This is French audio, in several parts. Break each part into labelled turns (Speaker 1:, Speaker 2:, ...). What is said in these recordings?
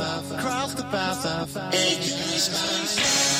Speaker 1: cross the path of ages.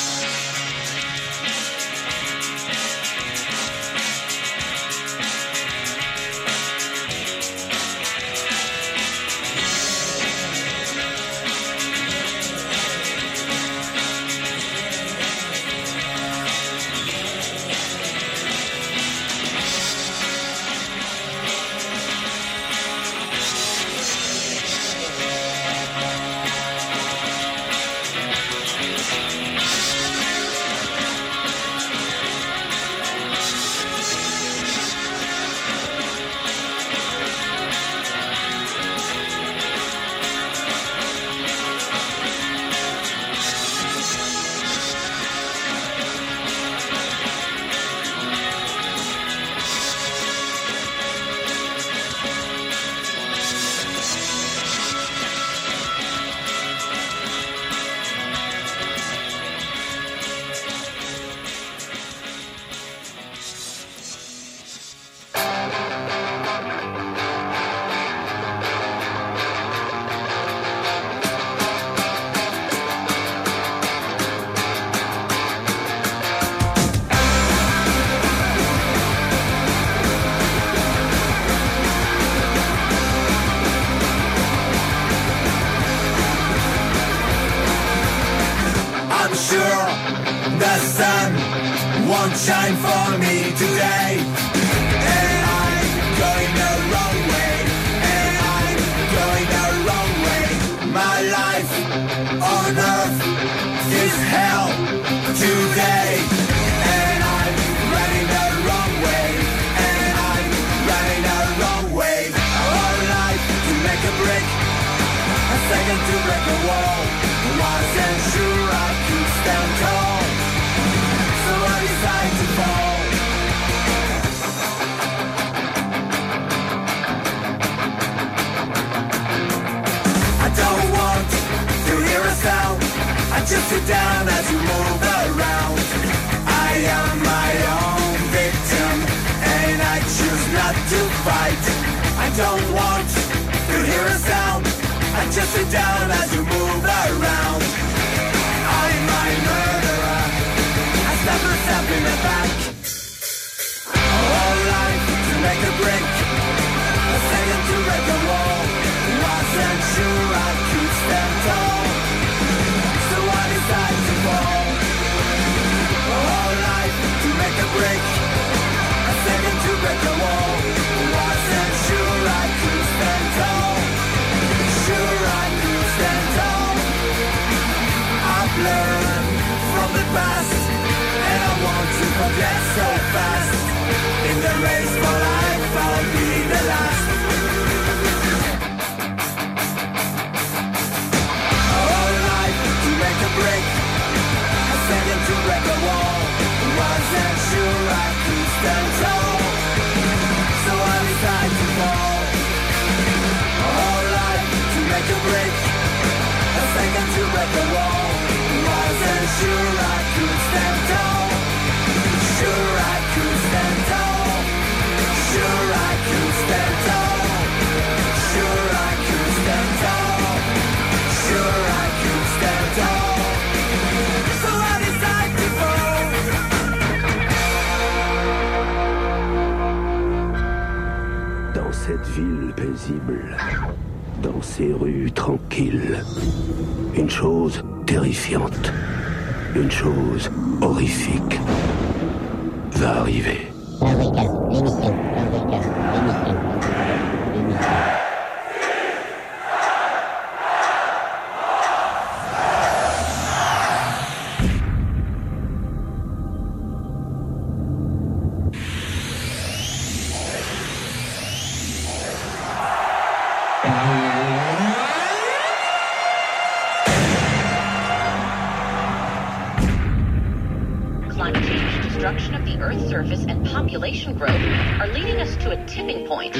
Speaker 2: Shine for me today, and I'm going the wrong way, and I'm going the wrong way. My life on earth is hell today, and I'm running the wrong way, and I'm running the wrong way. All life to make a break, a second to break a wall. Wasn't sure I could stand tall, so I decided to fall. I don't want to hear a sound, I just sit down as you move around. I am my own victim, and I choose not to fight. I don't want to hear a sound, I just sit down as you move around. I'm my murderer, I stab myself in the back. All life to make a break, a second to break a wall. Wasn't sure I could stand tall, so I decided to fall. All life to make a break, a second to break a wall. Wasn't sure I could stand tall, sure I could stand tall. I've learned from the past, and I want to forget so fast. In the race for life, I'll be the last. All life to make a break, a second to break a wall. Wasn't sure I could stand tall, so I decided to fall. All life to make a break, a second to break a wall. Wasn't sure I could stand tall, sure I could stand tall, sure I could stand tall, sure I could stand tall, sure I could stand tall, so I decided to fall.
Speaker 3: Dans cette ville paisible, dans ces rues tranquilles, une chose terrifiante, une chose horrifique va arriver.
Speaker 4: Climate change, destruction of the Earth's surface, and population growth are leading us to a tipping point.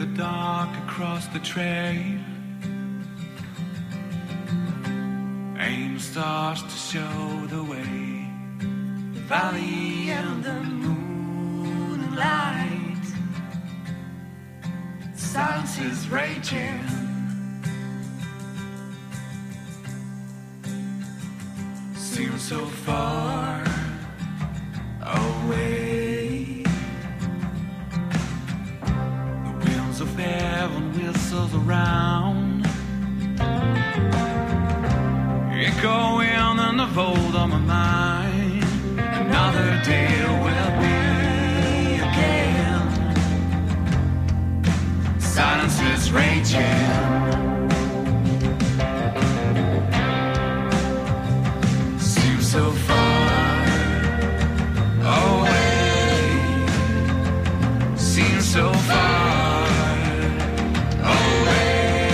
Speaker 2: the dark across the train. Aim stars to show the way. The valley and the moon and light. Silence is raging. Seems so far away. The wheels of heaven whistles around, echoing in the vault of my mind. Another day will be again. Silence is raging. Seems so far away. Seems so far away.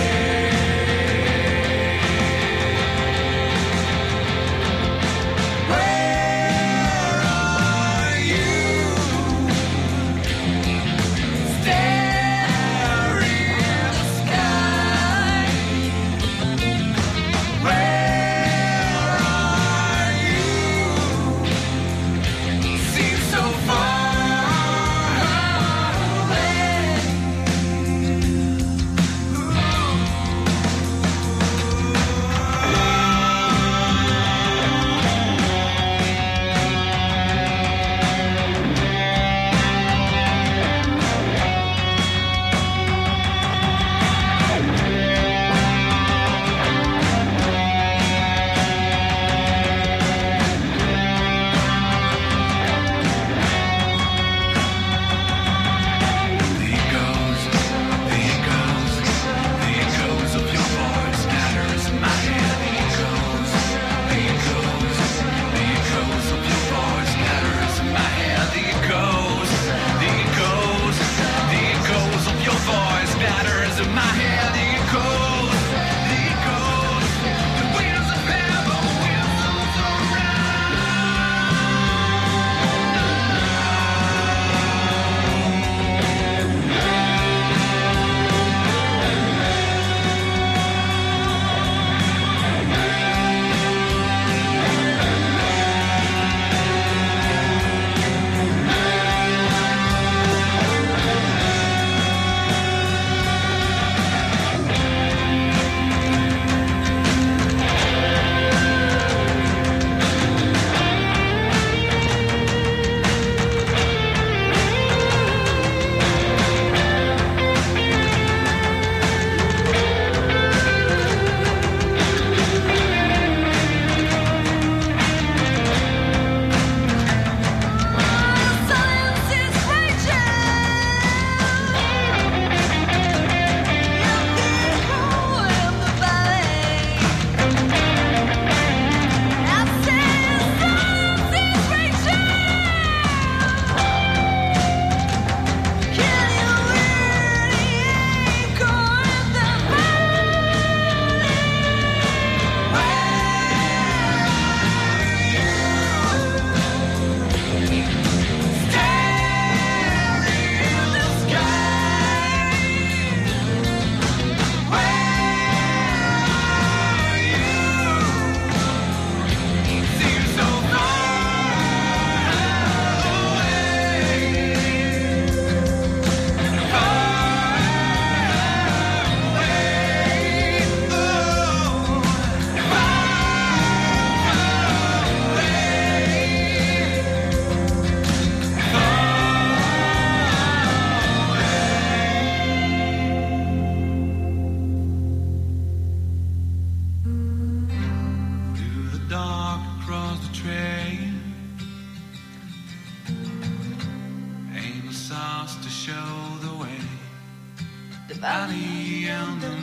Speaker 5: valley and the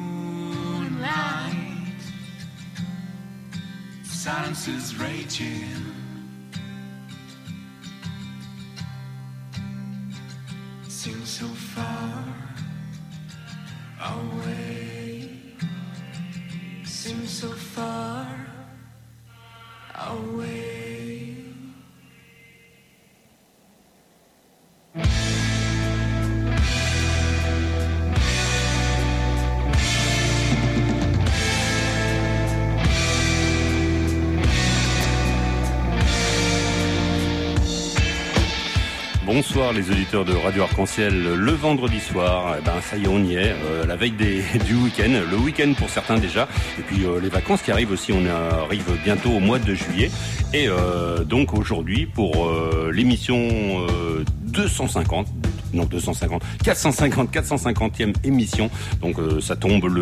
Speaker 5: moonlight. Silence is raging. Seems so far away. Seems so far away.
Speaker 6: Bonsoir les auditeurs de Radio Arc-en-Ciel. Le vendredi soir, ça y est, on y est, la veille du week-end, le week-end pour certains déjà, et puis les vacances qui arrivent aussi, on arrive bientôt au mois de juillet, et donc aujourd'hui pour l'émission 450e émission. Donc ça tombe le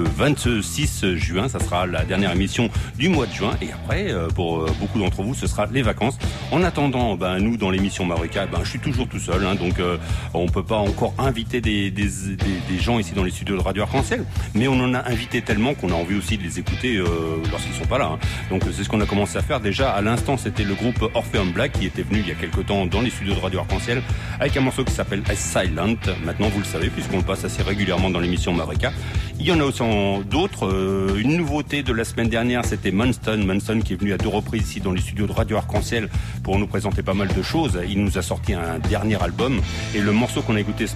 Speaker 6: 26 juin, ça sera la dernière émission du mois de juin, et après pour beaucoup d'entre vous ce sera les vacances. En attendant, nous dans l'émission Mavrika, je suis toujours tout seul, donc on peut pas encore inviter des gens ici dans les studios de Radio Arc-en-Ciel, mais on en a invité tellement qu'on a envie aussi de les écouter lorsqu'ils sont pas là. Donc c'est ce qu'on a commencé à faire déjà. À l'instant, c'était le groupe Orpheum Black qui était venu il y a quelque temps dans les studios de Radio Arc-en-Ciel avec un morceau qui s'appelle Silent. Maintenant vous le savez puisqu'on le passe assez régulièrement dans l'émission Mavrika. Il y en a aussi d'autres. Une nouveauté de la semaine dernière, c'était Munston qui est venu à 2 reprises ici dans les studios de Radio Arc-en-Ciel pour nous présenter pas mal de choses. Il nous a sorti un dernier album et le morceau qu'on a écouté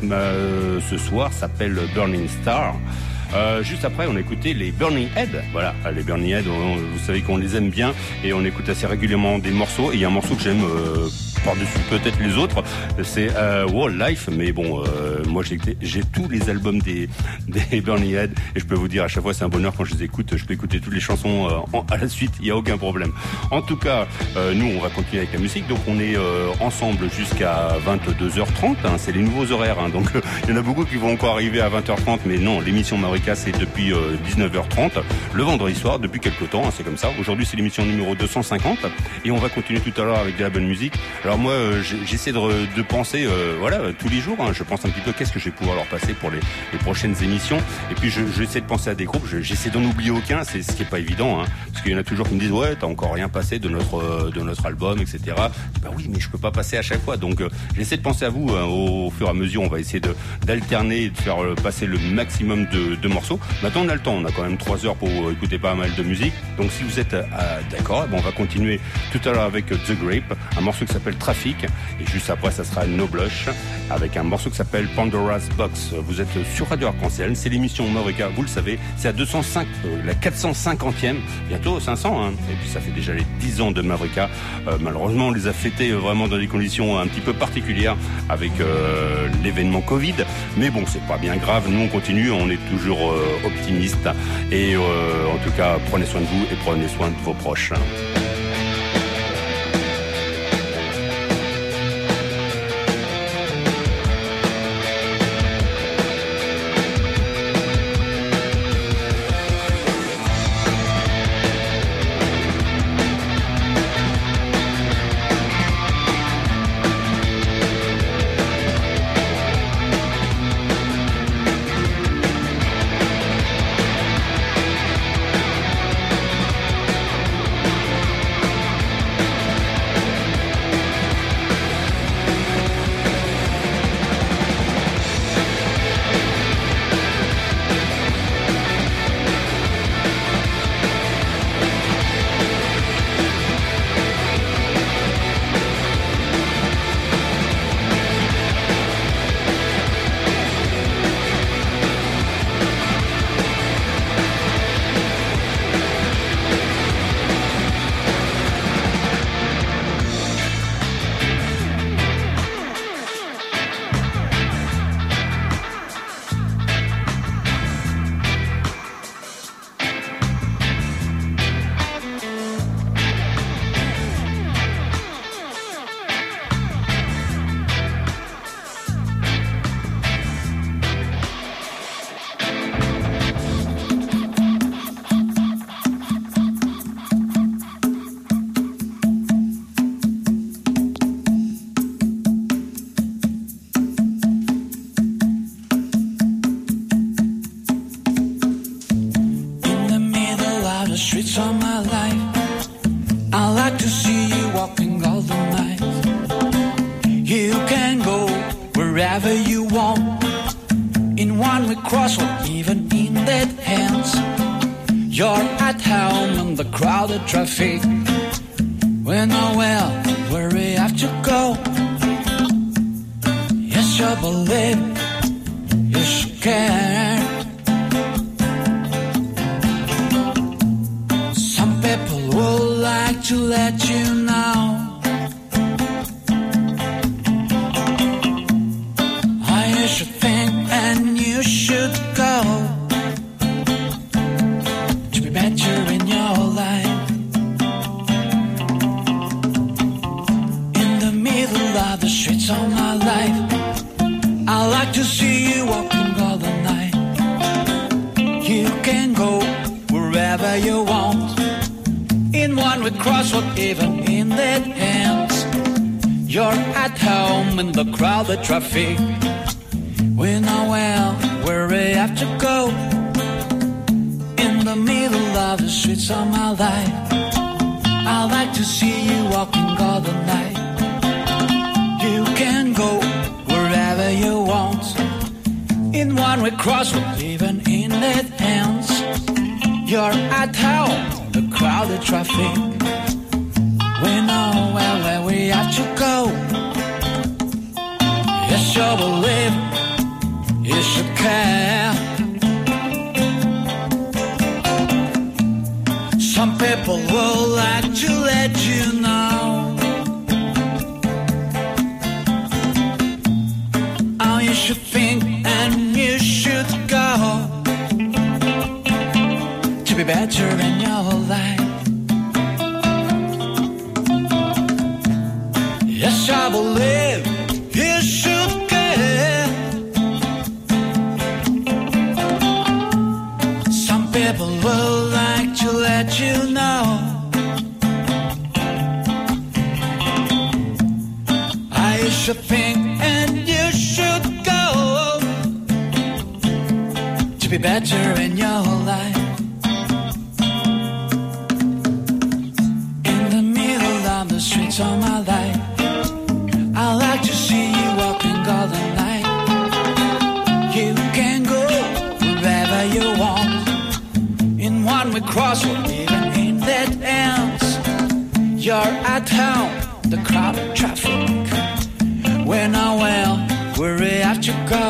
Speaker 6: ce soir s'appelle Burning Star. Juste après, on a écouté les Burning Head. Voilà, les Burning Head, vous savez qu'on les aime bien et on écoute assez régulièrement des morceaux. Et il y a un morceau que j'aime par-dessus peut-être les autres, c'est Wall Life. Mais bon, moi j'ai tous les albums des Burning Head et je peux vous dire à chaque fois c'est un bonheur quand je les écoute. Je peux écouter toutes les chansons à la suite, il n'y a aucun problème. En tout cas, nous on va continuer avec la musique. Donc on est ensemble jusqu'à 22h30. C'est les nouveaux horaires. Donc il y en a beaucoup qui vont encore arriver à 20h30, mais non, l'émission Mavrika c'est depuis 19h30 le vendredi soir depuis quelques temps, c'est comme ça. Aujourd'hui c'est l'émission numéro 250 et on va continuer tout à l'heure avec de la bonne musique. Alors moi j'essaie de penser tous les jours, je pense un petit peu qu'est-ce que je vais pouvoir leur passer pour les prochaines émissions, et puis j'essaie de penser à des groupes, j'essaie d'en oublier aucun, c'est ce qui est pas évident, parce qu'il y en a toujours qui me disent ouais t'as encore rien passé de notre album, etc. Oui, mais je peux pas passer à chaque fois, donc j'essaie de penser à vous au fur et à mesure. On va essayer d'alterner et de faire passer le maximum de morceaux. Maintenant on a le temps, on a quand même 3 heures pour écouter pas mal de musique, donc si vous êtes d'accord, on va continuer tout à l'heure avec The Grape, un morceau qui s'appelle Trafic, et juste après ça sera No Blush avec un morceau qui s'appelle Pandora's Box. Vous êtes sur Radio Arc-en-Ciel, c'est l'émission Mavrika, vous le savez, c'est à la 450e, bientôt 500, et puis ça fait déjà les 10 ans de Mavrika. Malheureusement on les a fêtés vraiment dans des conditions un petit peu particulières avec l'événement Covid, mais bon c'est pas bien grave, nous on continue, on est toujours optimiste, et en tout cas prenez soin de vous et prenez soin de vos proches.
Speaker 5: Traffic, we're nowhere where we have to go. Yes, you believe, yes, you care. Some people would like to let you know think and you should go to be better in your life. In the middle of the streets of my life, I like to see you walking all the night. You can go wherever you want, in one-way crosswalk, even in dead ends. You're at home in the crowded traffic. We know well where we have to go. In the middle of the streets of my life, I like to see you walking all the night. You can go wherever you want, in one-way crosswalk, even in dead ends. You're at home, the crowded traffic. We know well where we have to go. Yes, you believe, you should care. Some people will like to let you know how you should think and you should go to be better in your life. Yes, I believe you should care. Some people will like to let you know how you should think and you should go to be better in your life. In the middle of the streets of my life, I like to see you walking all the night. You can go wherever you want, in one-way crosswalk, even in dead ends. You're at home, the crowded traffic. We know well where we have to go.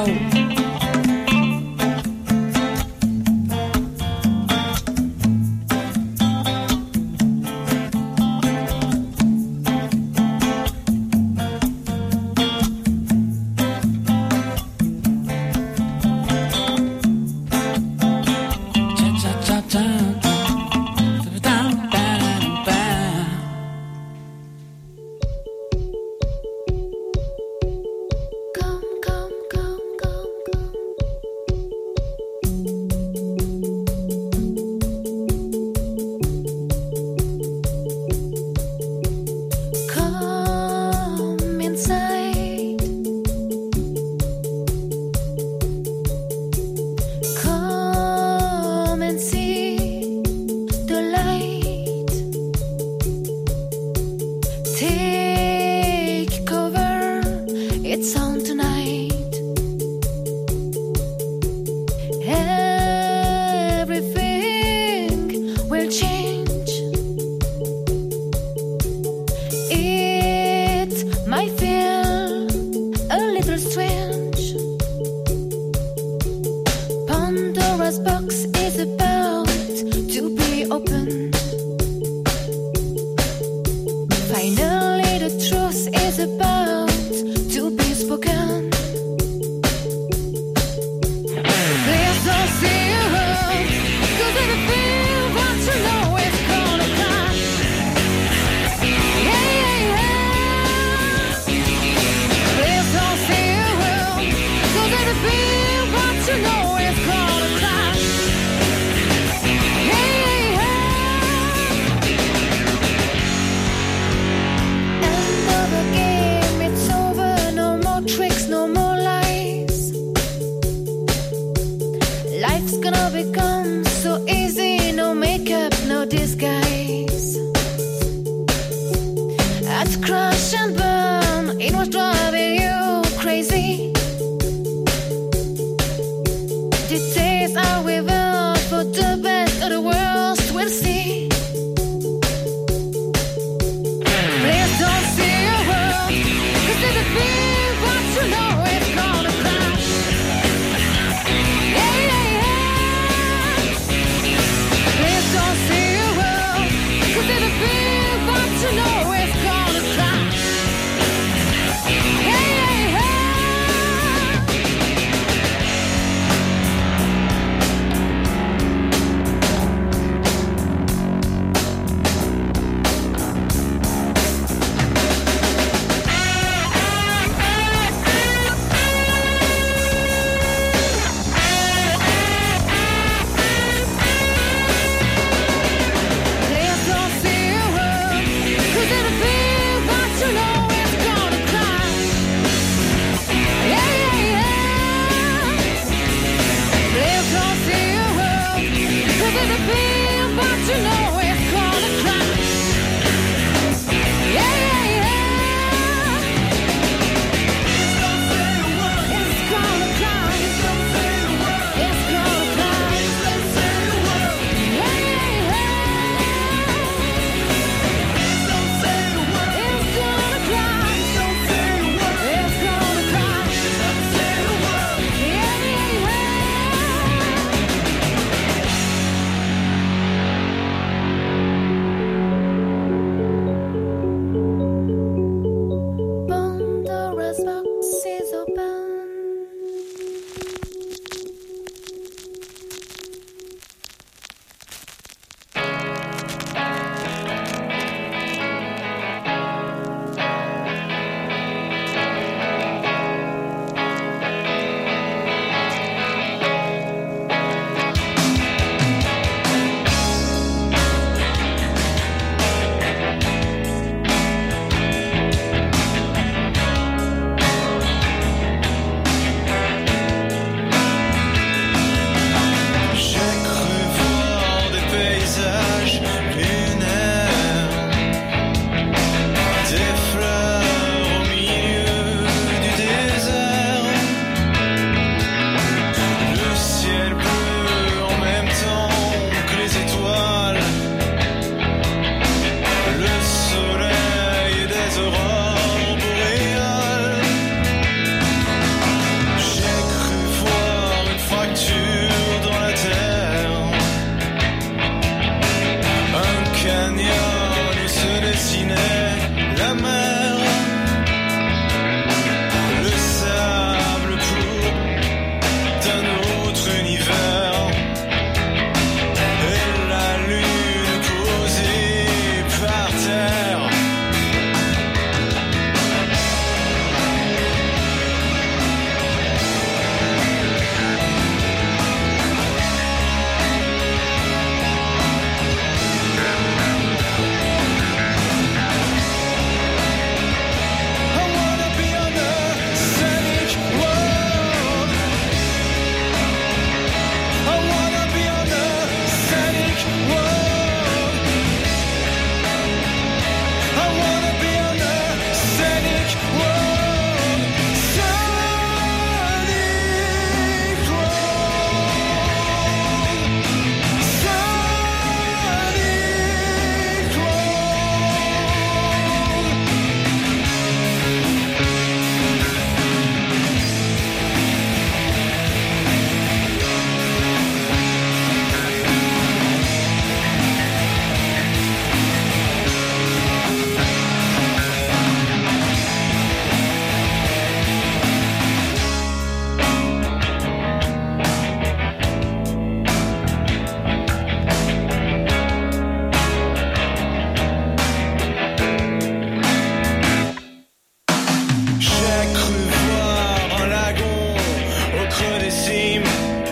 Speaker 7: des cimes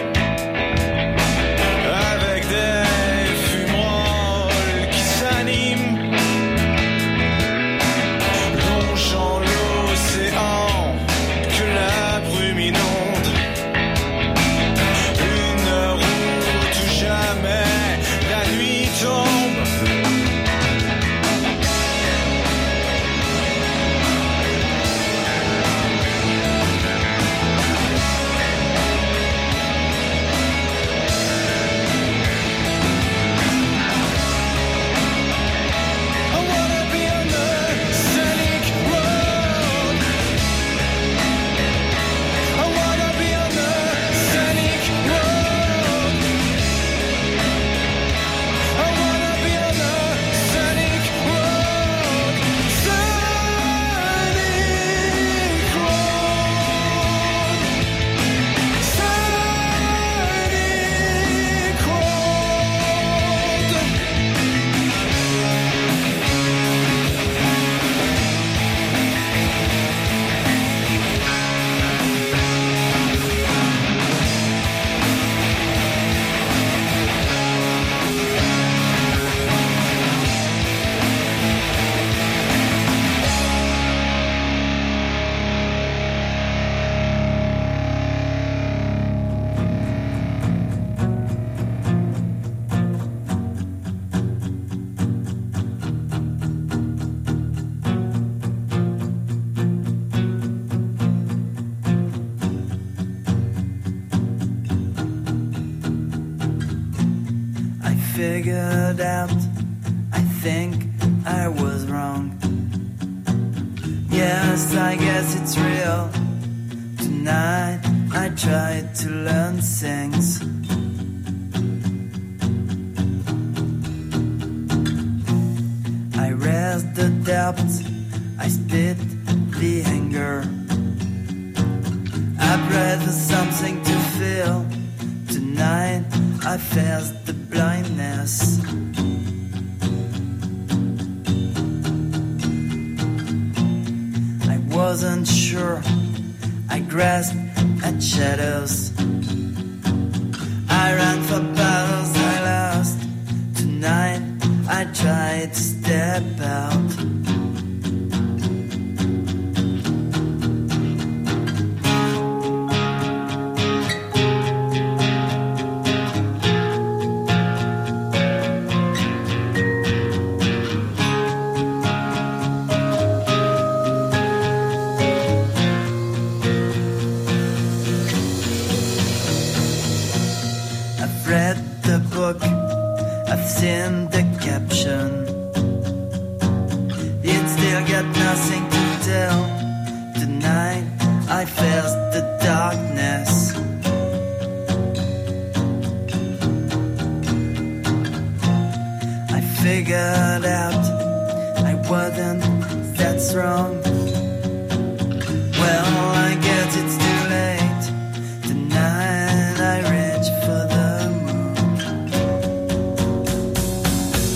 Speaker 7: avec des fumerolles qui s'animent, longeant l'océan que la brume inonde. Une route où jamais la nuit tombe.
Speaker 8: Figured out, I think I was wrong. Yes, I guess it's real. Tonight I tried to learn things. I raised the doubt, I spit the anger. I prayed for something to feel. Tonight I faced the blindness. I wasn't sure, I grasped at shadows. I ran for battles I lost. Tonight I tried to step out. In the caption, it still got nothing to tell. Tonight I faced the darkness. I figured out I wasn't that strong. Well, I guess it's too late. Tonight I reach for the moon.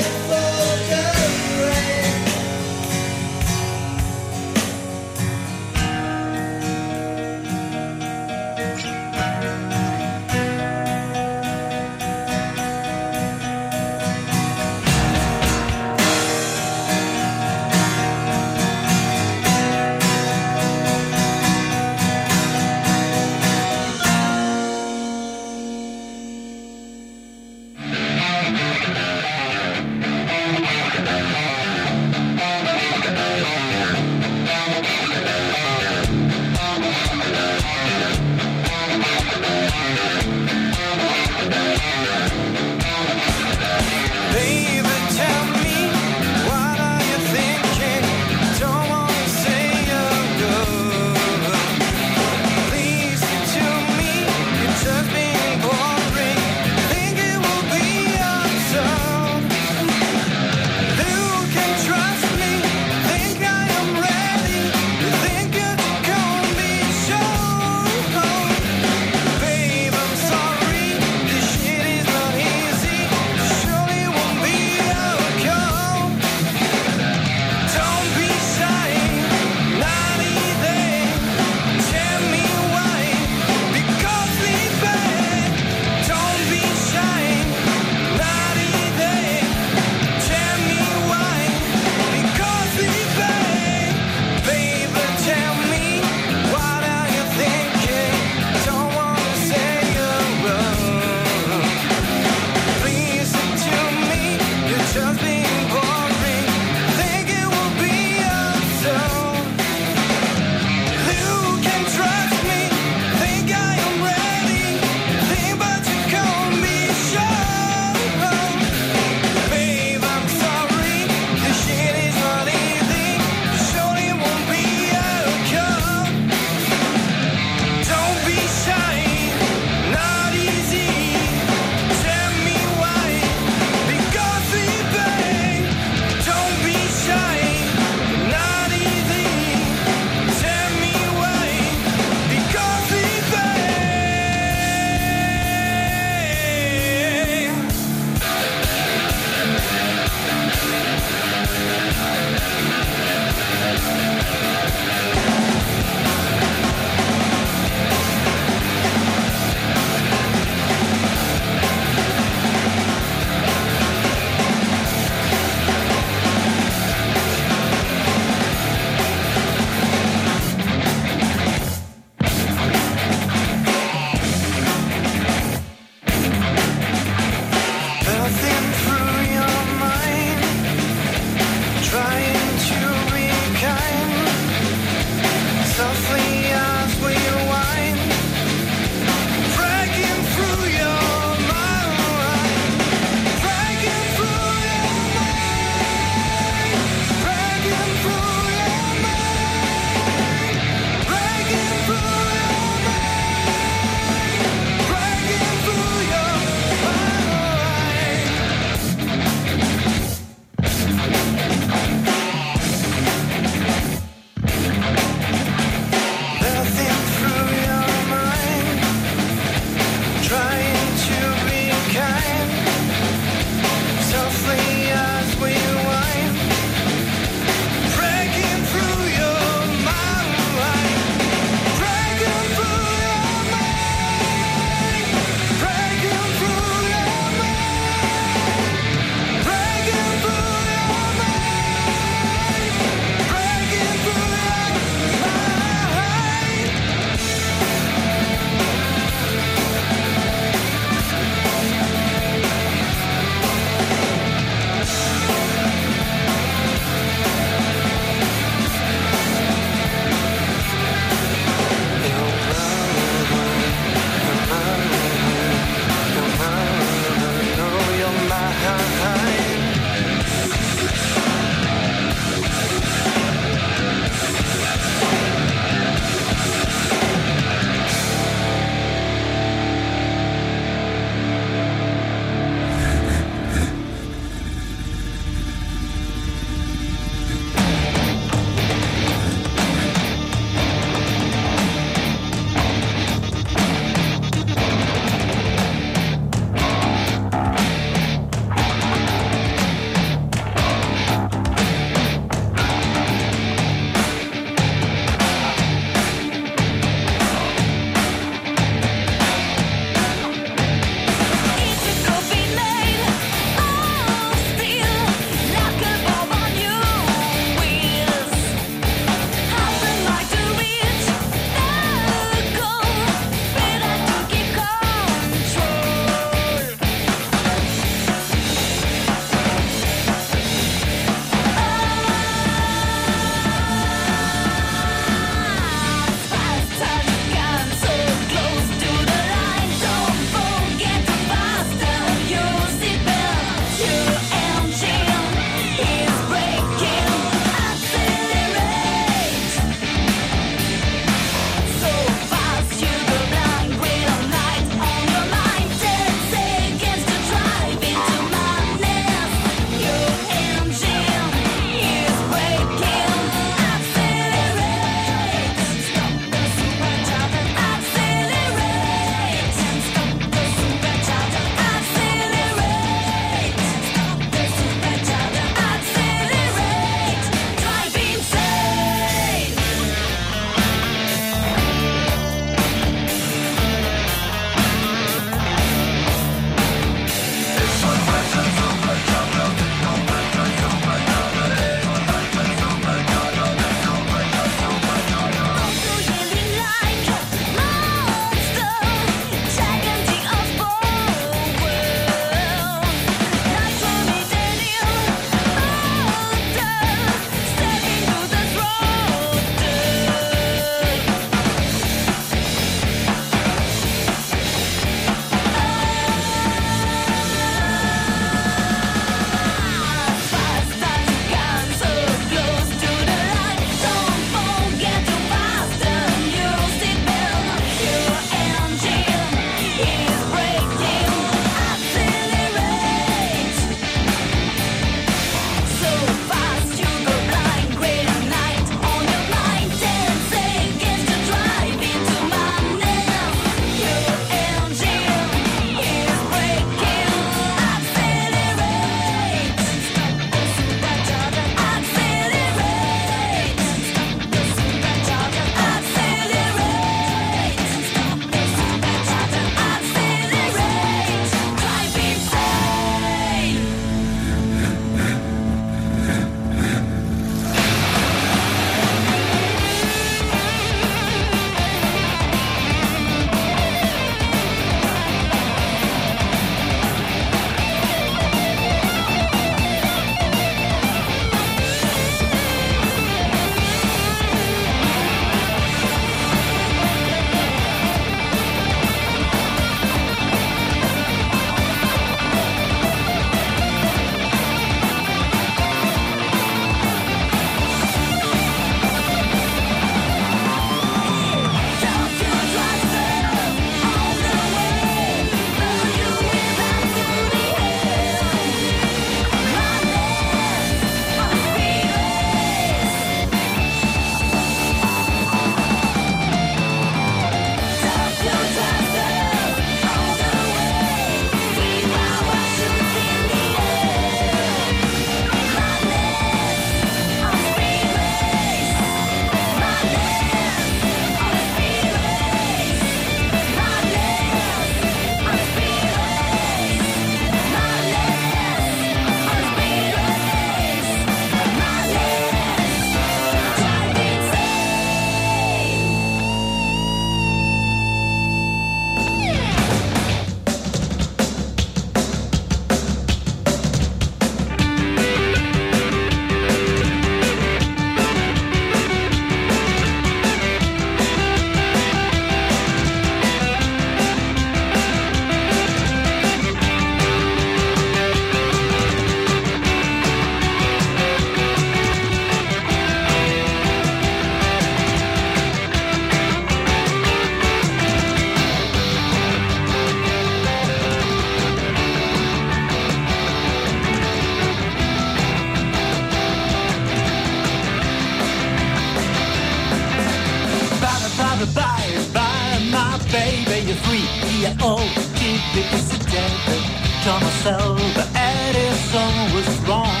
Speaker 5: Because today I tell myself that Edison was wrong.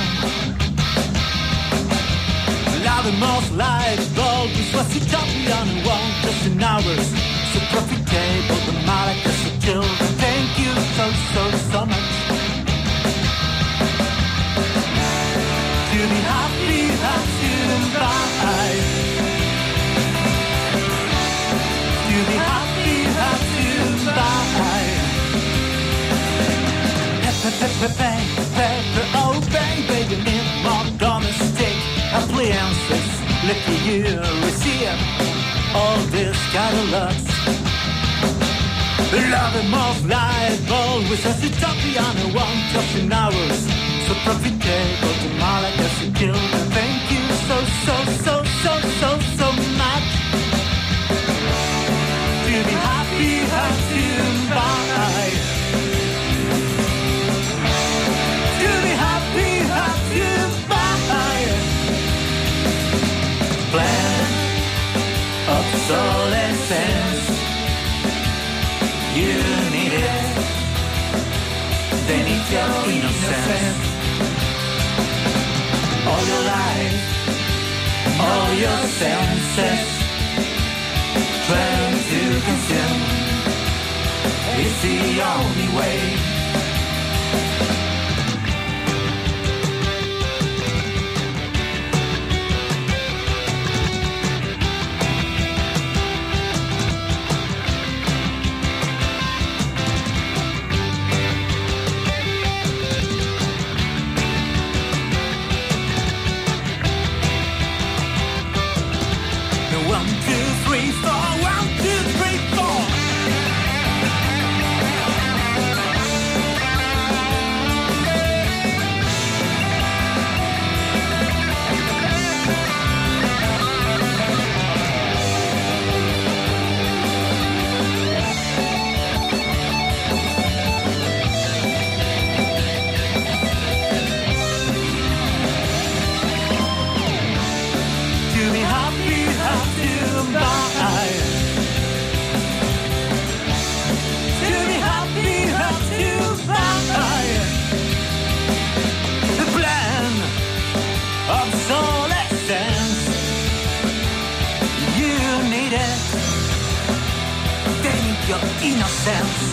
Speaker 5: The most light bulb was utopian and wrong just in hours. So profitable, the Malakas are children. Thank you so much. To be happy, have to buy. To be happy, have to buy. Oh baby, you need more domestic appliances. Look at you, receive all these catalogs. Love the most liable with a utopian and one just in hours. So profitable to Malakas and children. Thank you so much. To be happy, have to buy. To be happy, have to buy. Plan obsolescence. You need it. They need your innocence. All your life, all your senses, trying to consume. It's the only way. Innocence.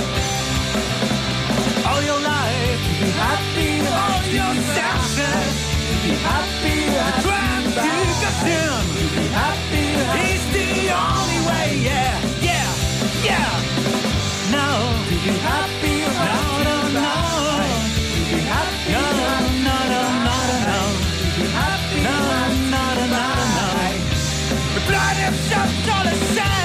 Speaker 5: All your life, to be happy, all your senses, to be happy, the trying to consume, to be happy, is the only way, yeah. No, to be happy, no, to be happy, no, to be happy, no. The blood is just all the same.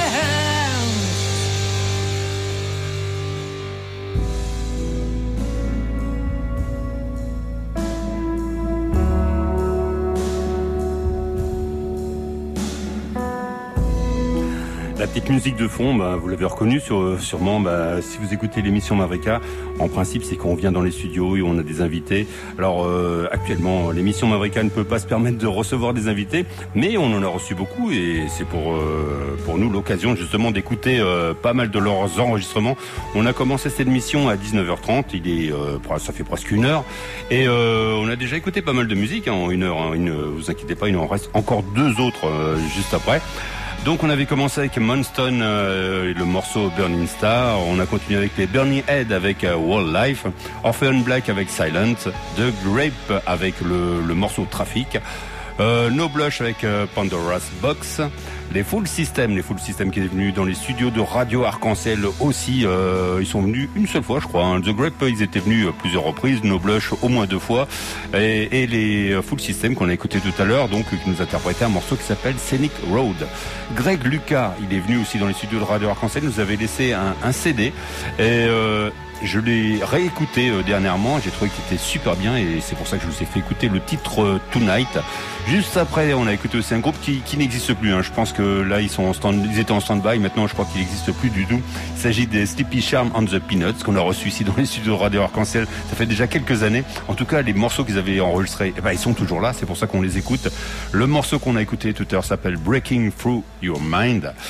Speaker 6: La petite musique de fond, vous l'avez reconnu sûrement, si vous écoutez l'émission Mavrika, en principe c'est qu'on vient dans les studios et on a des invités. Alors actuellement l'émission Mavrika ne peut pas se permettre de recevoir des invités, mais on en a reçu beaucoup et c'est pour nous l'occasion justement d'écouter pas mal de leurs enregistrements. On a commencé cette émission à 19h30, ça fait presque une heure et on a déjà écouté pas mal de musique en une heure, ne vous inquiétez pas, il en reste encore deux autres juste après. Donc on avait commencé avec Monstone et le morceau Burning Star, on a continué avec les Burning Head avec Wall Life, Orphan Black avec Silent, The Grape avec le morceau Traffic, No Blush avec Pandora's Box, les Full System qui est venu dans les studios de Radio Arc-en-Ciel aussi, ils sont venus une seule fois je crois, hein. The Grape ils étaient venus plusieurs reprises, No Blush au moins 2 fois et les Full System qu'on a écouté tout à l'heure, donc qui nous interprétait un morceau qui s'appelle Scenic Road. Greg Lucas, il est venu aussi dans les studios de Radio Arc-en-Ciel, nous avait laissé un CD et je l'ai réécouté dernièrement, j'ai trouvé qu'il était super bien et c'est pour ça que je vous ai fait écouter le titre Tonight. Juste après, on a écouté aussi un groupe qui n'existe plus, hein. Je pense que là ils étaient en stand-by, maintenant je crois qu'il n'existe plus du tout. Il s'agit des Sleepy Charm and the Peanuts qu'on a reçu ici dans les studios de Radio Arc-en-Ciel, ça fait déjà quelques années. En tout cas les morceaux qu'ils avaient enregistrés, ils sont toujours là, c'est pour ça qu'on les écoute. Le morceau qu'on a écouté tout à l'heure s'appelle Breaking Through Your Mind.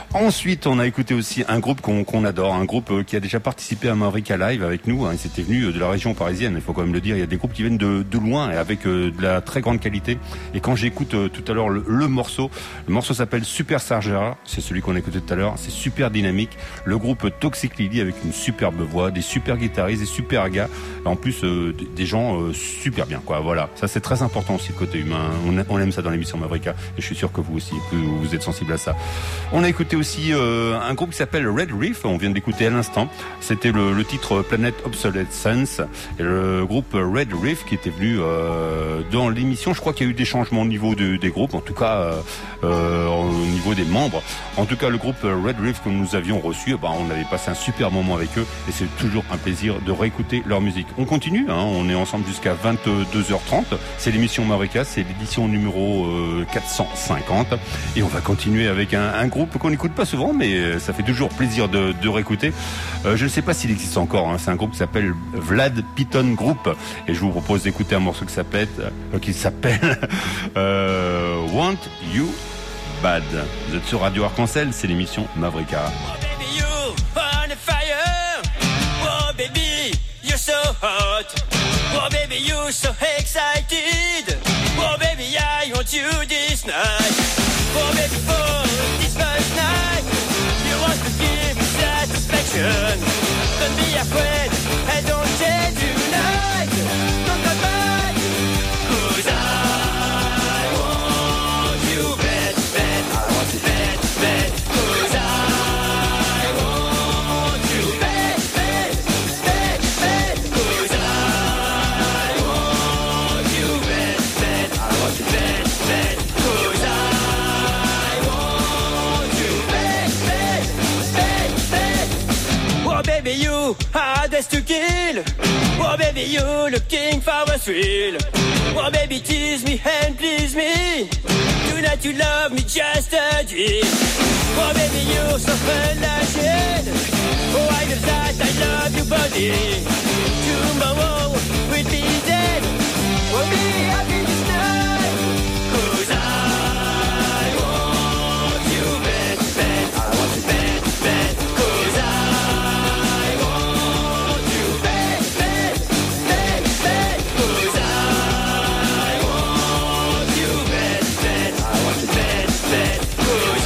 Speaker 6: Ensuite, on a écouté aussi un groupe qu'on adore, un groupe qui a déjà participé à Mavrika Live avec nous. Ils étaient venus de la région parisienne, il faut quand même le dire. Il y a des groupes qui viennent de loin et avec de la très grande qualité. Et quand j'écoute tout à l'heure le morceau s'appelle Super Sargera, c'est celui qu'on a écouté tout à l'heure. C'est super dynamique. Le groupe Toxic Lily avec une superbe voix, des super guitaristes, des super gars. En plus, des gens super bien, quoi. Voilà, ça c'est très important aussi le côté humain. On aime ça dans l'émission Mavrika et je suis sûr que vous aussi, que vous êtes sensible à ça. On a écouté aussi un groupe qui s'appelle Red Reef, on vient d'écouter à l'instant. C'était le titre Planet Obsolescence et le groupe Red Reef qui était venu dans l'émission. Je crois qu'il y a eu des changements au niveau des groupes, en tout cas au niveau des membres. En tout cas, le groupe Red Reef que nous avions reçu, on avait passé un super moment avec eux et c'est toujours un plaisir de réécouter leur musique. On continue, on est ensemble jusqu'à 22h30. C'est l'émission Mavrika, c'est l'édition numéro 450 et on va continuer avec un groupe qu'on n'écoute pas souvent, mais ça fait toujours plaisir de réécouter. Je ne sais pas s'il existe encore, c'est un groupe qui s'appelle Vlad Piton Group et je vous propose d'écouter un morceau qui s'appelle Want You Bad. Vous êtes sur Radio Arc-en-Ciel, c'est l'émission Mavrika.
Speaker 7: Oh baby, you on fire. Oh baby, you're so hot. Oh baby, you're so excited. Oh baby, I want you this night. Oh baby, for this first night, you want to give me satisfaction. Don't be afraid, and don't change tonight. Don't come back, 'cause I want you bad, bad. I want you bad, bad. 'Cause I want you bad, bad, bad, bad. 'Cause I want you bad, bad. I want you bad, bad. 'Cause I want you bad, bad, bad, bad. Oh baby, you hardest to kill. Oh baby, you looking for a thrill. Oh baby, tease me and please me. Tonight you love me just a deal. Oh baby, you're so flashing. Oh I know that I love you body. Tomorrow we'll be dead. We'll be happy this night. 'Cause I want you bad, bad. I want you bad, bad. 'Cause I want you bad, bad, bad, bad. 'Cause I want you bad, bad. I want you bad, bad. 'Cause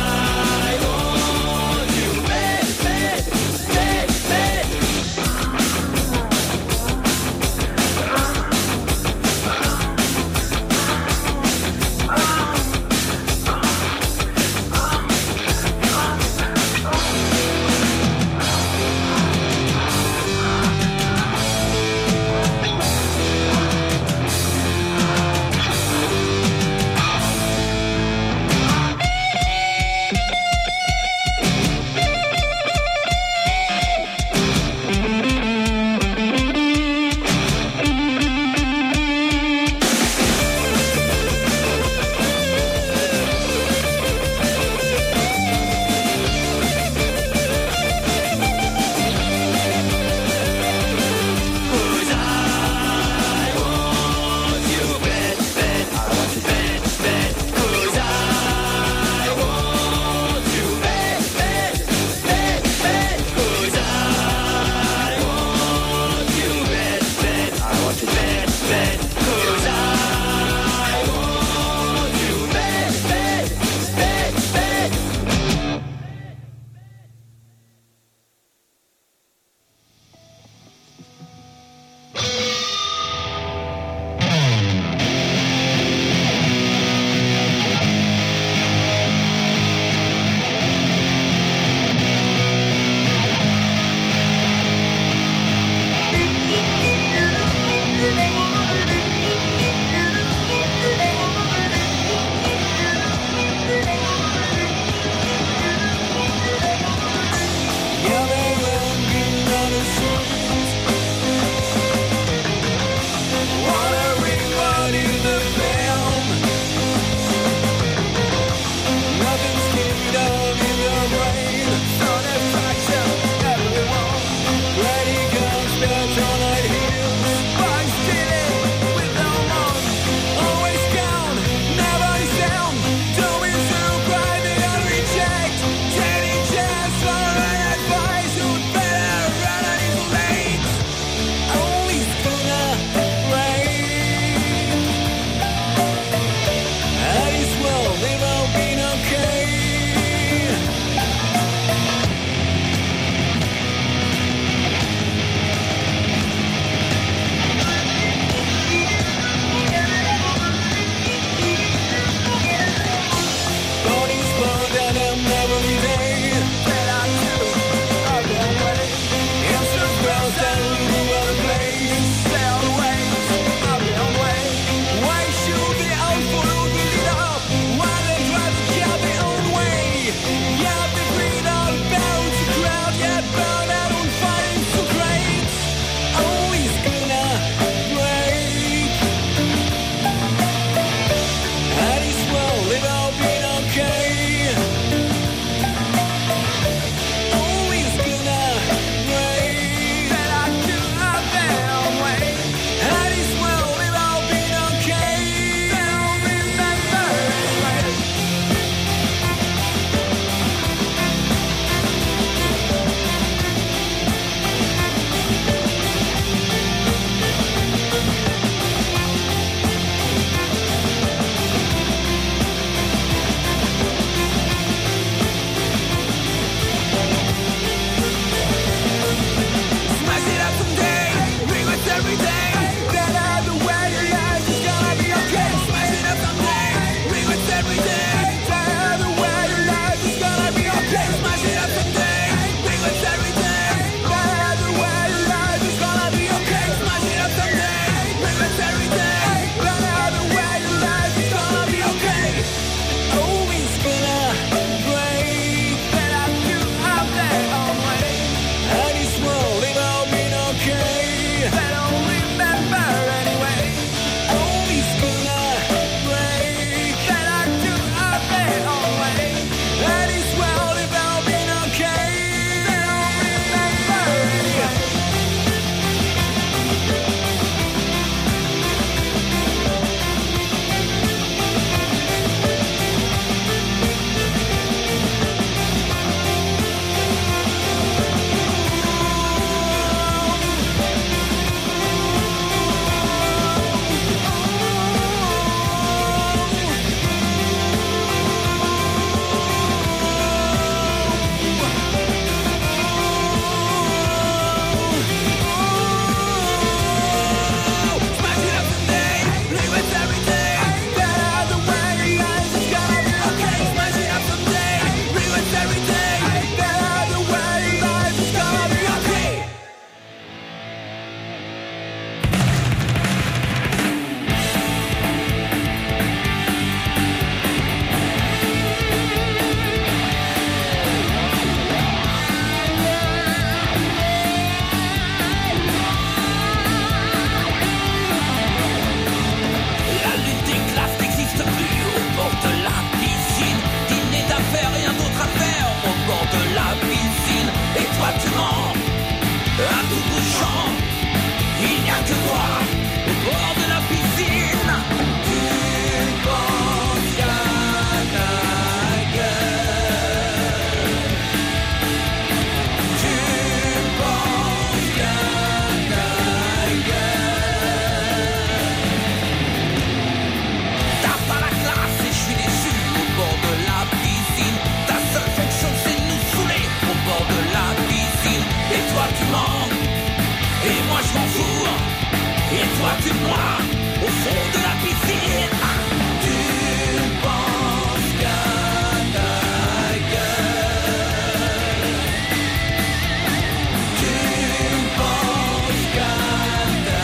Speaker 7: I want you bad, bad, bad, bad.
Speaker 5: Et toi tu te noies au fond de la piscine. Tu penses qu'à ta gueule. Tu penses qu'à ta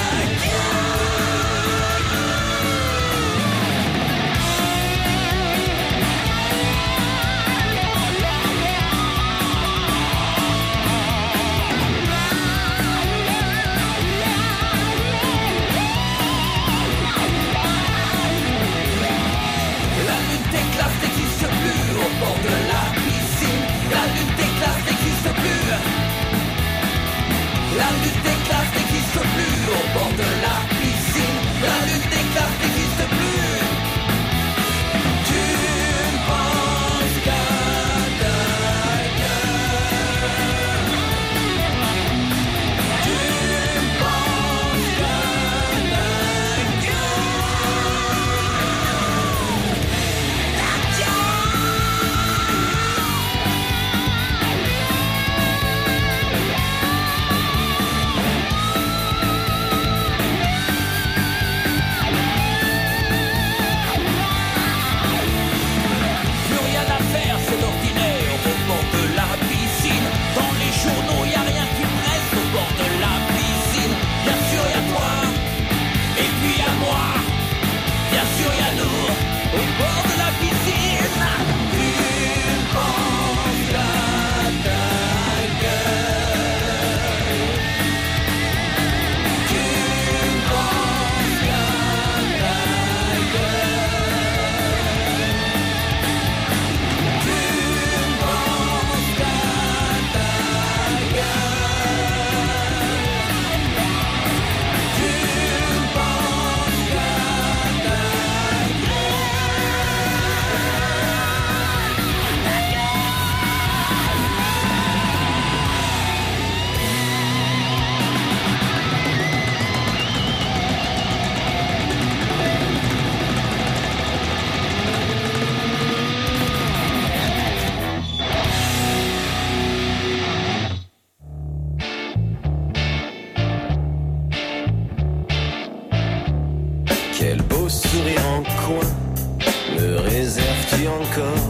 Speaker 5: La lutte des classes n'existe plus au bord de la piscine. La lutte des classes n'existe plus. La lutte des classes n'existe plus au bord de la piscine. La lutte des classes n'existe plus. Tu penses qu'à ta gueule. Tu penses qu'à ta Plus rien à faire, c'est l'ordinaire au bord de la piscine. Dans les journaux, y a rien qui presse au bord de la piscine. Bien sûr, y a toi, et puis y a moi. Bien sûr, y a nous, au bord de la piscine. Tu penses qu'à ta gueule. Tu penses qu'à ta
Speaker 9: Quel beau sourire en coin me réserves-tu encore?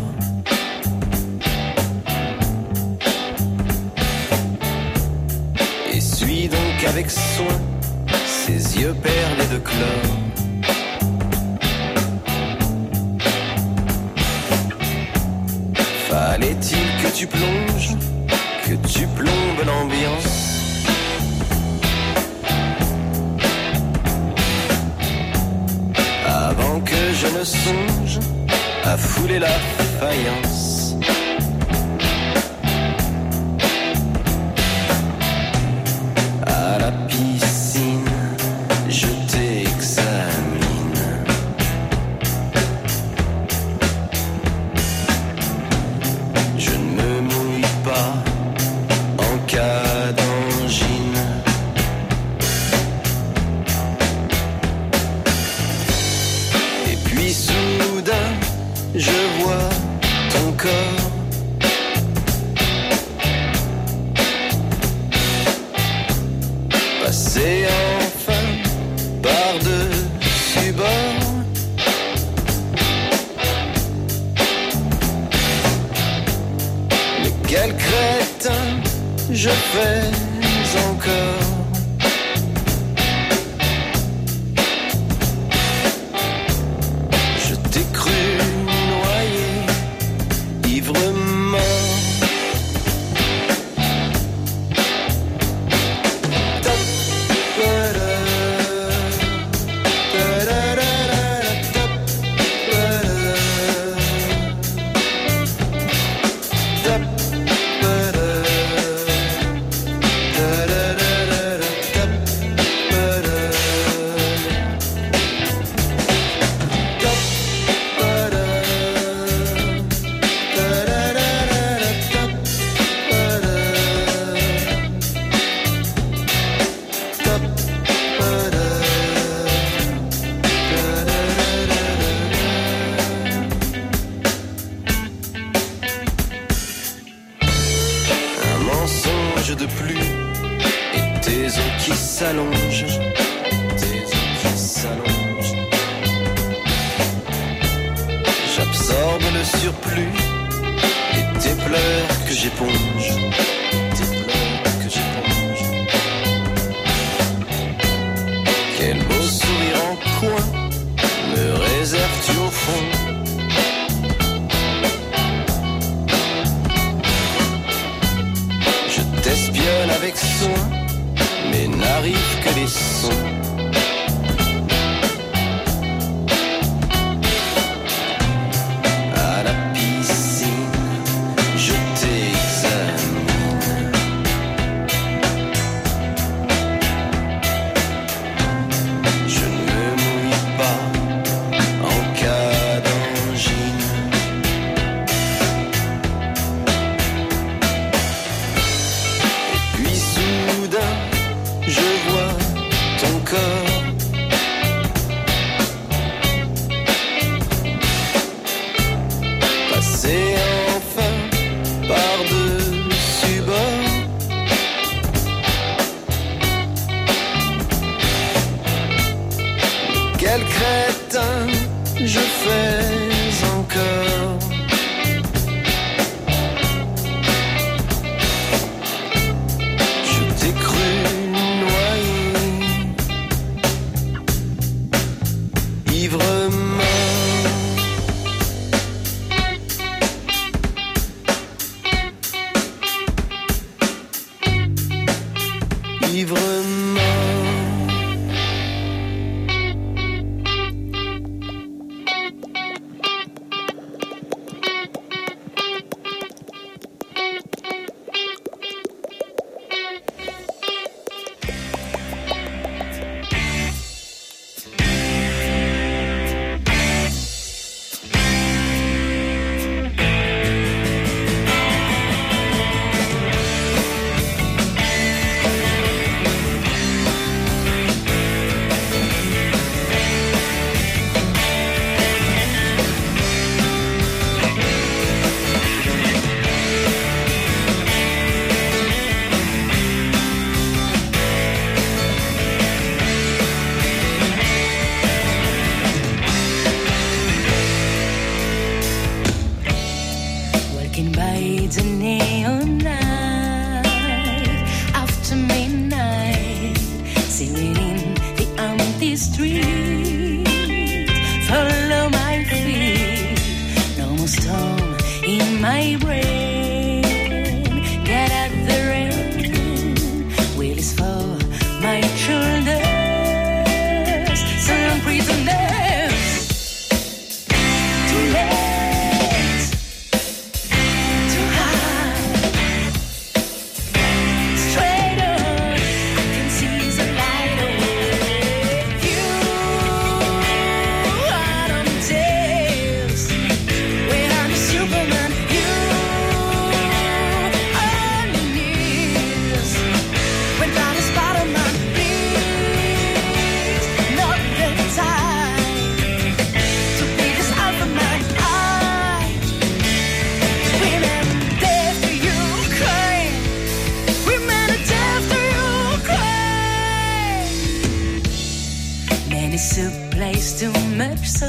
Speaker 9: Essuie donc avec soin ses yeux perlés de chlore. Fallait-il que tu plonges, que tu plombes l'ambiance? Avant que je ne songe à fouler la faïence. À la piscine, je t'examine. Je ne me mouille pas en cas d'angine. Et puis soudain, je vois ton corps. Passer enfin par-dessus bord. Mais quel crétin je fais encore. Je t'ai cru noyé, ivre mort. de pluie et tes os qui s'allongent. s'allonge. J'absorbe le surplus et tes pleurs que j'éponge. Tes pleurs que j'éponge. Quel beau sourire en coin me réserves-tu au fond? Je t'espionne avec soin, mais n'arrive que les sons. À la piscine, je t'examine. Je ne me mouille pas en cas d'angine. Et puis soudain, je vois ton corps. Passer enfin par-dessus bord. Quel crétin je fais encore. Je t'ai cru noyé, ivrement. Ivrement.
Speaker 5: Walking by the neon light after midnight, sailing in the empty street. Follow my feet, no more storm in my brain. Get at the rain, will is for my shoulders. Some prisoners, too late. Too high, straight on, can see the light away. You are on tales, where I'm a Superman. You on your knees, when God is Spider-Man. Please, not the time to be this alpha man. Women death to Ukraine. Women are death to Ukraine. Man is a place too much so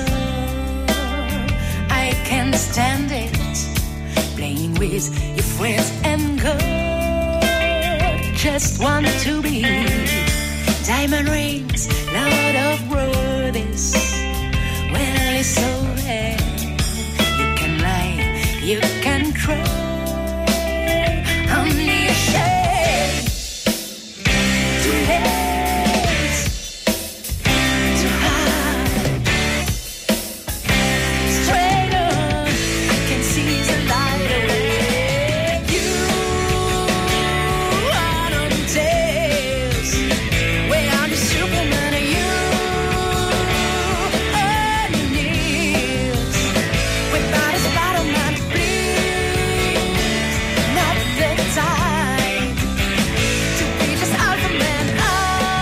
Speaker 5: I can't stand it. Playing with your friends and God. Just want to be diamond rings, lot of roses. Well, it's so red. You can lie, you can cry. Only a shade. Too late, too high. Straight on, I can see the light away. You are on tales, where I'm the Superman. You on your knees, without a Spider-Man. Please, not the time to be just alpha man.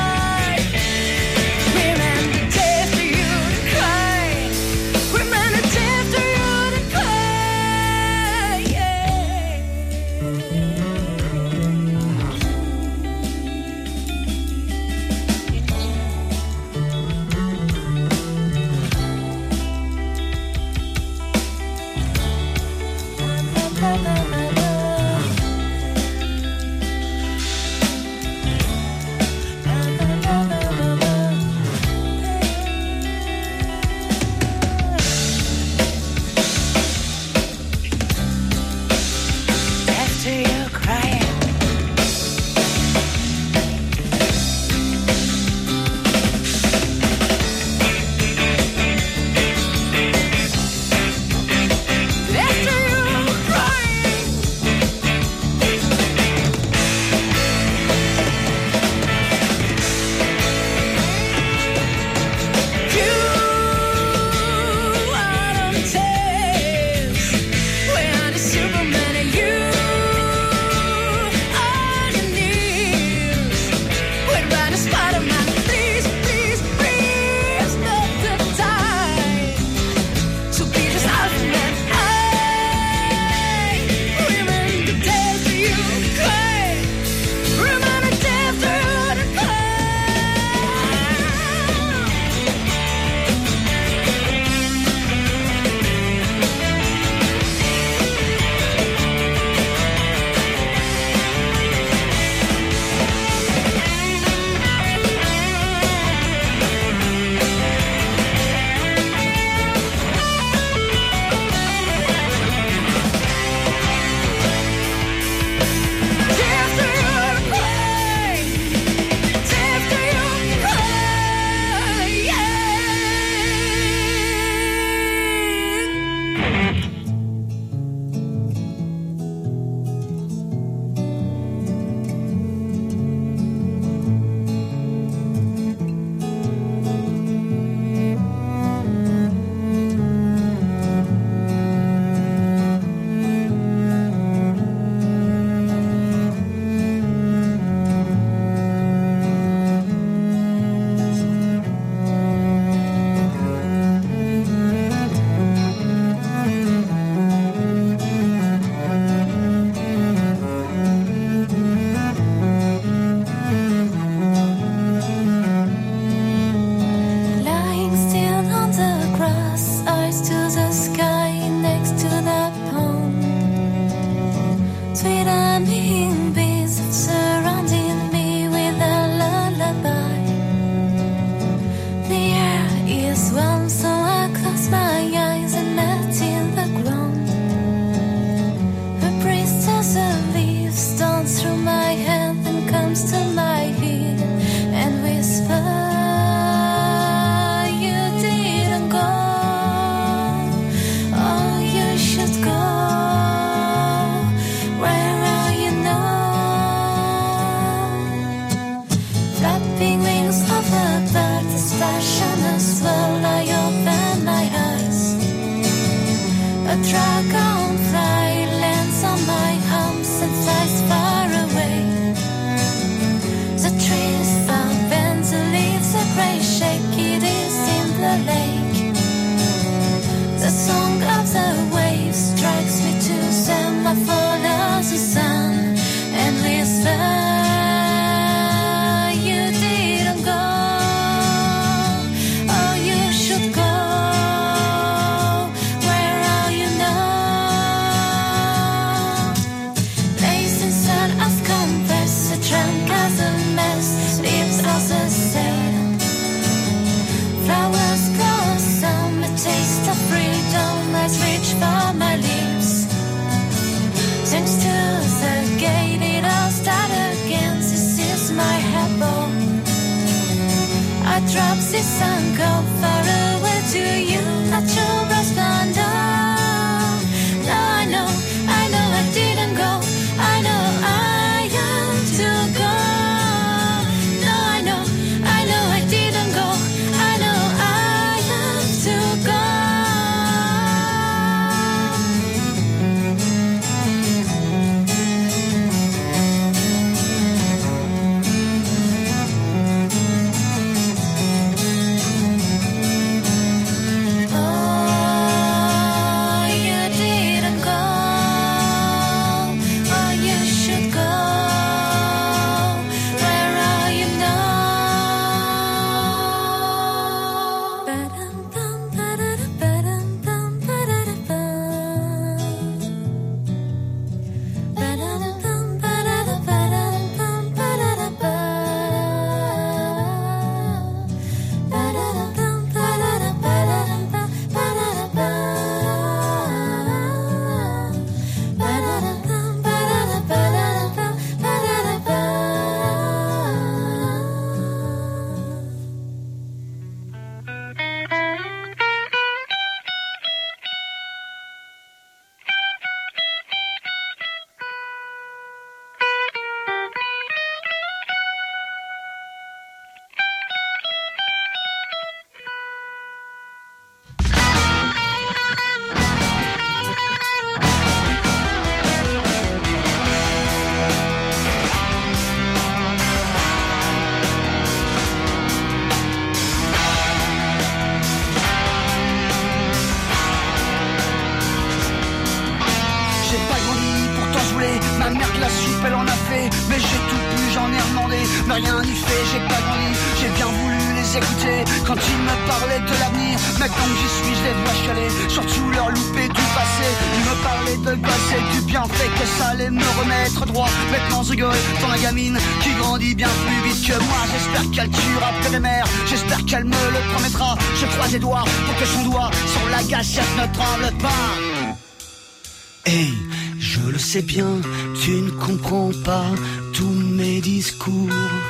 Speaker 10: drops the sun go far away to you, not your breast under. Now I know I didn't go. I know I had to go. Now I know I didn't go. I know I had to go.
Speaker 11: J'espère qu'elle me le promettra. Je croise les doigts pour que son doigt sur la gâchette ne tremble pas. Hey, je le sais bien, tu ne comprends pas tous mes discours.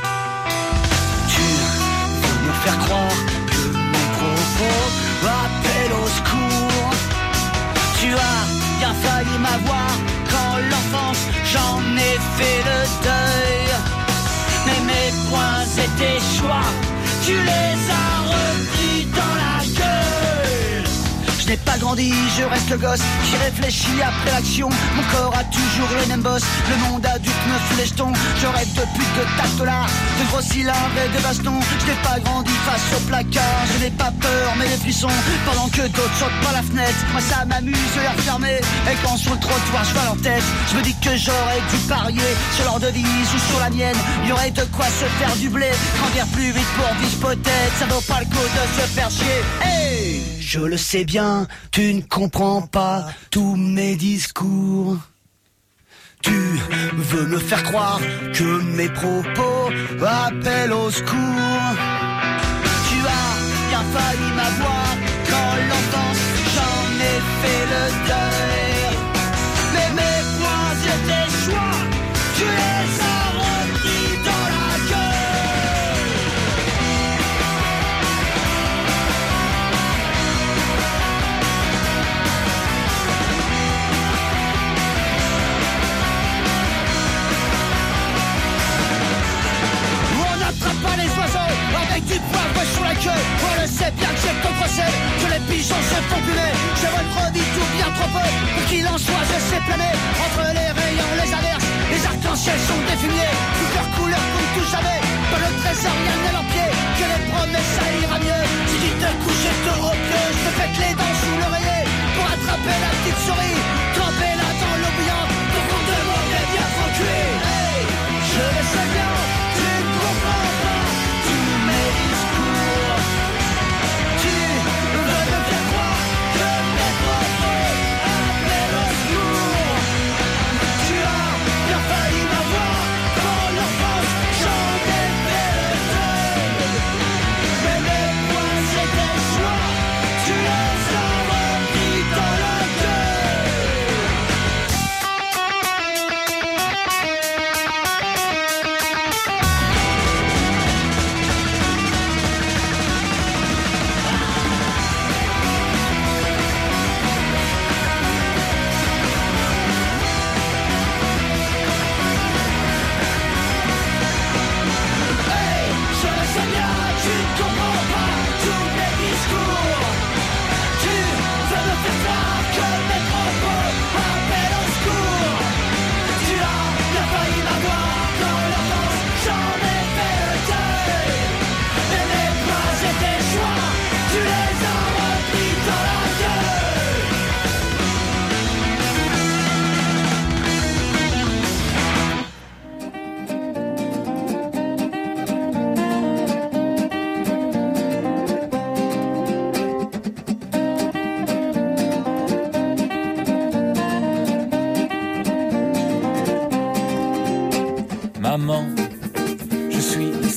Speaker 11: Tu veux me faire croire que mes propos appellent au secours. Tu as bien failli m'avoir quand l'enfance j'en ai fait le deuil. Mais mes points et tes choix, tu les as repris dans la gueule. Je n'ai pas grandi, je reste le gosse qui réfléchit après l'action. Mon corps a toujours les mêmes bosses, le monde adulte me fout les jetons. Je rêve de pute, de tac-dollars, de gros cylindres et de bastons. Je n'ai pas grandi face au placard, je n'ai pas peur mais les frissons. Pendant que d'autres sautent par la fenêtre, moi ça m'amuse de les refermer. Et quand sur le trottoir je vois leur tête, je me dis que j'aurais dû parier sur leur devise ou sur la mienne. Il y aurait de quoi se faire du blé, grandir plus vite pour vivre peut-être. Ça vaut pas le coup de se faire chier. Hey, je le sais bien, tu ne comprends pas tous mes discours. Tu veux me faire croire que mes propos appellent au secours. Tu as bien failli m'avoir quand l'enfance j'en ai fait le deuil. Mais mes points et tes choix, tu les as repris dans la gueule. On n'attrape pas les oiseaux avec du poivre sur la queue. On le sait bien que c'est contre celle que les pigeons se font fumer. Je redis tout bien trop peu pour qu'il en soit, je sais planer entre les rayons, les averses. Les arcs-en-ciel sont défumiers, toutes leurs couleurs comme tout jamais. Pas le trésor, rien n'est leur pied, que les promesses ça ira mieux. Si tu te couches et te replies, je me pète les dents sous l'oreiller pour attraper la petite souris, tremper-la dans l'eau bouillante pour qu'on demande bien trop cuit. Hey, je le sais bien, tu ne comprends pas tous mes discours. Tu veux me faire croire que mes propos appellent au secours. Tu as bien failli m'avoir quand l'enfance j'en ai fait le deuil.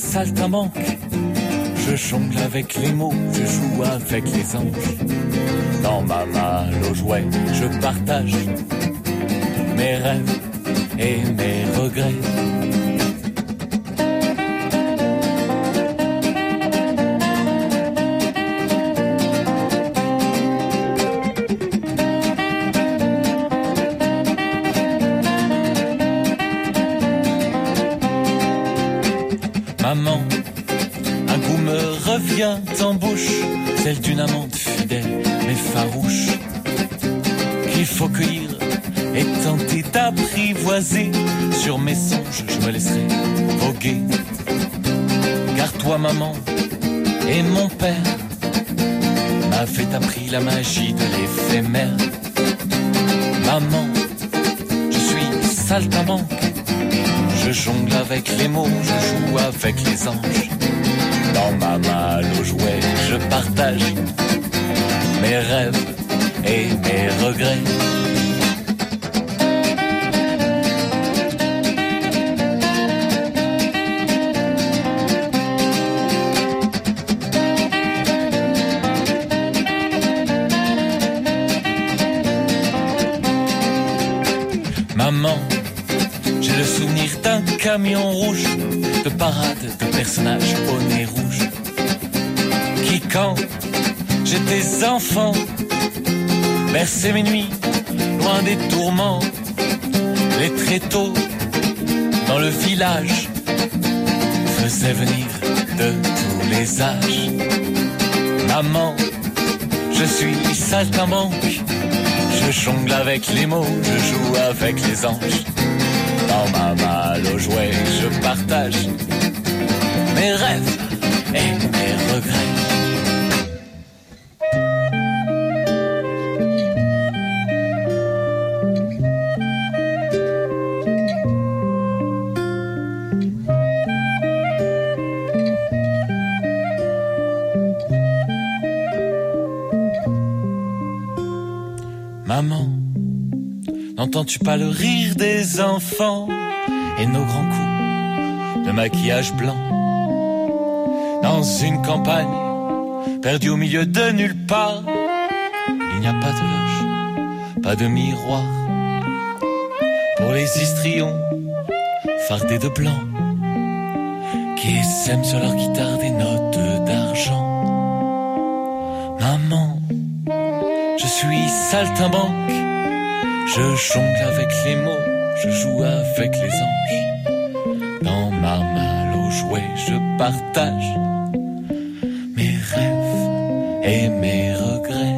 Speaker 5: saltimbanque. Je jongle avec les mots, je joue avec les anges. Dans ma malle aux jouets, je partage mes rêves et mes regrets. Maman, un goût me revient en bouche, celle d'une amante fidèle mais farouche, qu'il faut cueillir et tenter d'apprivoiser. Sur mes songes, je me laisserai voguer. Car toi, maman, et mon père m'avaient appris la magie de l'éphémère. Maman, je suis saltimbanque. Je jongle avec les mots, je joue avec les anges. Dans ma malle aux jouets, je partage mes rêves et mes regrets. Maman, j'ai le souvenir d'un camion rouge, de parade de personnages au nez rouge, qui quand j'étais enfant berçait mes nuits, loin des tourments. Les tréteaux dans le village faisaient venir de tous les âges. Maman, je suis saltimbanque. Je jongle avec les mots, je joue avec les anges. Dans ma malle aux jouets, je partage mes rêves et mes regrets. Maman, n'entends-tu pas le rire des enfants et nos grands coups de maquillage blanc dans une campagne perdue au milieu de nulle part? Il n'y a pas de loge, pas de miroir pour les histrions fardés de blanc qui sèment sur leur guitare des notes d'argent. Maman, je suis saltimbanque, je jongle avec les mots, je joue avec les anges. Dans ma malle aux jouets, je partage mes rêves et mes regrets.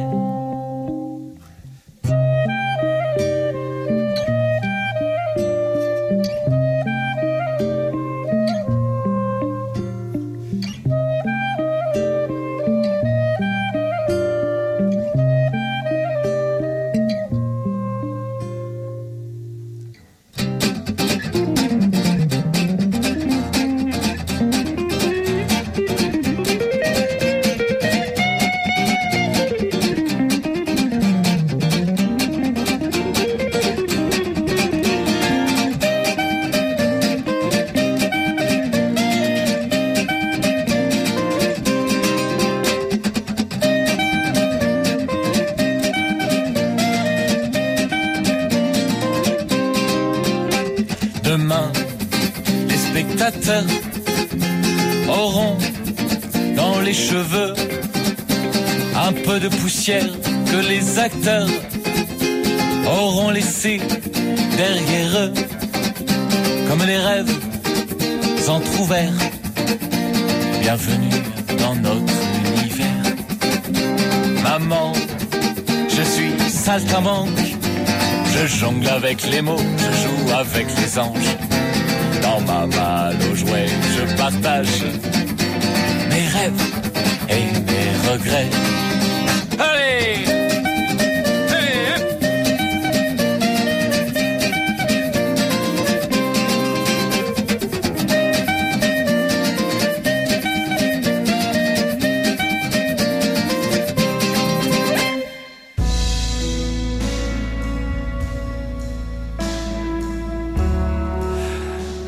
Speaker 5: Demain, les spectateurs auront dans les cheveux un peu de poussière que les acteurs auront laissé derrière eux, comme les rêves entr'ouverts. Bienvenue dans notre univers. Maman, je suis saltimbanque. Je jongle avec les mots, je joue avec les anges. Dans ma malle aux jouets, je partage mes rêves et mes regrets. Allez!
Speaker 6: Le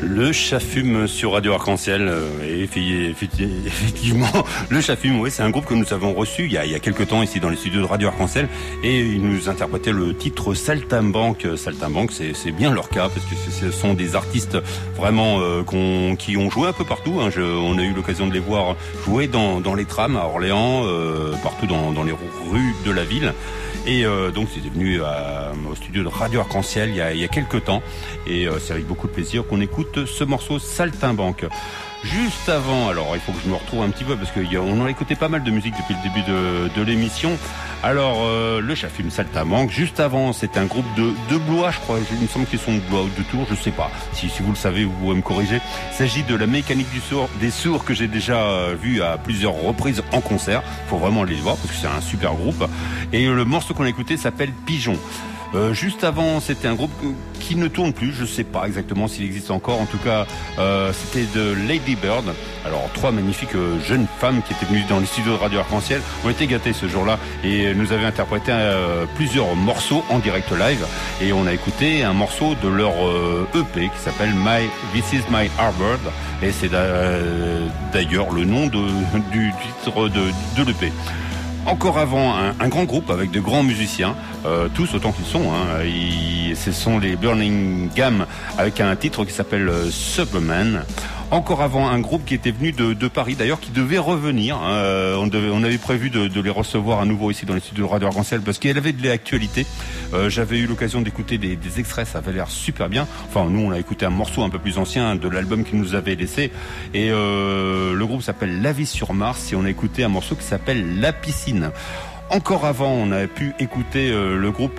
Speaker 6: Chafume sur Radio Arc-en-Ciel. Et effectivement, le Chafume, oui, c'est un groupe que nous avons reçu il y a quelques temps ici dans les studios de Radio Arc-en-Ciel. Et ils nous interprétaient le titre Saltimbanque. Saltimbanque, c'est bien leur cas parce que ce sont des artistes vraiment qui ont joué un peu partout. Hein. On a eu l'occasion de les voir jouer dans les trams à Orléans, partout dans les rues de la ville. Et donc c'était venu au studio de Radio Arc-en-Ciel il y a quelques temps. Et c'est avec beaucoup de plaisir qu'on écoute ce morceau Saltimbanque. Juste avant, alors il faut que je me retrouve un petit peu parce qu'on en a écouté pas mal de musique depuis le début de l'émission. Alors le Chafume Saltimbanque, juste avant c'était un groupe de Blois, je crois, il me semble qu'ils sont de Blois ou de Tours, je sais pas. Si vous le savez, vous pouvez me corriger. Il s'agit de la Mécanique des Sourds que j'ai déjà vu à plusieurs reprises en concert. Faut vraiment les voir parce que c'est un super groupe. Et le morceau qu'on a écouté s'appelle Pigeon. Juste avant, c'était un groupe qui ne tourne plus. Je sais pas exactement s'il existe encore. En tout cas, c'était de Lady Bird. Alors, 3 magnifiques jeunes femmes qui étaient venues dans les studios de Radio Arc-en-Ciel ont été gâtées ce jour-là et nous avaient interprété plusieurs morceaux en direct live. Et on a écouté un morceau de leur EP qui s'appelle This Is My Harvard. Et c'est d'ailleurs le nom du titre de l'EP. Encore avant, un grand groupe avec de grands musiciens, tous autant qu'ils sont. Hein. Ce sont les Burning Gam avec un titre qui s'appelle Superman. Encore avant, un groupe qui était venu de Paris, d'ailleurs, qui devait revenir. On avait prévu de les recevoir à nouveau ici dans les studios de Radio Arc-en-Ciel parce qu'il y avait de l'actualité. J'avais eu l'occasion d'écouter des extraits, ça avait l'air super bien. Enfin, nous, on a écouté un morceau un peu plus ancien de l'album qu'ils nous avaient laissé. Et le groupe s'appelle La Vie sur Mars et on a écouté un morceau qui s'appelle La Piscine. Encore avant, on a pu écouter le groupe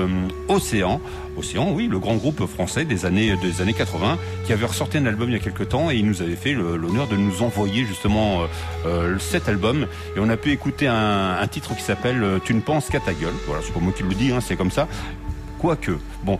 Speaker 6: Océan, oui, le grand groupe français des années 80, qui avait ressorti un album il y a quelques temps et il nous avait fait l'honneur de nous envoyer justement cet album. Et on a pu écouter un titre qui s'appelle Tu ne penses qu'à ta gueule. Voilà, c'est pas moi qui le dis, hein, c'est comme ça. Quoique, bon,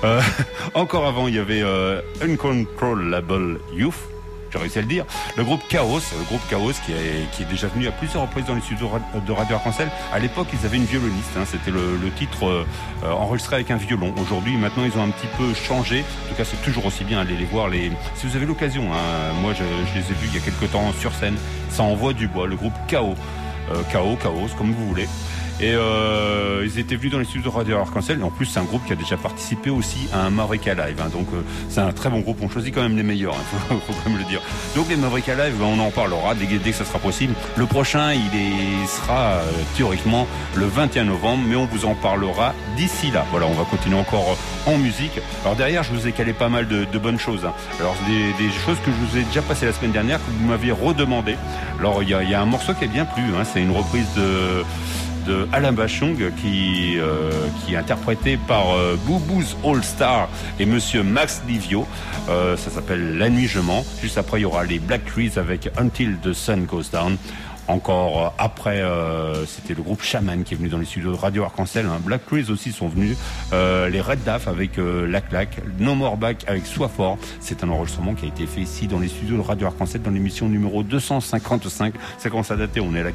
Speaker 6: encore avant, il y avait Uncontrollable Youth. J'ai réussi à le dire. Le groupe Chaos qui est déjà venu à plusieurs reprises dans les studios de Radio Arc-en-Ciel. À l'époque, ils avaient une violoniste. Hein, c'était le titre enregistré avec un violon. Aujourd'hui, maintenant, ils ont un petit peu changé. En tout cas, c'est toujours aussi bien. Allez les voir. Si vous avez l'occasion, hein, moi, je les ai vus il y a quelques temps sur scène. Ça envoie du bois. Le groupe Chaos, comme vous voulez. Et ils étaient venus dans les studios de Radio Arc-en-Ciel. Et en plus, c'est un groupe qui a déjà participé aussi à un Mavrika Live. Hein. Donc, c'est un très bon groupe. On choisit quand même les meilleurs. Hein. Faut quand même le dire. Donc, les Mavrika Live, on en parlera dès que ça sera possible. Le prochain, il sera théoriquement le 21 novembre, mais on vous en parlera d'ici là. Voilà, on va continuer encore en musique. Alors derrière, je vous ai calé pas mal de bonnes choses. Hein. Alors, des choses que je vous ai déjà passées la semaine dernière, que vous m'aviez redemandé. Alors, il y a un morceau qui a bien plu. Hein. C'est une reprise de Alain Bachung qui est interprété par Boubou's All Star et Monsieur Max Livio. Ça s'appelle La Nuit je mens. Juste après il y aura les Black Trees avec Until the Sun Goes Down. Encore après, c'était le groupe Shaman qui est venu dans les studios de Radio Arc-en-Ciel. Hein. Black Trees aussi sont venus. Les Red Daf avec La Claque. No More Back avec Sois Fort. C'est un enregistrement qui a été fait ici dans les studios de Radio Arc-en-Ciel dans l'émission numéro 255. Ça commence à dater, on est à la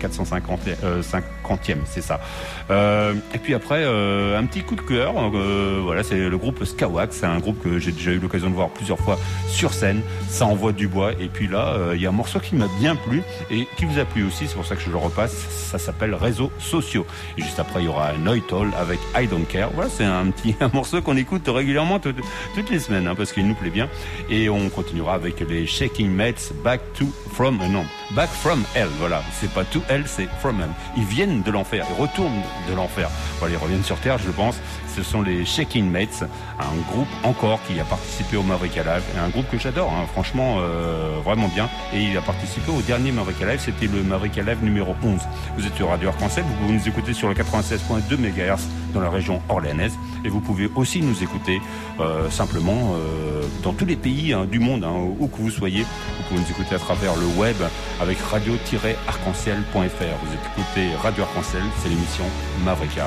Speaker 6: 450e, c'est ça. Et puis après, un petit coup de cœur. Voilà, c'est le groupe Skawak. C'est un groupe que j'ai déjà eu l'occasion de voir plusieurs fois sur scène. Ça envoie du bois. Et puis là, il y a un morceau qui m'a bien plu et qui vous a plu aussi. C'est pour ça que je le repasse. Ça s'appelle Réseaux Sociaux. Et juste après, il y aura Noitol avec I Don't Care. Voilà, c'est un morceau qu'on écoute régulièrement toutes les semaines, hein, parce qu'il nous plaît bien. Et on continuera avec les Shaking Mates Back From Hell. Voilà, c'est pas to Hell, c'est From Hell. Ils viennent de l'enfer, ils retournent de l'enfer. Voilà, ils reviennent sur Terre, je pense. Ce sont les Shaking Mates, un groupe encore qui a participé au Mavrika Live, un groupe que j'adore, hein, franchement, vraiment bien. Et il a participé au dernier Mavrika Live, c'était le Mavrika Live numéro 11. Vous êtes sur Radio Arc-en-Ciel, vous pouvez nous écouter sur le 96.2 MHz dans la région orléanaise. Et vous pouvez aussi nous écouter simplement dans tous les pays du monde, hein, où que vous soyez. Vous pouvez nous écouter à travers le web avec radio-arc-en-ciel.fr. Vous écoutez Radio Arc-en-Ciel, c'est l'émission Mavrika.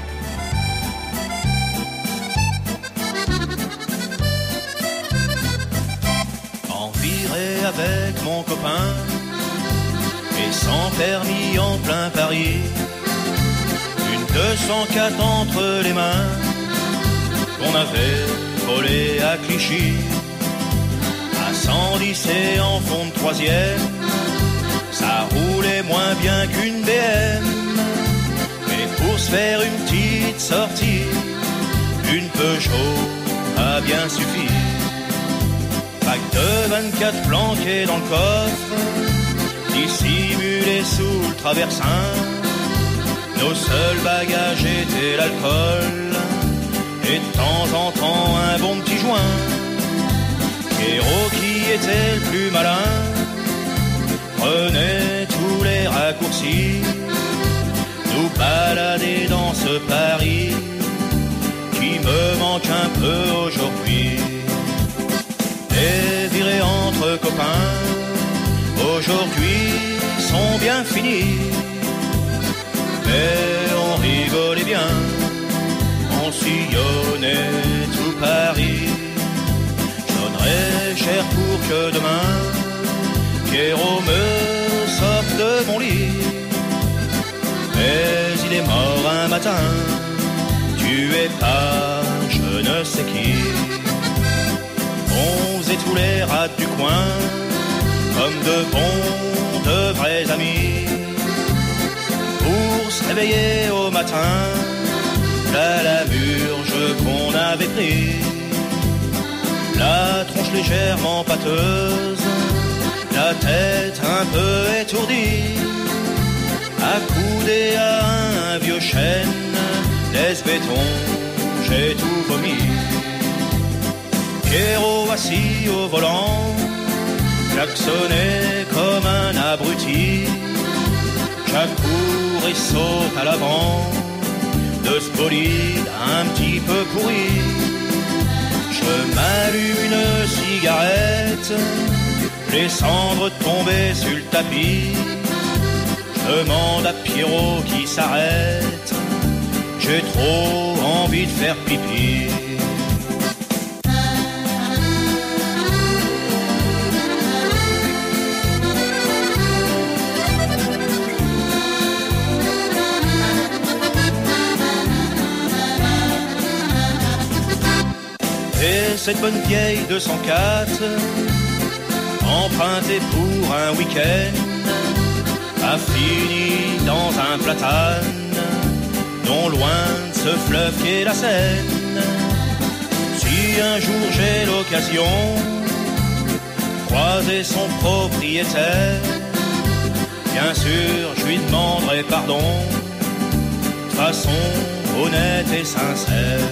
Speaker 7: Avec mon copain et sans permis en plein Paris, une 204 entre les mains qu'on avait volé à Clichy. À
Speaker 12: 110 et en fond de troisième, ça roulait moins bien qu'une BM. Mais pour se faire une petite sortie, une Peugeot a bien suffi. Pack de 24 planqués dans le coffre, dissimulés sous le traversin. Nos seuls bagages étaient l'alcool et de temps en temps un bon petit joint. Héros qui était le plus malin prenait tous les raccourcis, nous balader dans ce Paris qui me manque un peu aujourd'hui. Les virées entre copains aujourd'hui sont bien finies, mais on rigolait bien, on sillonnait tout Paris. Je donnerais cher pour que demain Pierrot me sorte de mon lit, mais il est mort un matin, tué par je ne sais qui. On faisait tous les rats du coin comme de bons, de vrais amis, pour se réveiller au matin, là la murge qu'on avait pris, la tronche légèrement pâteuse, la tête un peu étourdie, accoudé à un vieux chêne, laisse-béton, j'ai tout vomi. Pierrot assis au volant, klaxonnait comme un abruti, j'accours et saute à l'avant de ce bolide un petit peu pourri. Je m'allume une cigarette, les cendres tomber sur le tapis. Je demande à Pierrot qui s'arrête, j'ai trop envie de faire pipi. Et cette bonne vieille 204, empruntée pour un week-end, a fini dans un platane, non loin de ce fleuve qu'est la Seine. Si un jour j'ai l'occasion de croiser son propriétaire, bien sûr je lui demanderai pardon, de façon honnête et sincère.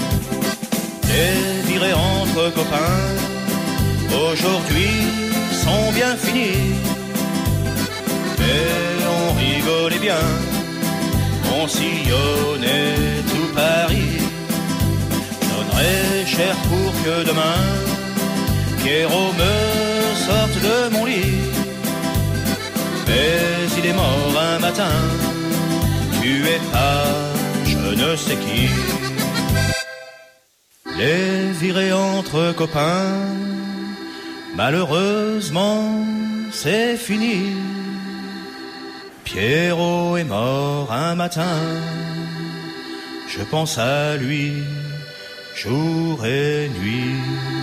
Speaker 12: Les virées entre copains aujourd'hui sont bien finis, mais on rigolait bien, on sillonnait tout Paris. Donnerais cher pour que demain Pierrot me sorte de mon lit, mais il est mort un matin, tué par je ne sais qui. Les virées entre copains, malheureusement, c'est fini. Pierrot est mort un matin, je pense à lui, jour et nuit.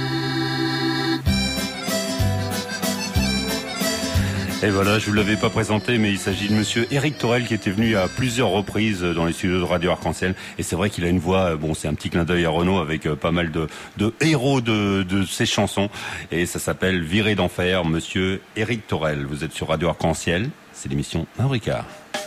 Speaker 6: Et voilà, je vous l'avais pas présenté, mais il s'agit de monsieur Éric Torel qui était venu à plusieurs reprises dans les studios de Radio Arc-en-Ciel. Et c'est vrai qu'il a une voix, bon, c'est un petit clin d'œil à Renaud avec pas mal de héros de ses chansons. Et ça s'appelle Viré d'enfer, monsieur Éric Torel. Vous êtes sur Radio Arc-en-Ciel, c'est l'émission Mauricard.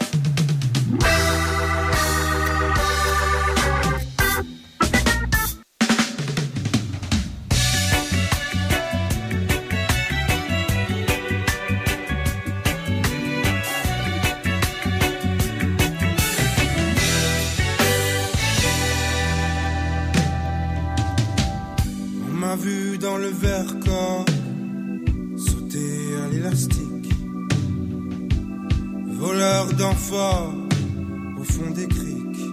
Speaker 13: Vu dans le verre-corps sauter à l'élastique, voleur d'amphores au fond des criques.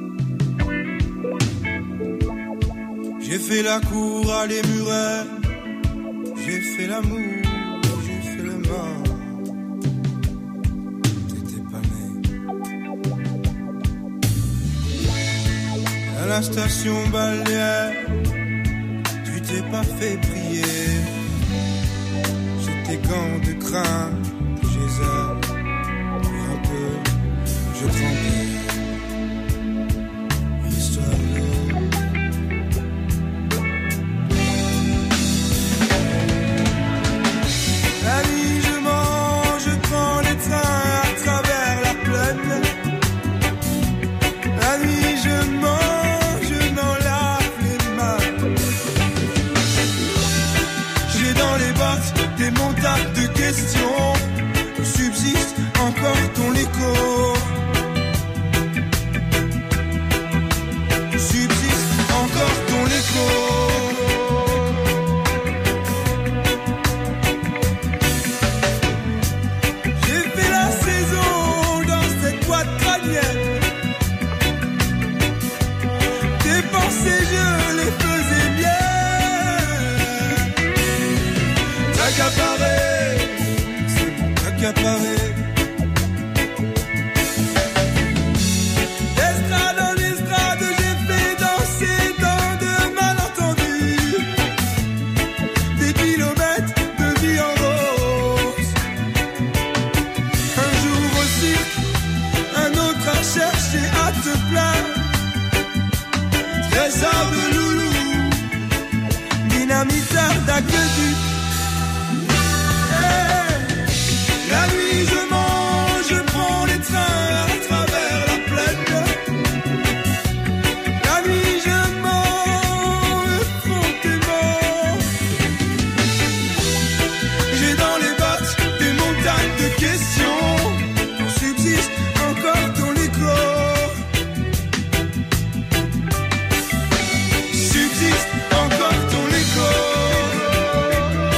Speaker 13: J'ai fait la cour à les murets, j'ai fait l'amour, j'ai fait le mort. T'étais pas né. À la station balnéaire, t'es pas fait prier, tes gants de crin, j'ai un peu, je tremblais. Histoire d'eau. La nuit je mange, je prends les trains à travers la plaine. La nuit je mange, je m'en lave les mains. J'ai dans les bottes des montagnes de questions. Où subsiste encore ton écho. Où subsiste encore ton écho. J'ai fait la saison dans cette boîte crânienne. Tes pensées je les faisais miennes. T'accaparer, c'est bon, t'accaparer. D'estrade en estrade, j'ai fait danser tant de malentendus. Des kilomètres de vie en rose. Un jour au cirque, un autre à chercher à te plaindre. Trésor de loulou, dynamiteur d'aqueduc. La nuit je mange, je prends les trains à travers la plaine. La nuit je mange profondément. J'ai dans les bottes des montagnes de questions. Subsiste encore ton écho. Subsiste encore ton écho.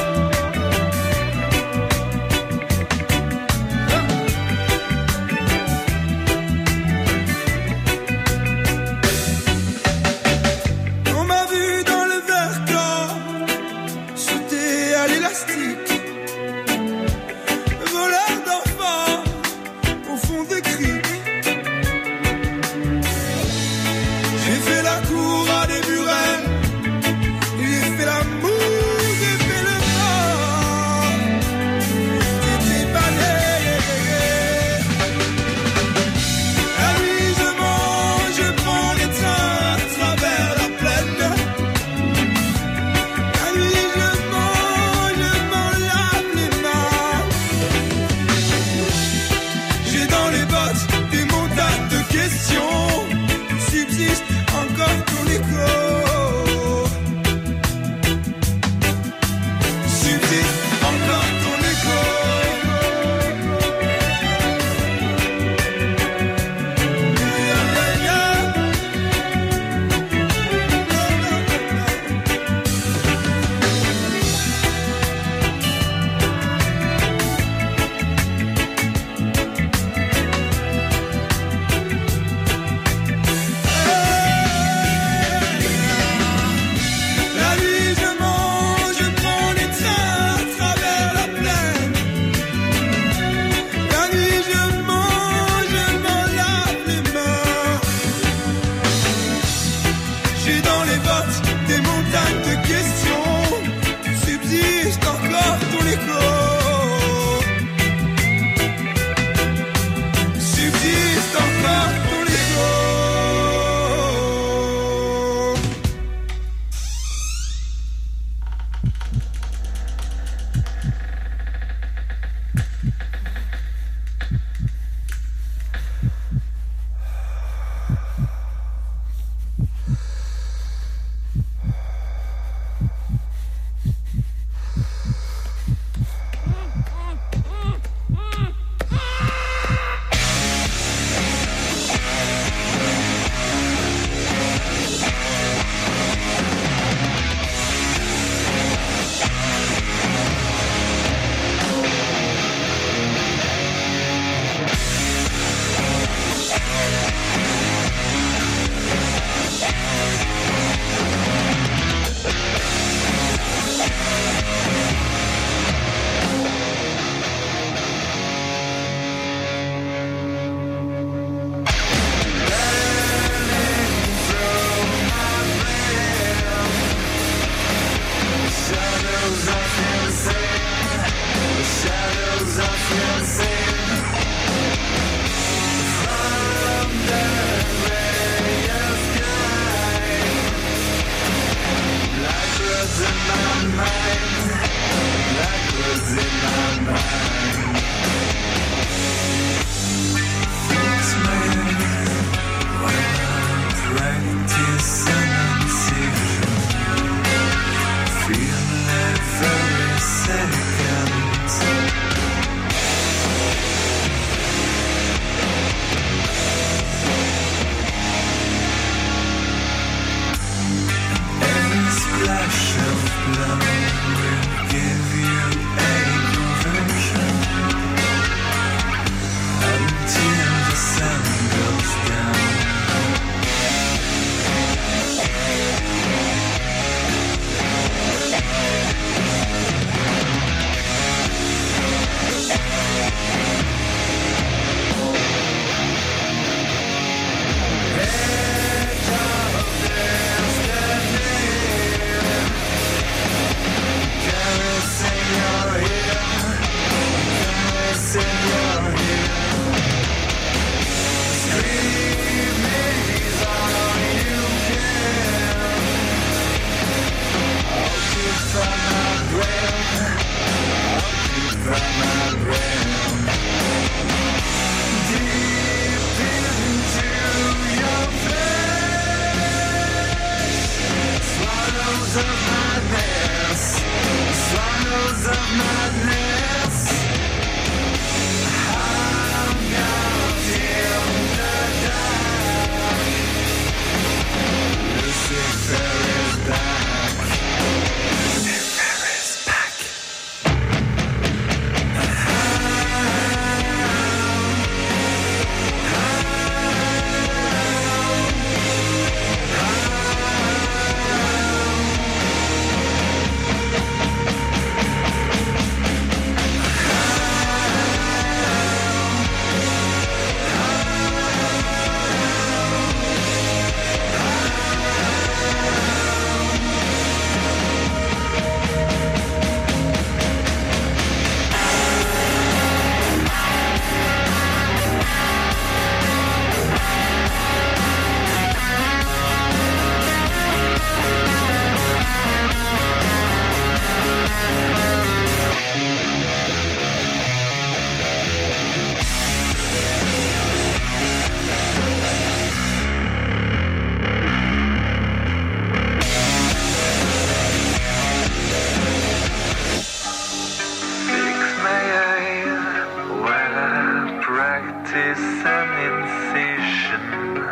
Speaker 14: is an incision.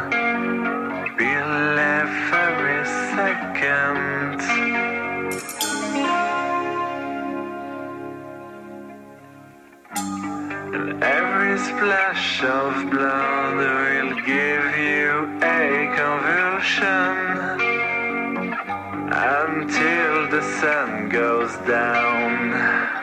Speaker 14: Feel every second. And every splash of blood will give you a convulsion until the sun goes down.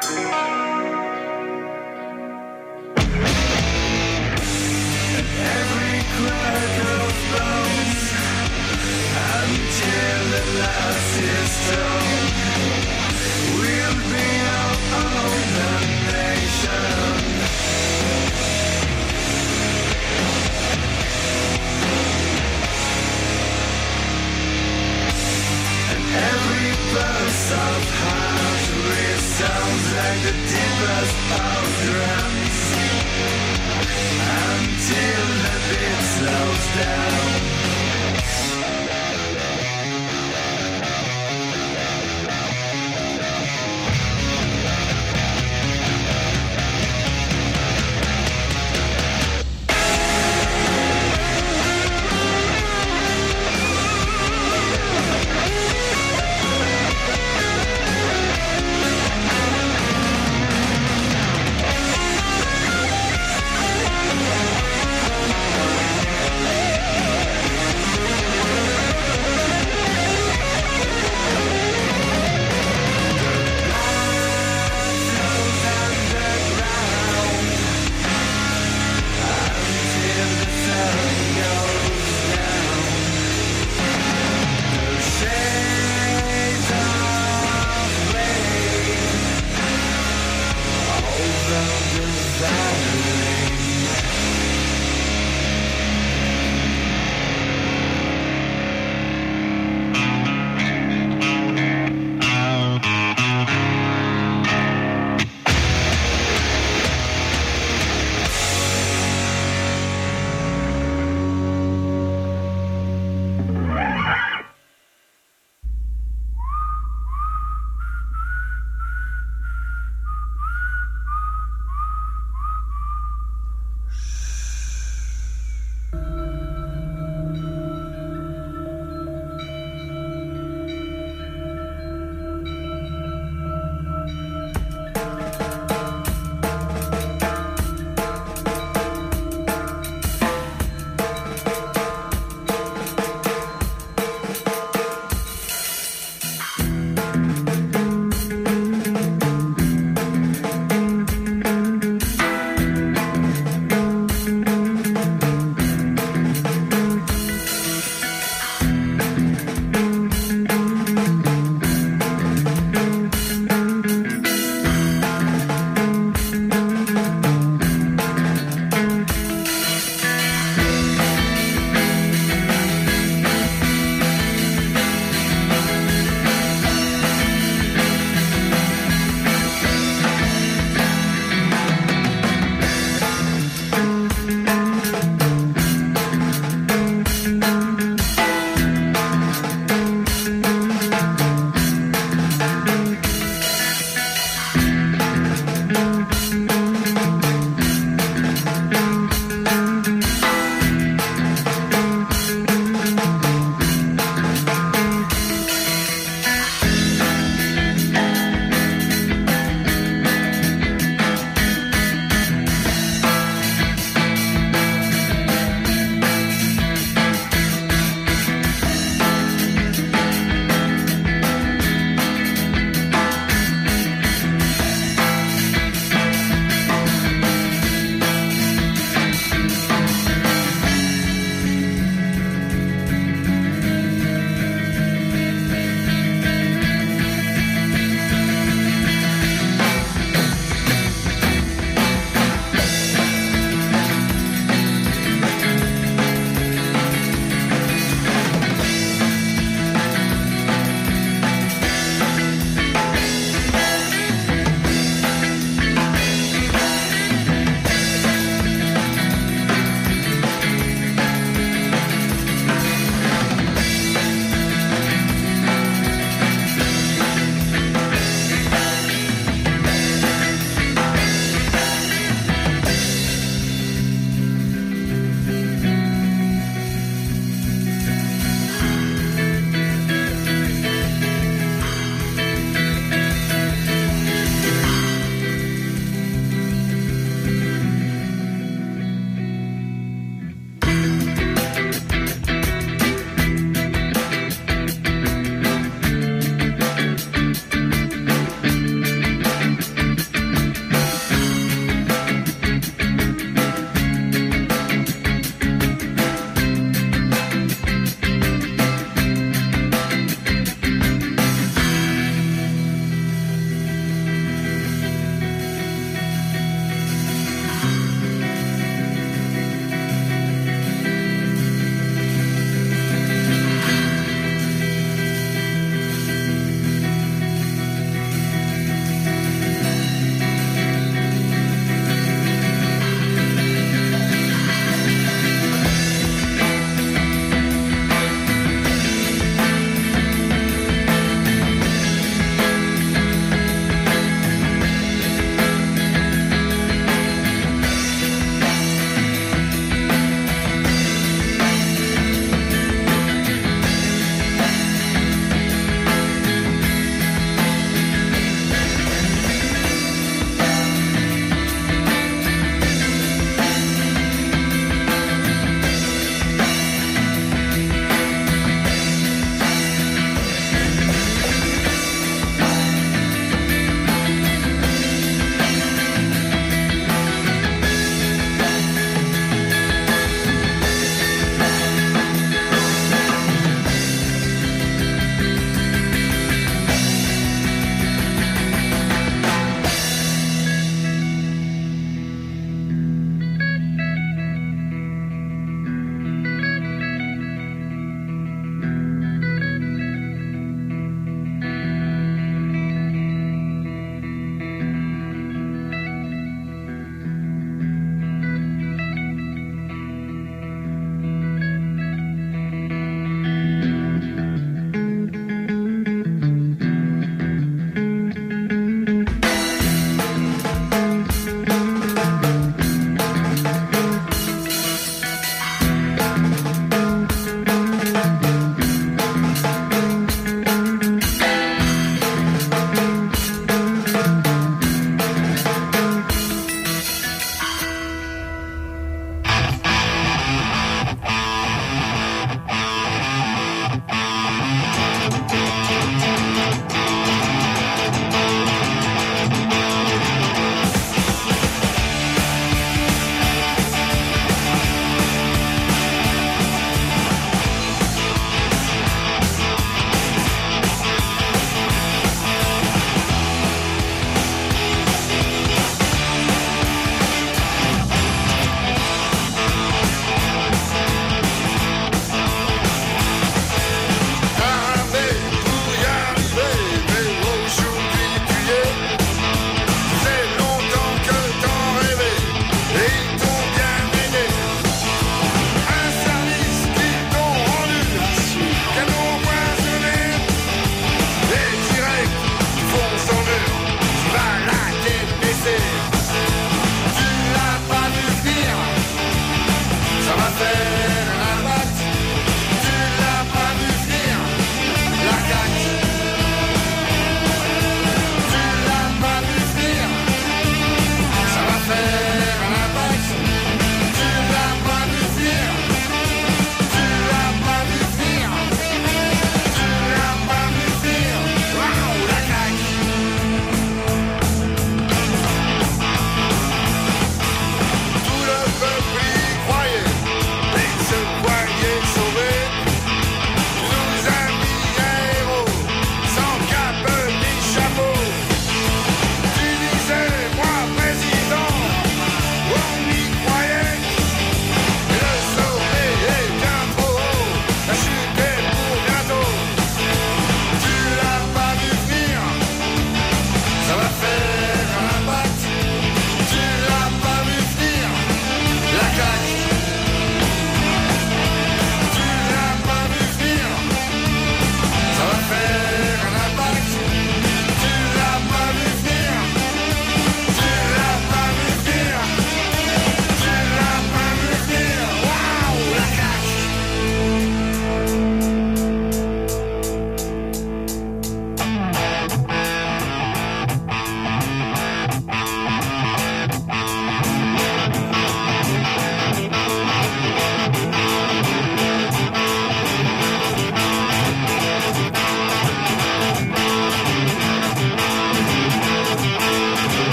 Speaker 14: And every crack of bones until the last is told will be our own nation. Every burst of heart resounds like the deepest of drums until the beat slows down.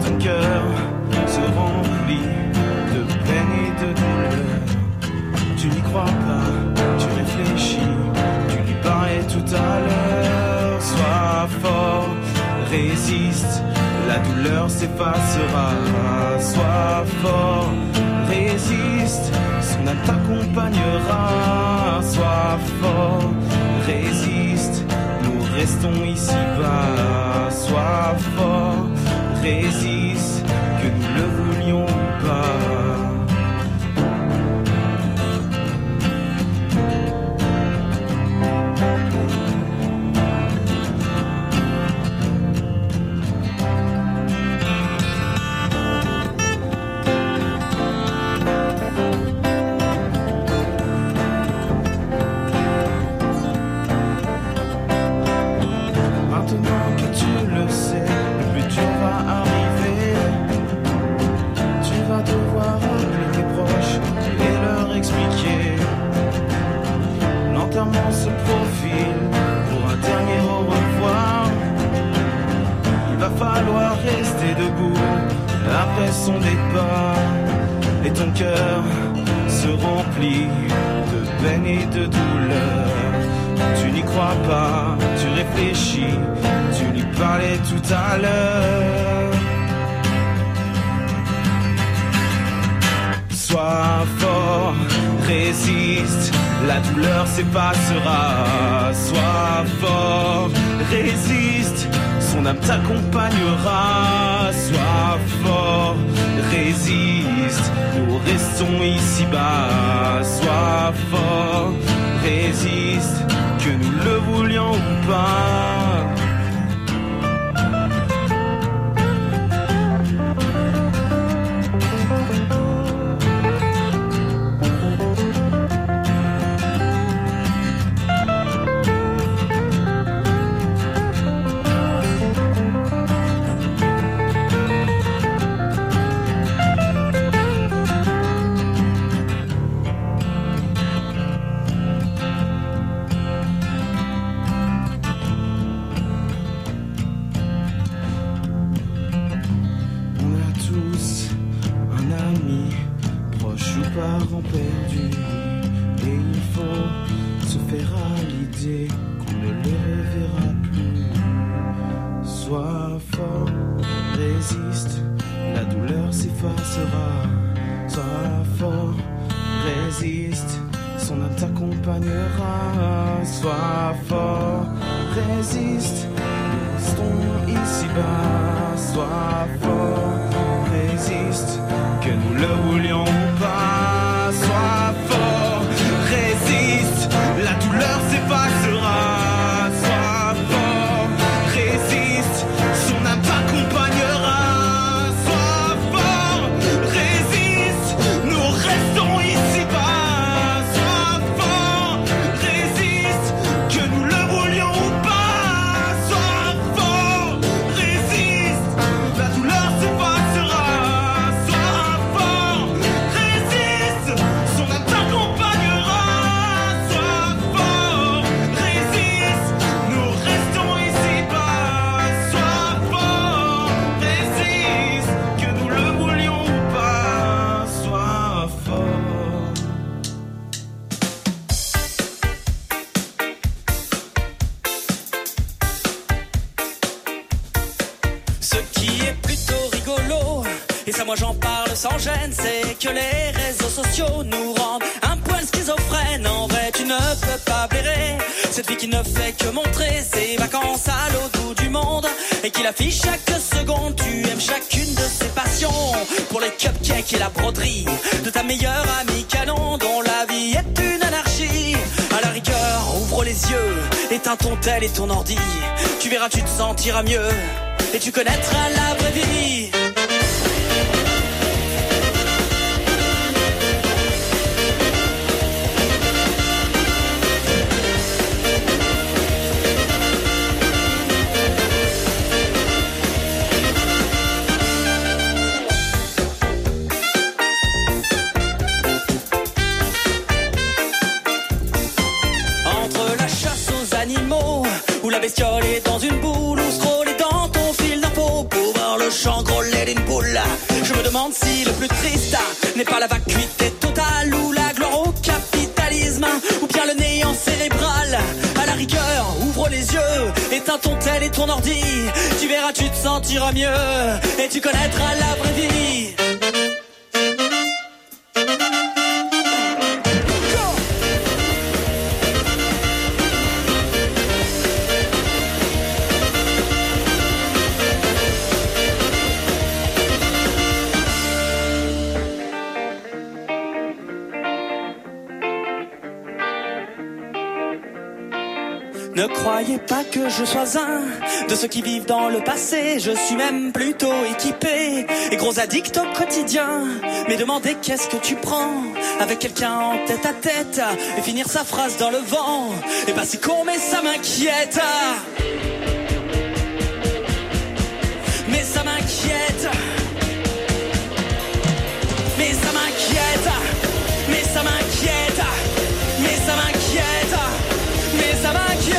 Speaker 15: ton cœur se remplit de peine et de douleur. Tu n'y crois pas, tu réfléchis, tu lui parlais tout à l'heure. Sois fort, résiste, la douleur s'effacera. Sois fort, résiste, son âme t'accompagnera. Sois fort, résiste, nous restons ici-bas. Sois fort, résiste, que nous le voulions ou pas. Se profile pour un dernier au revoir. Il va falloir rester debout après son départ. Et ton cœur se remplit de peine et de douleur. Tu n'y crois pas, tu réfléchis, tu lui parlais tout à l'heure. Sois fort, résiste, la douleur s'effacera. Sois fort, résiste, son âme t'accompagnera. Sois fort, résiste, nous restons ici-bas. Sois fort, résiste, que nous le voulions ou pas.
Speaker 16: Moi j'en parle sans gêne, c'est que les réseaux sociaux nous rendent un poil schizophrènes. En vrai tu ne peux pas blairer cette vie qui ne fait que montrer ses vacances à l'autre bout du monde et qui l'affiche chaque seconde. Tu aimes chacune de ses passions pour les cupcakes et la broderie de ta meilleure amie canon dont la vie est une anarchie. À la rigueur, ouvre les yeux, éteins ton tel et ton ordi. Tu verras, tu te sentiras mieux et tu connaîtras la vraie vie.
Speaker 5: La bestiole est dans une boule ou scroller dans ton fil d'infos pour voir le champ gros
Speaker 16: boule. Je me demande si le plus triste n'est pas la vacuité totale ou la gloire au capitalisme, ou bien le néant cérébral. À la rigueur, ouvre les yeux, éteins ton tel et ton ordi. Tu verras, tu te sentiras mieux et tu connaîtras la vraie vie. Ne croyez pas que je sois un de ceux qui vivent dans le passé. Je suis même plutôt équipé et gros addict au quotidien. Mais demandez qu'est-ce que tu prends avec quelqu'un en tête à tête et finir sa phrase dans le vent. Et pas si con mais ça m'inquiète. Mais ça m'inquiète. Mais ça m'inquiète. Mais ça m'inquiète. Mais ça m'inquiète. Mais ça m'inquiète.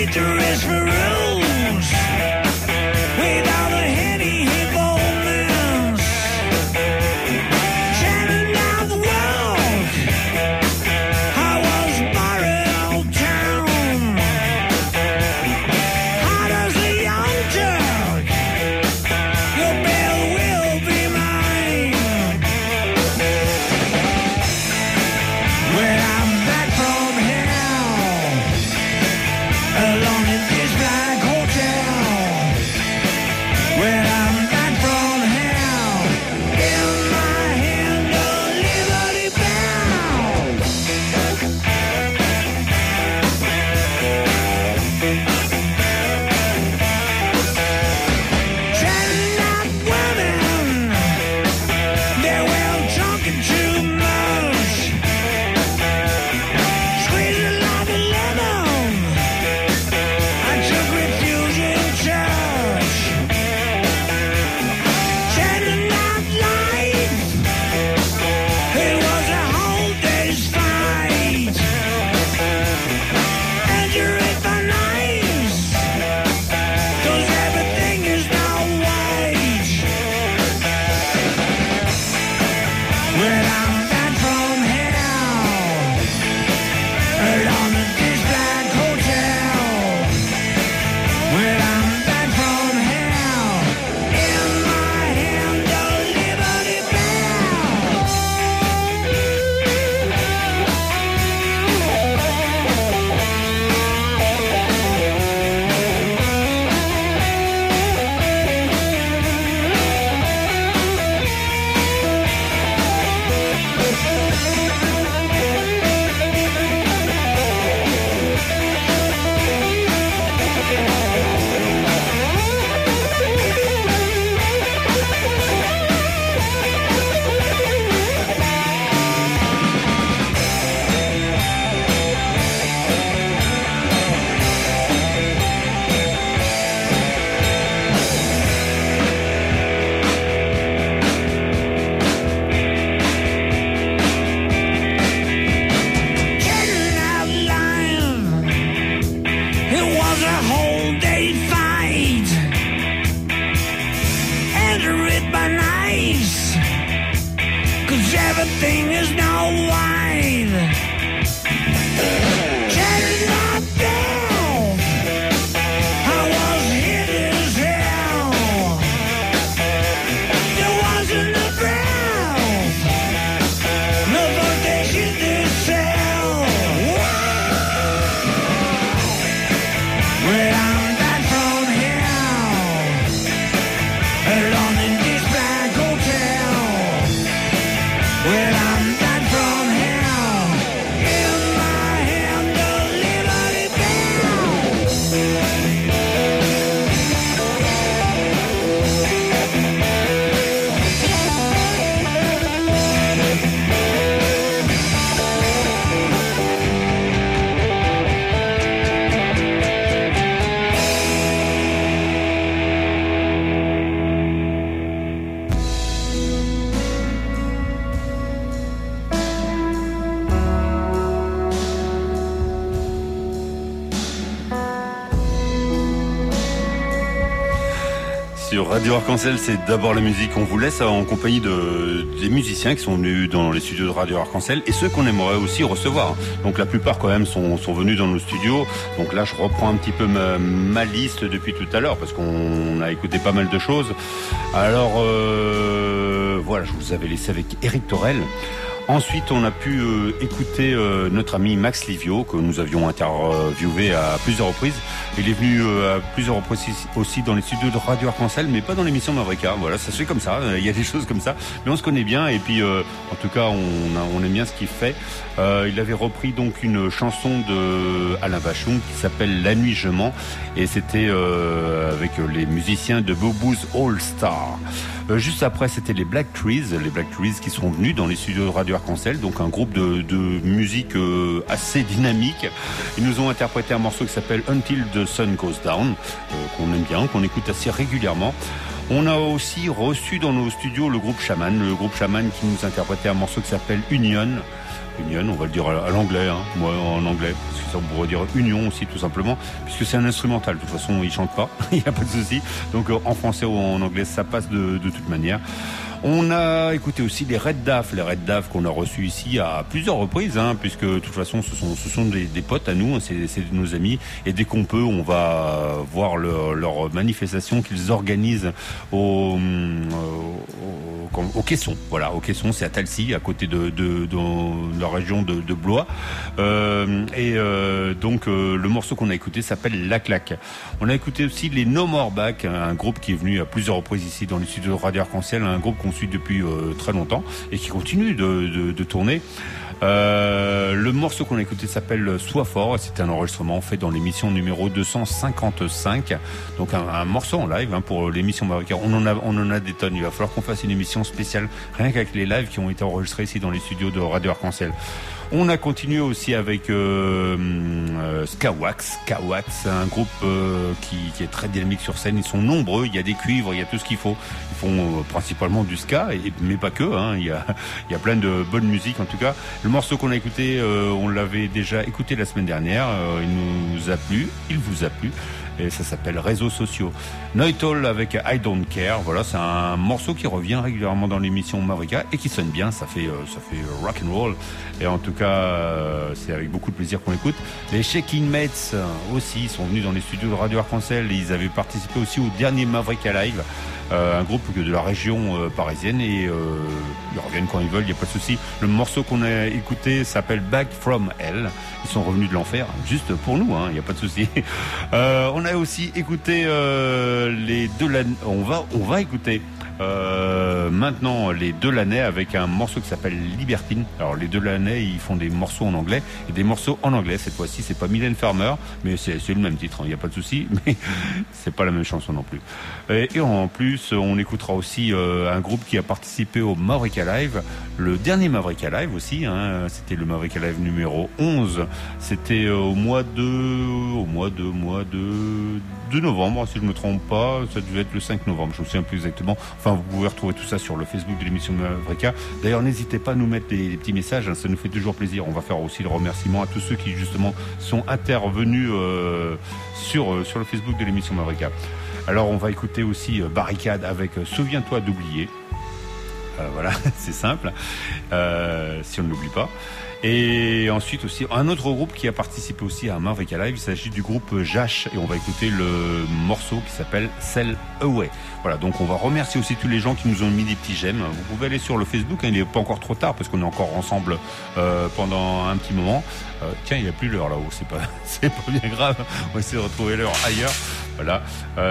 Speaker 5: victories for rules. With all the heady hip moments. Shining down the world. I was born in old town. Hot as a young jerk. Your bill will be mine. When I'm back from hell, alone in this black hotel. When I'm back from hell, in my hand a Liberty Bell. Chatting up women, they're well drunk and too much. Squeezing like a lemon, I took refuge in church. Chatting up life, it was a whole day's fight. And you're it by nice, 'cause everything is now white. When I'm back from hell, alone at this black hotel. When I'm back from hell, in my hand a Liberty Bell. Getting out line, it was a whole day fight. Enter it by nice, 'cause everything is now wide. Getting up down, I was hit as hell. There wasn't a breath, no foundation to sell. When I'm back from hell, alone in this black hotel. When I'm back from hell, in my hand a Liberty
Speaker 6: Sur Radio Arc-en-Ciel, c'est d'abord la musique. On vous laisse en compagnie des musiciens qui sont venus dans les studios de Radio Arc-en-Ciel et ceux qu'on aimerait aussi recevoir. Donc la plupart quand même sont venus dans nos studios. Donc là, je reprends un petit peu ma liste depuis tout à l'heure parce qu'on a écouté pas mal de choses. Alors voilà, je vous avais laissé avec Éric Torel. Ensuite, on a pu écouter notre ami Max Livio, que nous avions interviewé à plusieurs reprises. Il est venu à plusieurs reprises aussi dans les studios de Radio Arc-en-Ciel, mais pas dans l'émission Mavrika. Voilà, ça se fait comme ça. Il y a des choses comme ça, mais on se connaît bien. Et puis, en tout cas, on aime bien ce qu'il fait. Il avait repris donc une chanson de Alain Bachung qui s'appelle La Nuit je mens, et c'était avec les musiciens de Boubou's All Star. Juste après, c'était les Black Trees qui sont venus dans les studios de Radio Arc-en-Ciel, donc un groupe de musique assez dynamique. Ils nous ont interprété un morceau qui s'appelle Until the Sun Goes Down, qu'on aime bien, qu'on écoute assez régulièrement. On a aussi reçu dans nos studios le groupe Shaman qui nous interprétait un morceau qui s'appelle Union. Union, on va le dire à l'anglais, hein, moi en anglais, parce que ça on pourrait dire union aussi tout simplement, puisque c'est un instrumental, de toute façon il chante pas, il n'y a pas de souci, donc en français ou en anglais ça passe de toute manière. On a écouté aussi les Red Daf qu'on a reçus ici à plusieurs reprises, hein, puisque de toute façon ce sont des potes à nous, hein, c'est nos amis, et dès qu'on peut, on va voir leur manifestation qu'ils organisent au Caisson. Voilà, au Caisson, c'est à Talcy, à côté de la région de Blois. Donc le morceau qu'on a écouté s'appelle La Claque. On a écouté aussi les No More Back, un groupe qui est venu à plusieurs reprises ici dans les studios de Radio Arc-en-Ciel, un groupe qu'on suit depuis très longtemps et qui continue de tourner. Le morceau qu'on a écouté s'appelle Sois fort. C'était un enregistrement fait dans l'émission numéro 255. Donc un morceau en live, hein, pour l'émission Mavrika. On en a des tonnes. Il va falloir qu'on fasse une émission spéciale rien qu'avec les lives qui ont été enregistrés ici dans les studios de Radio Arc-en-Ciel. On a continué aussi avec Skawax, un groupe qui est très dynamique sur scène. Ils sont nombreux, il y a des cuivres, il y a tout ce qu'il faut. Ils font principalement du ska, mais pas que, hein. Il y a plein de bonne musique en tout cas. Le morceau qu'on a écouté, on l'avait déjà écouté la semaine dernière, il nous a plu, il vous a plu. Et ça s'appelle Réseaux sociaux. Noitol avec I Don't Care. Voilà, c'est un morceau qui revient régulièrement dans l'émission Mavrika et qui sonne bien. Ça fait rock and roll. Et en tout cas, c'est avec beaucoup de plaisir qu'on l'écoute. Les Shaking Mates aussi sont venus dans les studios de Radio Arc-en-Ciel. Ils avaient participé aussi au dernier Mavrika Live. Un groupe de la région parisienne, et ils reviennent quand ils veulent, il n'y a pas de souci. Le morceau qu'on a écouté s'appelle Back From Hell. Ils sont revenus de l'enfer, juste pour nous, il n'y a pas de souci. On a aussi écouté les Delaney. On va écouter maintenant les Delaney avec un morceau qui s'appelle Libertine. Alors les Delaney, ils font des morceaux en anglais et des morceaux en anglais. Cette fois-ci, c'est pas Mylène Farmer, mais c'est le même titre, il n'y a pas de souci, mais c'est pas la même chanson non plus. Et en plus, on écoutera aussi un groupe qui a participé au Mavrika Live, le dernier Mavrika Live aussi, hein, c'était le Mavrika Live numéro 11. C'était au mois de novembre, si je me trompe pas. Ça devait être le 5 novembre, je me souviens plus exactement. Enfin, vous pouvez retrouver tout ça sur le Facebook de l'émission Mavrika. D'ailleurs, n'hésitez pas à nous mettre des petits messages, hein, ça nous fait toujours plaisir. On va faire aussi le remerciement à tous ceux qui justement sont intervenus sur le Facebook de l'émission Mavrika. Alors, on va écouter aussi Barricade avec Souviens-toi d'oublier. Voilà, c'est simple, si on ne l'oublie pas. Et ensuite aussi un autre groupe qui a participé aussi à Mavrika Live, il s'agit du groupe Jash, et on va écouter le morceau qui s'appelle Sail Away. Voilà, donc on va remercier aussi tous les gens qui nous ont mis des petits j'aime. Vous pouvez aller sur le Facebook, hein, il n'est pas encore trop tard parce qu'on est encore ensemble pendant un petit moment. Tiens, il n'y a plus l'heure là-haut, c'est pas bien grave, on va essayer de retrouver l'heure ailleurs. Voilà,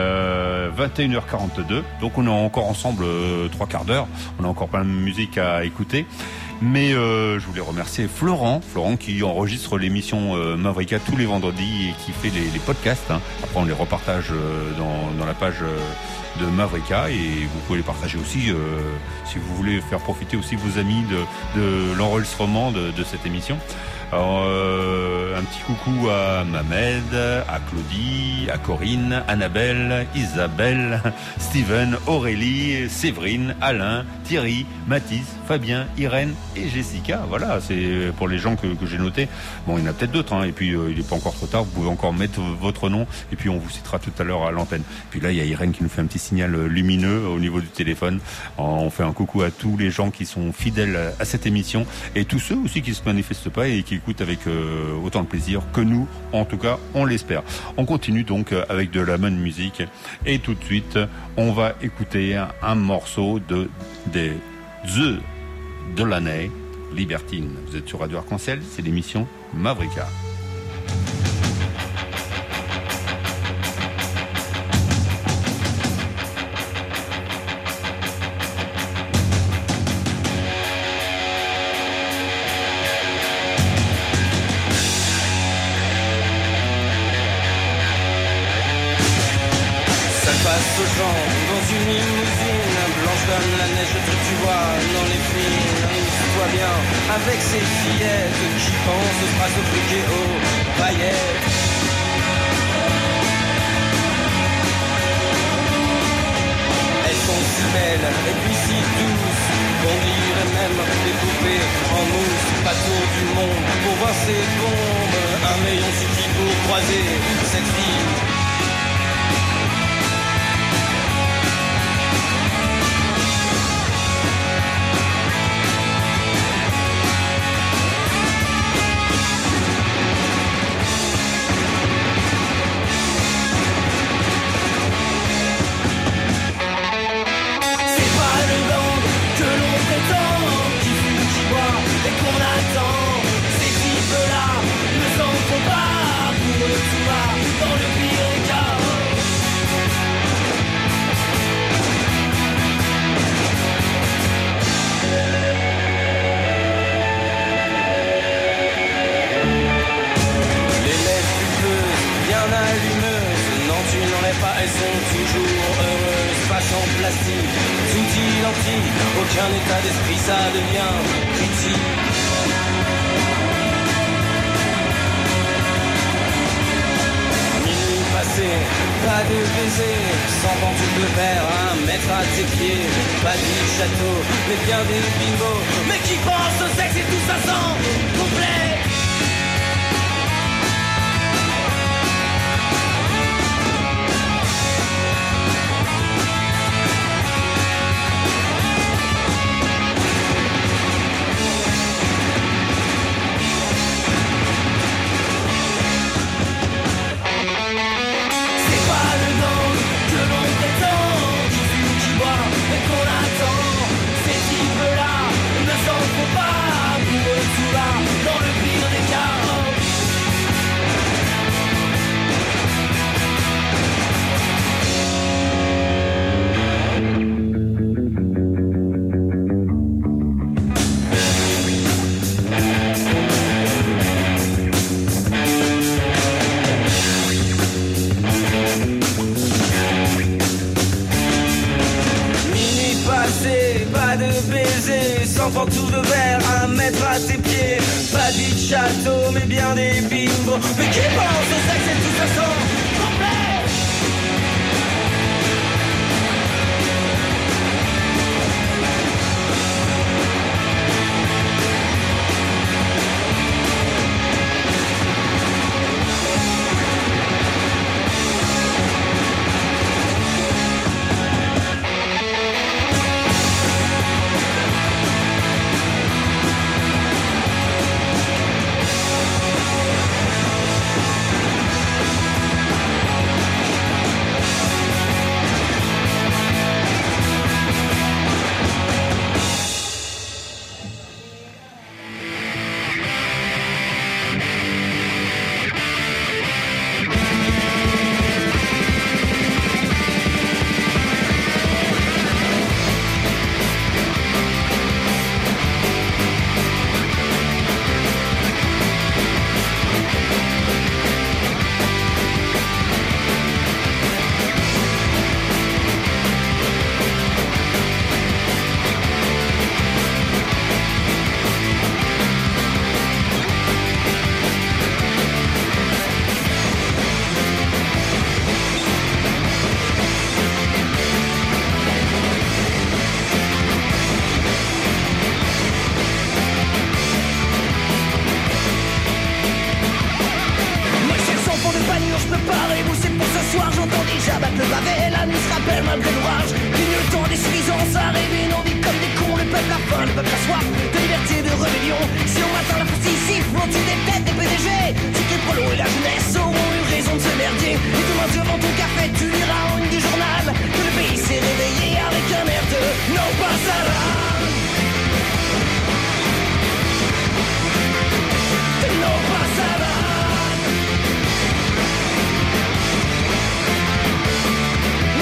Speaker 6: 21h42, donc on est encore ensemble 3 quarts d'heure, on a encore plein de musique à écouter. Mais je voulais remercier Florent qui enregistre l'émission Mavrika tous les vendredis et qui fait les podcasts, hein. Après on les repartage dans la page de Mavrika, et vous pouvez les partager aussi si vous voulez faire profiter aussi vos amis de l'enregistrement de cette émission. Alors, un petit coucou à Mamed, à Claudie, à Corinne, Annabelle, Isabelle, Steven, Aurélie, Séverine, Alain, Thierry, Mathis, Fabien, Irène et Jessica. Voilà, c'est pour les gens que j'ai notés. Bon, il y en a peut-être d'autres, hein, et puis il n'est pas encore trop tard, vous pouvez encore mettre votre nom, et puis on vous citera tout à l'heure à l'antenne. Puis là, il y a Irène qui nous fait un petit signal lumineux au niveau du téléphone. On fait un coucou à tous les gens qui sont fidèles à cette émission, et tous ceux aussi qui se manifestent pas et qui écoutent avec autant de plaisir que nous, en tout cas, on l'espère. On continue donc avec de la bonne musique, et tout de suite, on va écouter un morceau des The Delaney, Libertine. Vous êtes sur Radio Arc-en-Ciel, c'est l'émission Mavrika.
Speaker 15: Dans une limousine blanche comme la neige que tu vois dans les films, amuse-toi bien avec ces fillettes qui pensent se friquer aux paillettes. Elles sont si belles et puis si douces qu'on dirait même des poupées en mousse, pas tour du voir ces bombes, un rayon suffit pour croiser cette ville. Elles sont toujours heureuses, face en plastique, tout identique, aucun état d'esprit, ça devient critique. Minuit passé, pas de baiser, sans ventouse de verre, un mètre à tes pieds, pas de château, mais bien des bimbos, mais qui pense au sexe et tout ça sans complet. Ventouse de verre, un mètre à tes pieds, pas dit de château, mais bien des bimbos. Mais qui pense au sexe et tout ça sans complet?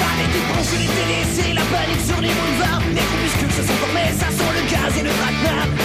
Speaker 2: Sur les boulevards, les groupuscules se sont formés, ça sent le gaz et le traquenard.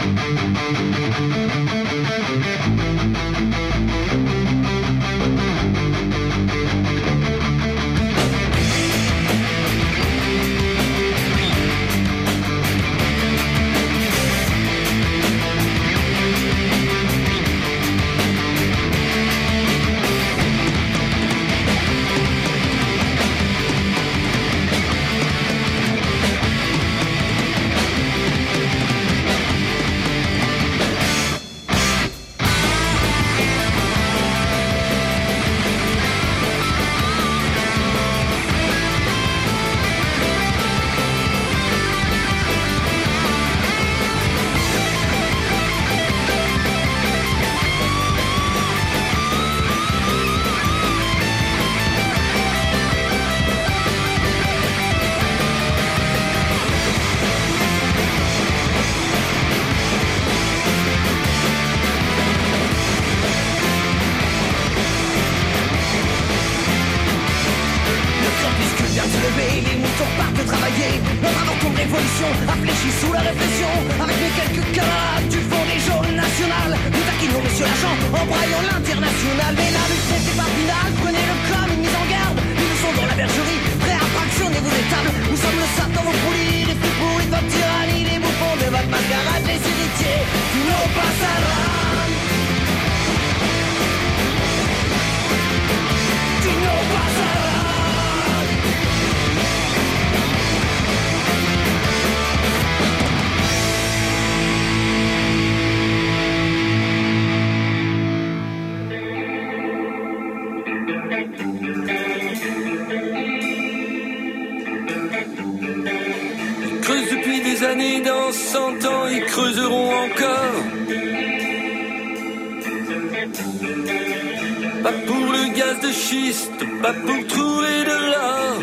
Speaker 17: Pas pour trouver de l'or.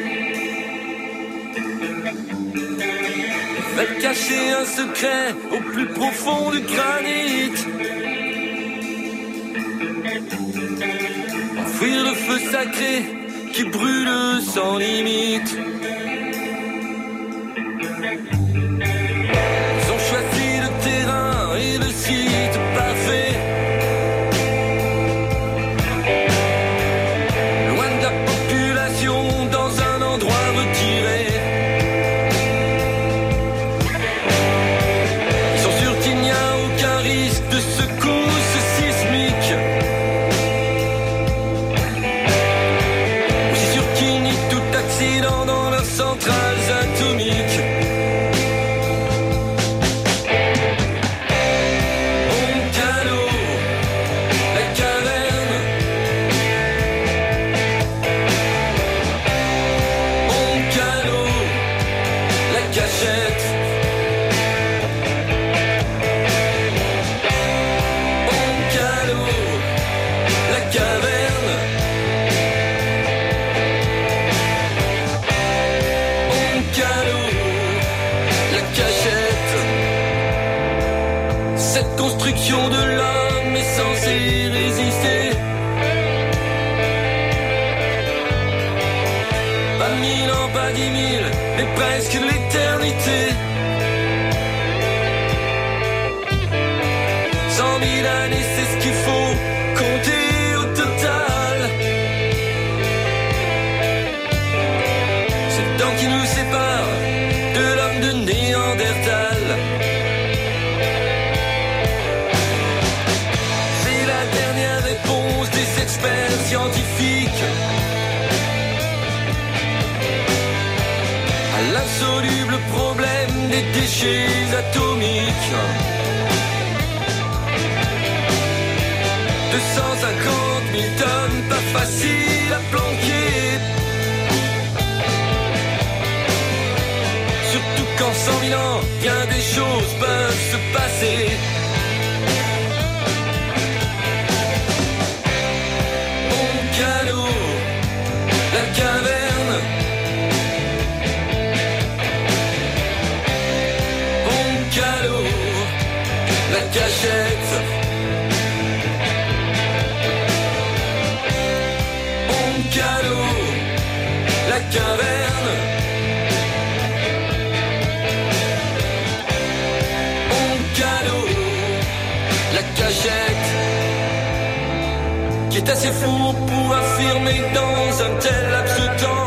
Speaker 17: Faites cacher un secret au plus profond du granit. Enfouir le feu sacré qui brûle sans limite. Ils ont choisi le terrain et le site parfait. De l'homme est censé résister. Pas 1000 ans, pas 10 000, mais presque l'éternité. 100 000 années, c'est ce qu'il faut compter au total. C'est le temps qui nous sépare de l'homme de Néandertal. Des experts scientifiques à l'insoluble problème des déchets atomiques. 250 000 tonnes, pas facile à planquer. Surtout qu'en 100 000 ans, bien des choses peuvent se passer. La caverne, mon calot, la cachette, mon calot, la caverne, mon calot. qui est assez fou pour affirmer que dans un tel laps de temps,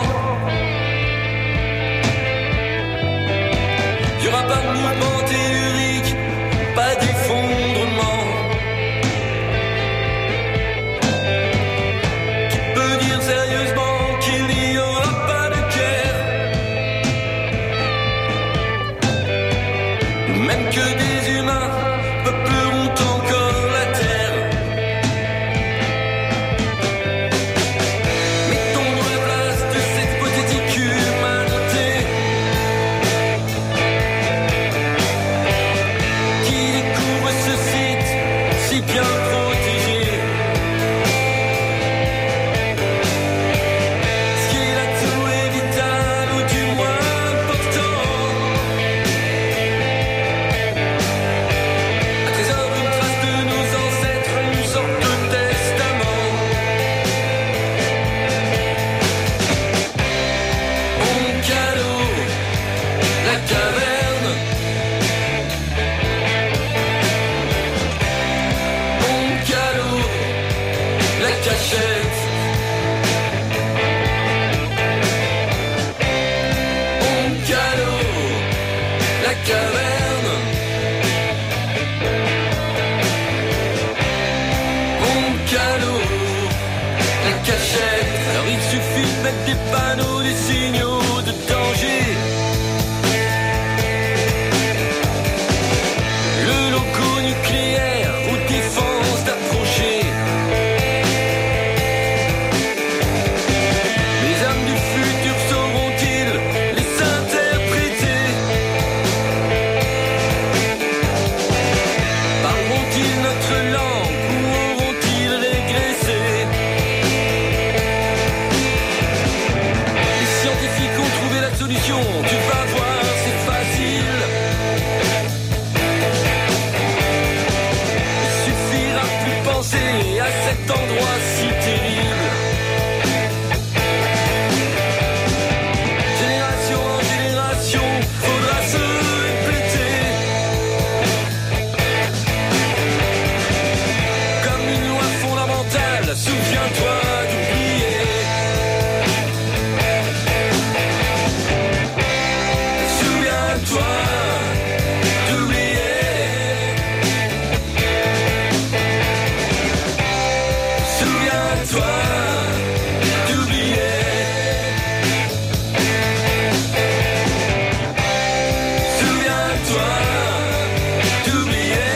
Speaker 17: il n'y aura pas de mouvement tellurique, pas d'effondrement. Qui peut dire sérieusement qu'il n'y aura pas de guerre, même que des humains peupleront encore la terre. Mettons-nous à la place de cette hypothétique humanité qui découvre ce site si bien protégé. Ce qui est l'atout est vital ou du moins important. Un trésor, une trace de nos ancêtres, une sorte de testament. Mon cadeau, la caverne. Mon cadeau, la cachette. Mon cadeau, la caverne. Mon cadeau, la cachette. Alors il suffit de mettre des panneaux, des signaux de danger. Le logo nucléaire aux défenses d'approcher. Les hommes du futur sauront-ils les interpréter? Parleront-ils notre langue ou auront-ils régressé? Les scientifiques ont trouvé la solution, tu vas voir, c'est facile. Il suffira plus penser à cet endroit si terrible. Génération en génération, faudra se répéter. Comme une loi fondamentale, souviens-toi d'oublier. Souviens-toi d'oublier. Souviens-toi d'oublier. Souviens-toi d'oublier.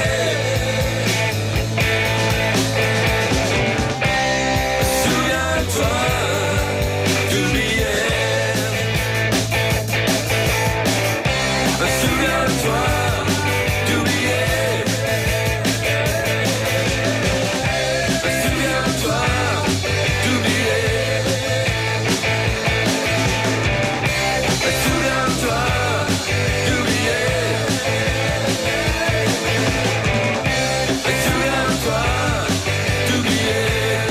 Speaker 17: Souviens-toi d'oublier. Souviens-toi d'oublier. Souviens-toi d'oublier. Souviens-toi d'oublier. Souviens-toi d'oublier.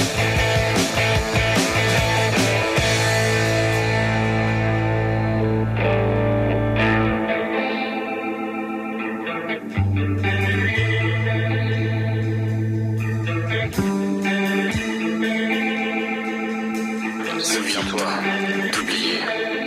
Speaker 9: Souviens-toi d'oublier.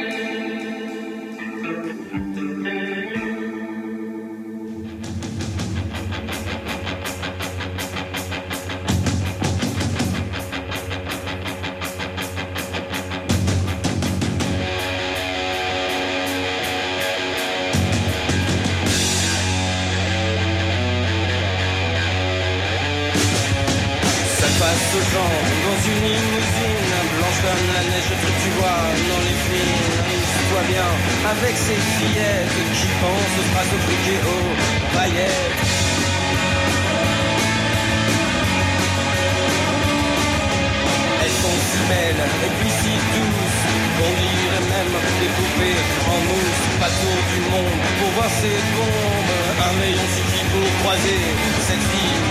Speaker 15: Ça passe aux gens dans une limousine blanche comme la neige que tu vois dans les films. Amuse-toi bien avec ces fillettes qui pensent aux phrases aux briquets aux paillettes. Elles sont si belles et puis si douces, on dirait même des poupées en mousse. Pas le tour du monde pour voir ces bombes, un rayon suffit pour croiser cette fille.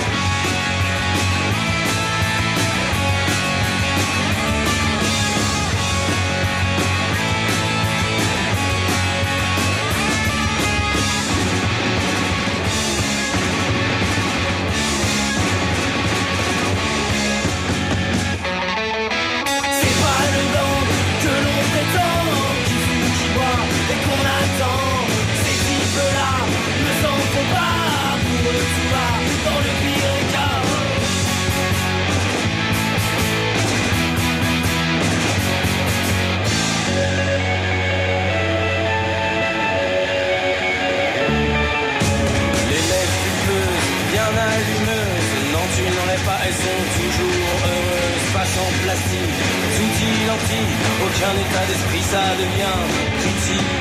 Speaker 15: allumeuses. Non, tu n'en es pas, elles sont toujours heureuses. Face en plastique, tout identique. Aucun état d'esprit, ça devient critique.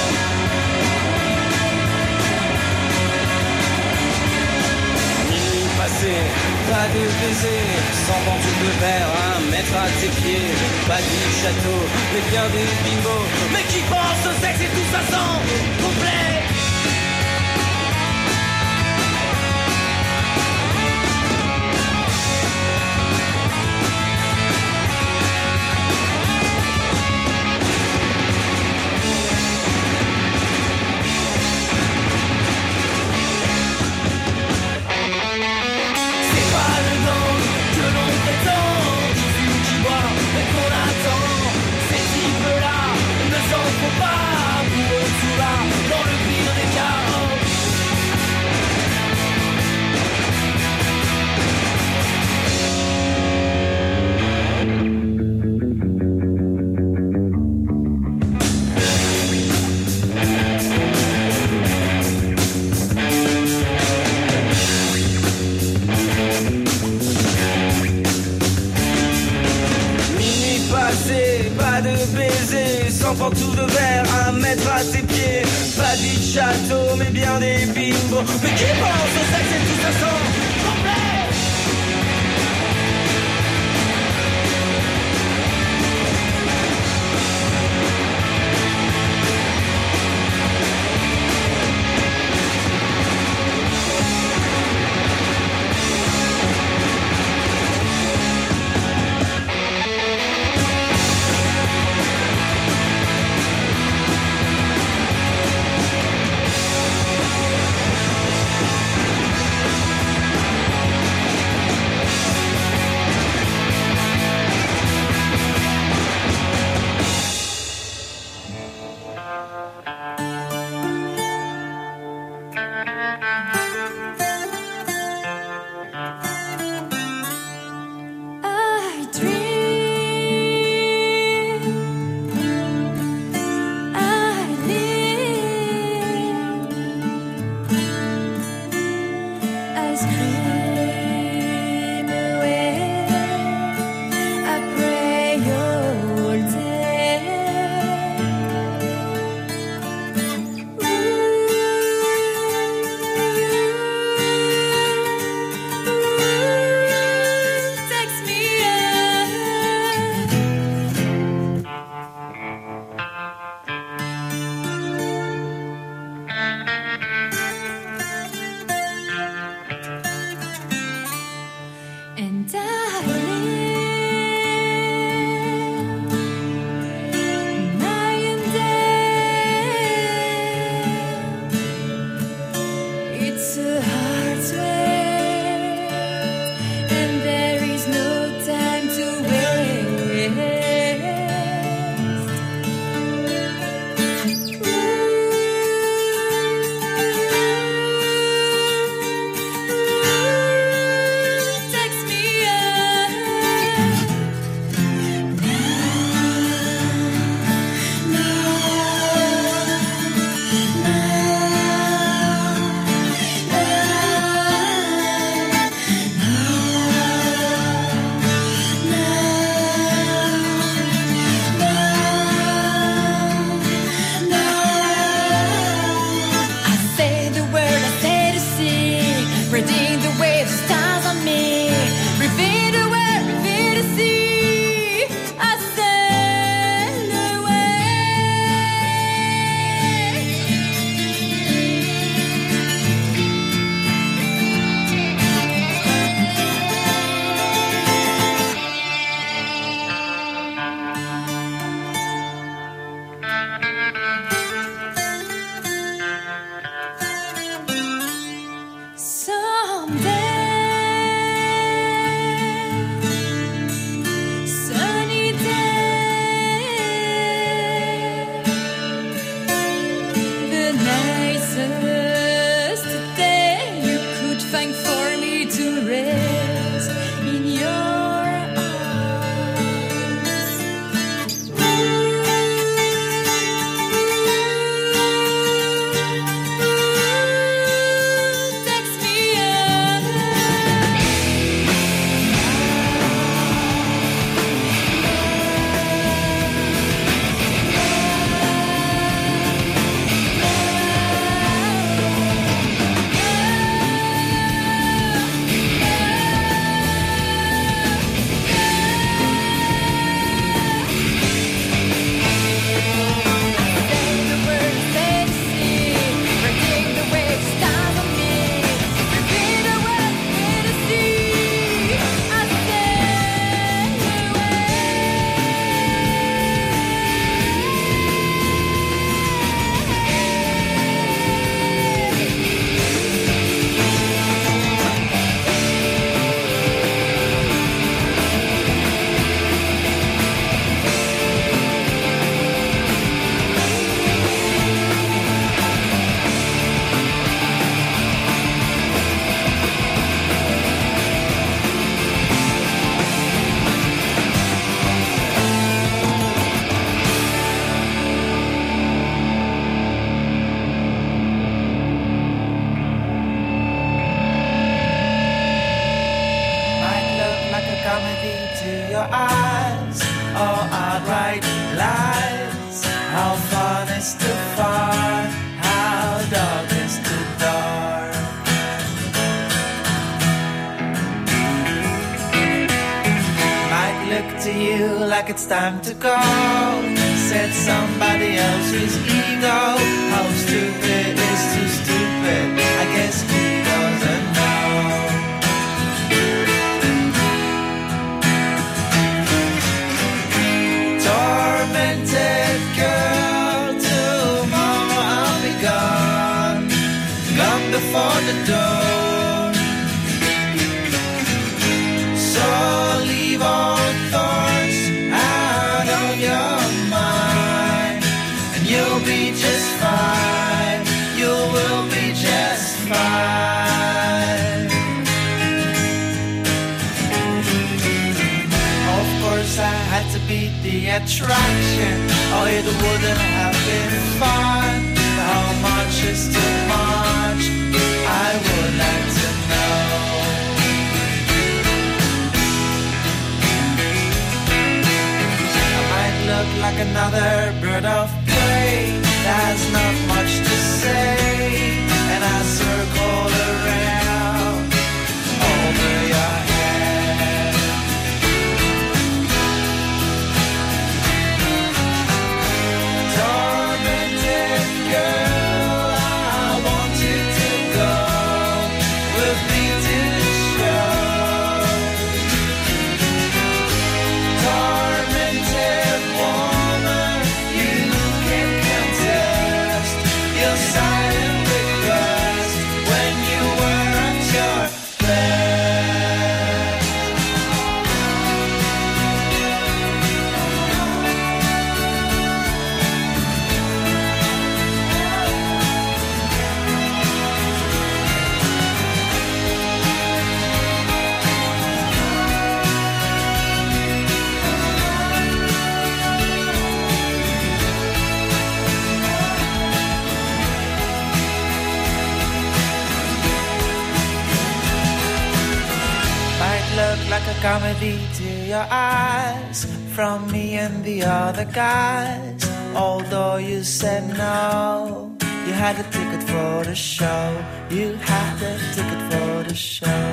Speaker 15: Minuit passé, pas de baiser, sans ventouse de verre, un mètre à tes pieds. Pas de château, mais bien des bimbos. Mais qui pense au sexe et tout ça sans complet. Pantoufles de verre, un mètre à tes pieds. Pas de château, mais bien des bimbos. Mais qui pense au sexe et tout ça sans complet.
Speaker 10: Someday
Speaker 8: to you like it's time to go. Said somebody else's ego. How stupid is too stupid? I guess he doesn't know. Tormented girl, tomorrow I'll be gone. Gone before the dawn. So leave all thoughts out of your mind, and you'll be just fine. You will be just fine. Of course I had to beat the attraction, or it wouldn't have been fun. How much is too much? I would like to know. Look like another bird of prey that has not much to say, and I circle around over your head. Tormented girl, I want you to go with me to the show. Tormented woman, you can contest your silent request when you were at your best. Might look like a comedy to your eyes from me and the other guys. Although you said no, you had a ticket for the show. You had a ticket for the show.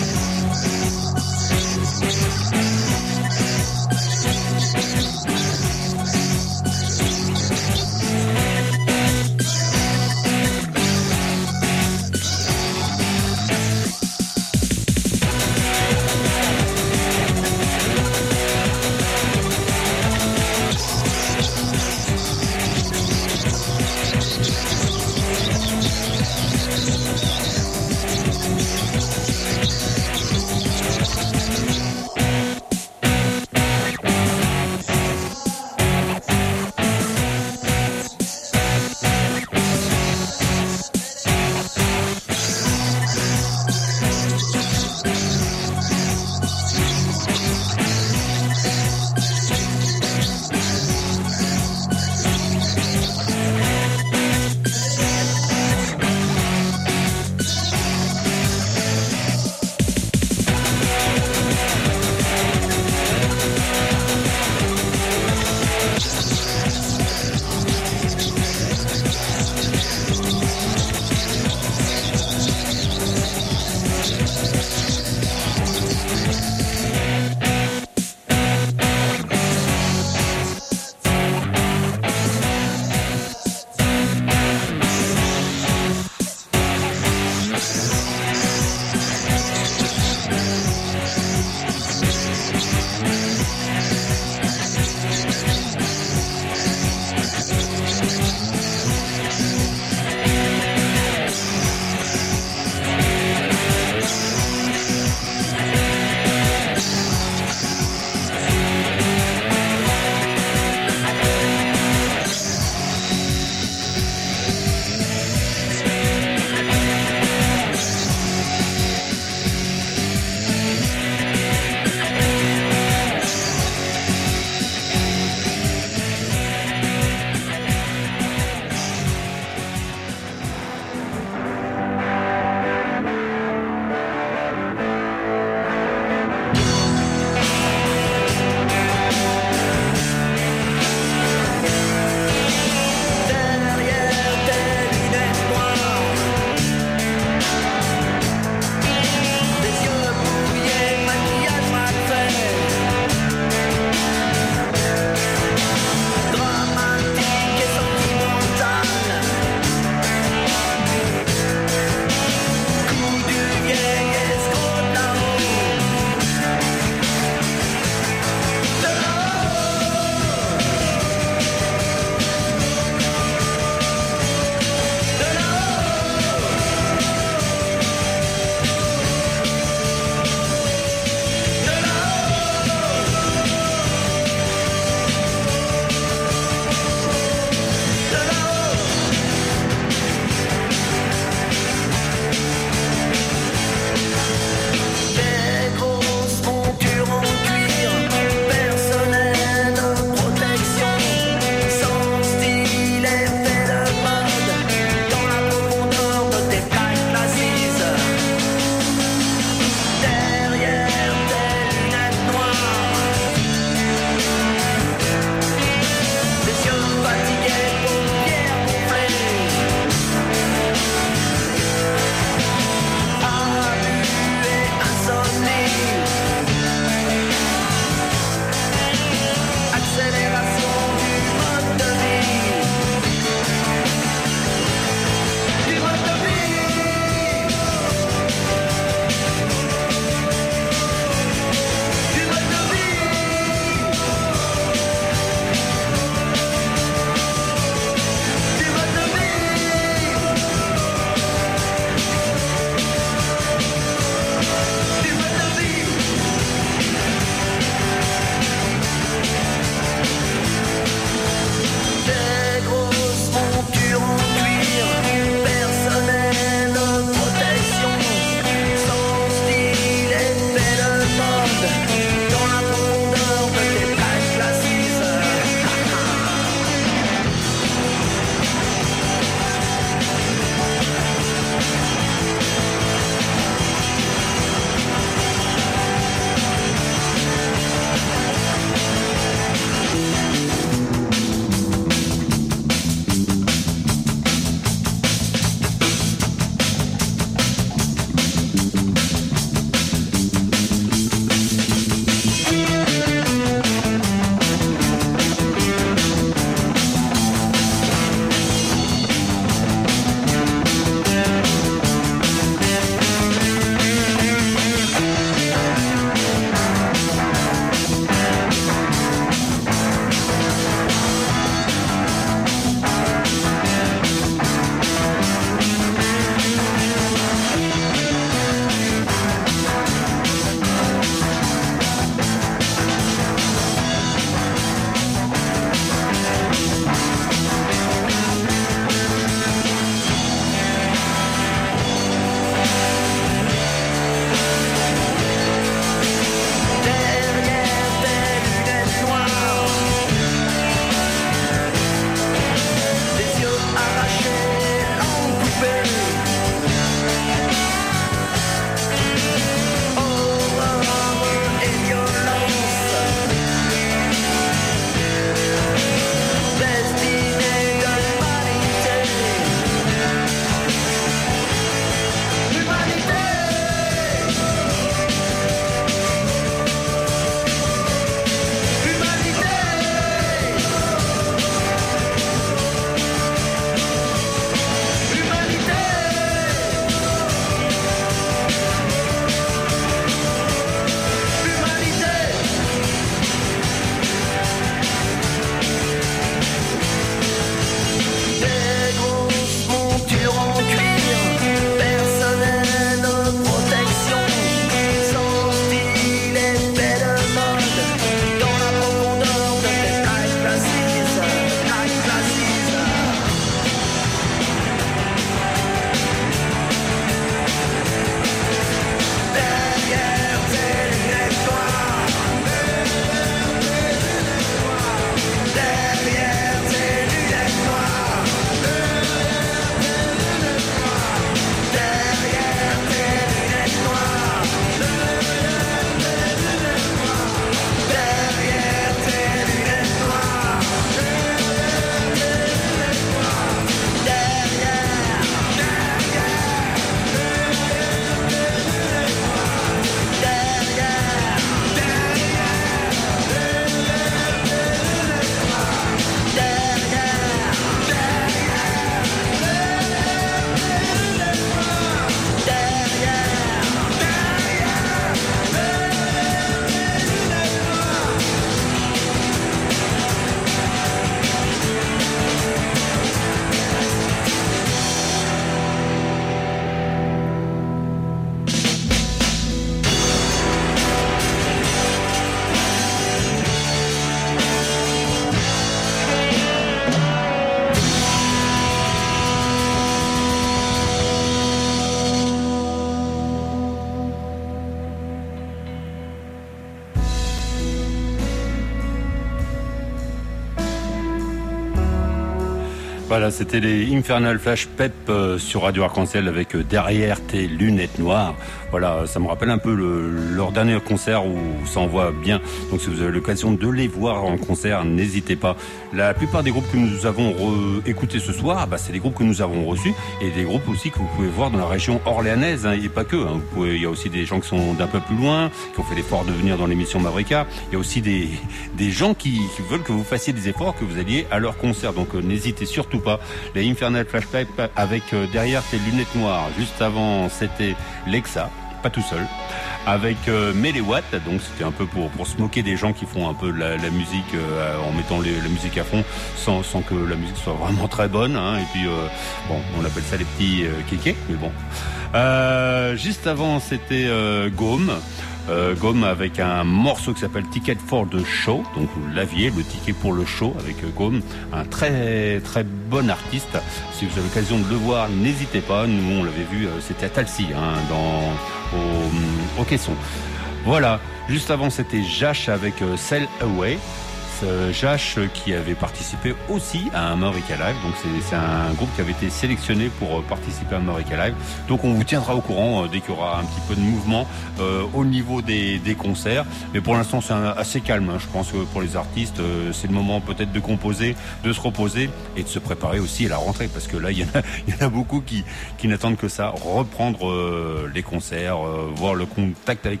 Speaker 6: Voilà, c'était les Infernal Flash Pep sur Radio Arc-en-Ciel avec Derrière tes lunettes noires. Voilà, ça me rappelle un peu leur dernier concert où ça envoie bien. Donc si vous avez l'occasion de les voir en concert, n'hésitez pas. La plupart des groupes que nous avons écoutés ce soir, c'est des groupes que nous avons reçus et des groupes aussi que vous pouvez voir dans la région orléanaise, hein, et pas que. Hein. Il y a aussi des gens qui sont d'un peu plus loin, qui ont fait l'effort de venir dans l'émission Mavrika. Il y a aussi des gens qui veulent que vous fassiez des efforts, que vous alliez à leur concert. Donc n'hésitez surtout pas. Les Infernal Flashpipe avec Derrière tes lunettes noires. Juste avant, c'était Lexa, pas tout seul, avec Méléwatt. Donc c'était un peu pour se moquer des gens qui font un peu la musique en mettant la musique à fond sans que la musique soit vraiment très bonne, hein. Et puis bon, on appelle ça les petits kékés, mais bon. Juste avant, c'était Gaume. Gaume avec un morceau qui s'appelle Ticket for the Show, donc vous l'aviez, le ticket pour le show avec Gaume, un très très bon artiste. Si vous avez l'occasion de le voir, n'hésitez pas. Nous on l'avait vu, c'était à Talcy, hein, au caisson. Voilà. Juste avant, c'était Jash avec Sail Away. Jash qui avait participé aussi à un Mavrika Live, donc c'est un groupe qui avait été sélectionné pour participer à un Mavrika Live. Donc on vous tiendra au courant dès qu'il y aura un petit peu de mouvement au niveau des concerts. Mais pour l'instant c'est assez calme, hein. Je pense que pour les artistes c'est le moment peut-être de composer, de se reposer et de se préparer aussi à la rentrée, parce que là il y en a beaucoup qui n'attendent que ça, reprendre les concerts, voir le contact avec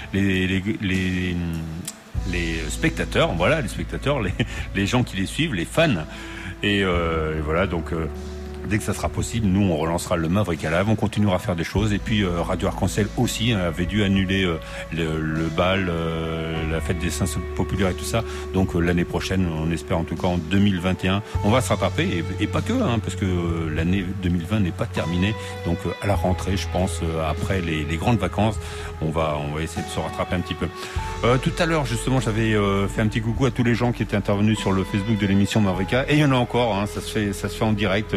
Speaker 6: les spectateurs, voilà, les spectateurs, les gens qui les suivent, les fans. Et voilà, donc dès que ça sera possible, nous on relancera le Mavrika Live, on continuera à faire des choses. Et puis Radio Arc-en-Ciel aussi avait dû annuler le bal, la fête des Saints populaires et tout ça. Donc l'année prochaine, on espère en tout cas en 2021, on va se rattraper, et pas que, hein, parce que l'année 2020 n'est pas terminée. Donc à la rentrée, je pense, après les grandes vacances, on va essayer de se rattraper un petit peu. Tout à l'heure, justement, j'avais fait un petit coucou à tous les gens qui étaient intervenus sur le Facebook de l'émission Mavrika, et il y en a encore, hein, ça se fait en direct.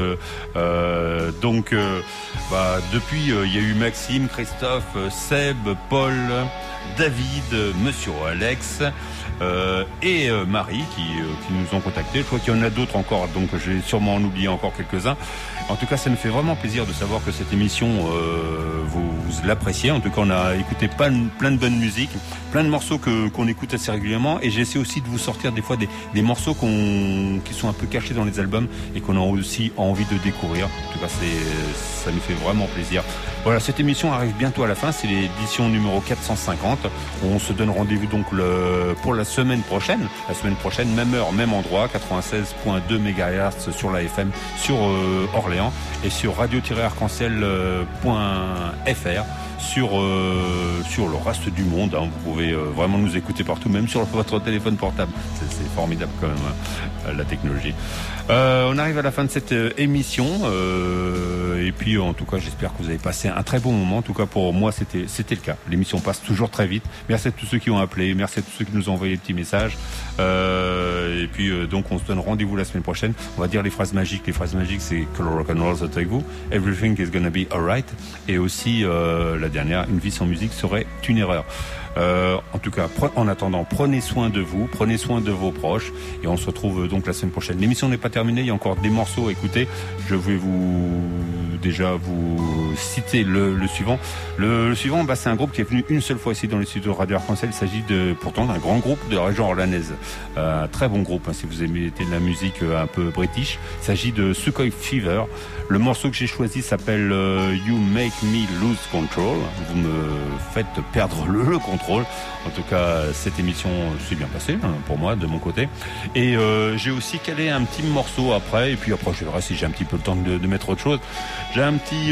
Speaker 6: Donc depuis, il y a eu Maxime, Christophe, Seb, Paul, David, Monsieur Alex et Marie qui nous ont contactés. Je crois qu'il y en a d'autres encore, donc j'ai sûrement en oublié encore quelques-uns. En tout cas, ça nous fait vraiment plaisir de savoir que cette émission, vous l'appréciez. En tout cas, on a écouté plein de bonnes musiques, plein de morceaux qu'on écoute assez régulièrement. Et j'essaie aussi de vous sortir des fois des morceaux qui sont un peu cachés dans les albums et qu'on a aussi envie de découvrir. En tout cas, ça nous fait vraiment plaisir. Voilà, cette émission arrive bientôt à la fin. C'est l'édition numéro 450. On se donne rendez-vous donc pour la semaine prochaine. La semaine prochaine, même heure, même endroit, 96.2 MHz sur la FM, sur Orléans, et sur radio-arc-en-ciel.fr sur le reste du monde, hein. Vous pouvez vraiment nous écouter partout, même sur votre téléphone portable. C'est formidable quand même, la technologie. On arrive à la fin de cette émission, et puis en tout cas j'espère que vous avez passé un très bon moment. En tout cas pour moi c'était le cas. L'émission passe toujours très vite. Merci à tous ceux qui ont appelé, merci à tous ceux qui nous ont envoyé des petits messages, et puis donc on se donne rendez-vous la semaine prochaine. On va dire les phrases magiques. Les phrases magiques, c'est que le rock'n'roll c'est avec vous, everything is gonna be alright, et aussi la dernière, une vie sans musique serait une erreur. En tout cas, en attendant, prenez soin de vous, prenez soin de vos proches, et on se retrouve donc la semaine prochaine. L'émission n'est pas terminée, il y a encore des morceaux à écouter. Je vais vous citer le suivant. Le suivant, c'est un groupe qui est venu une seule fois ici dans les studios de Radio Arc-en-Ciel. Il s'agit pourtant d'un grand groupe de la région orléanaise. Très bon groupe, hein, si vous aimez de la musique un peu british. Il s'agit de Sukhoi Fever. Le morceau que j'ai choisi s'appelle You Make Me Lose Control. Vous me faites perdre le contrôle. En tout cas, cette émission s'est bien passée, hein, pour moi, de mon côté. Et j'ai aussi calé un petit morceau après, et puis après je verrai si j'ai un petit peu le temps de mettre autre chose. J'ai un petit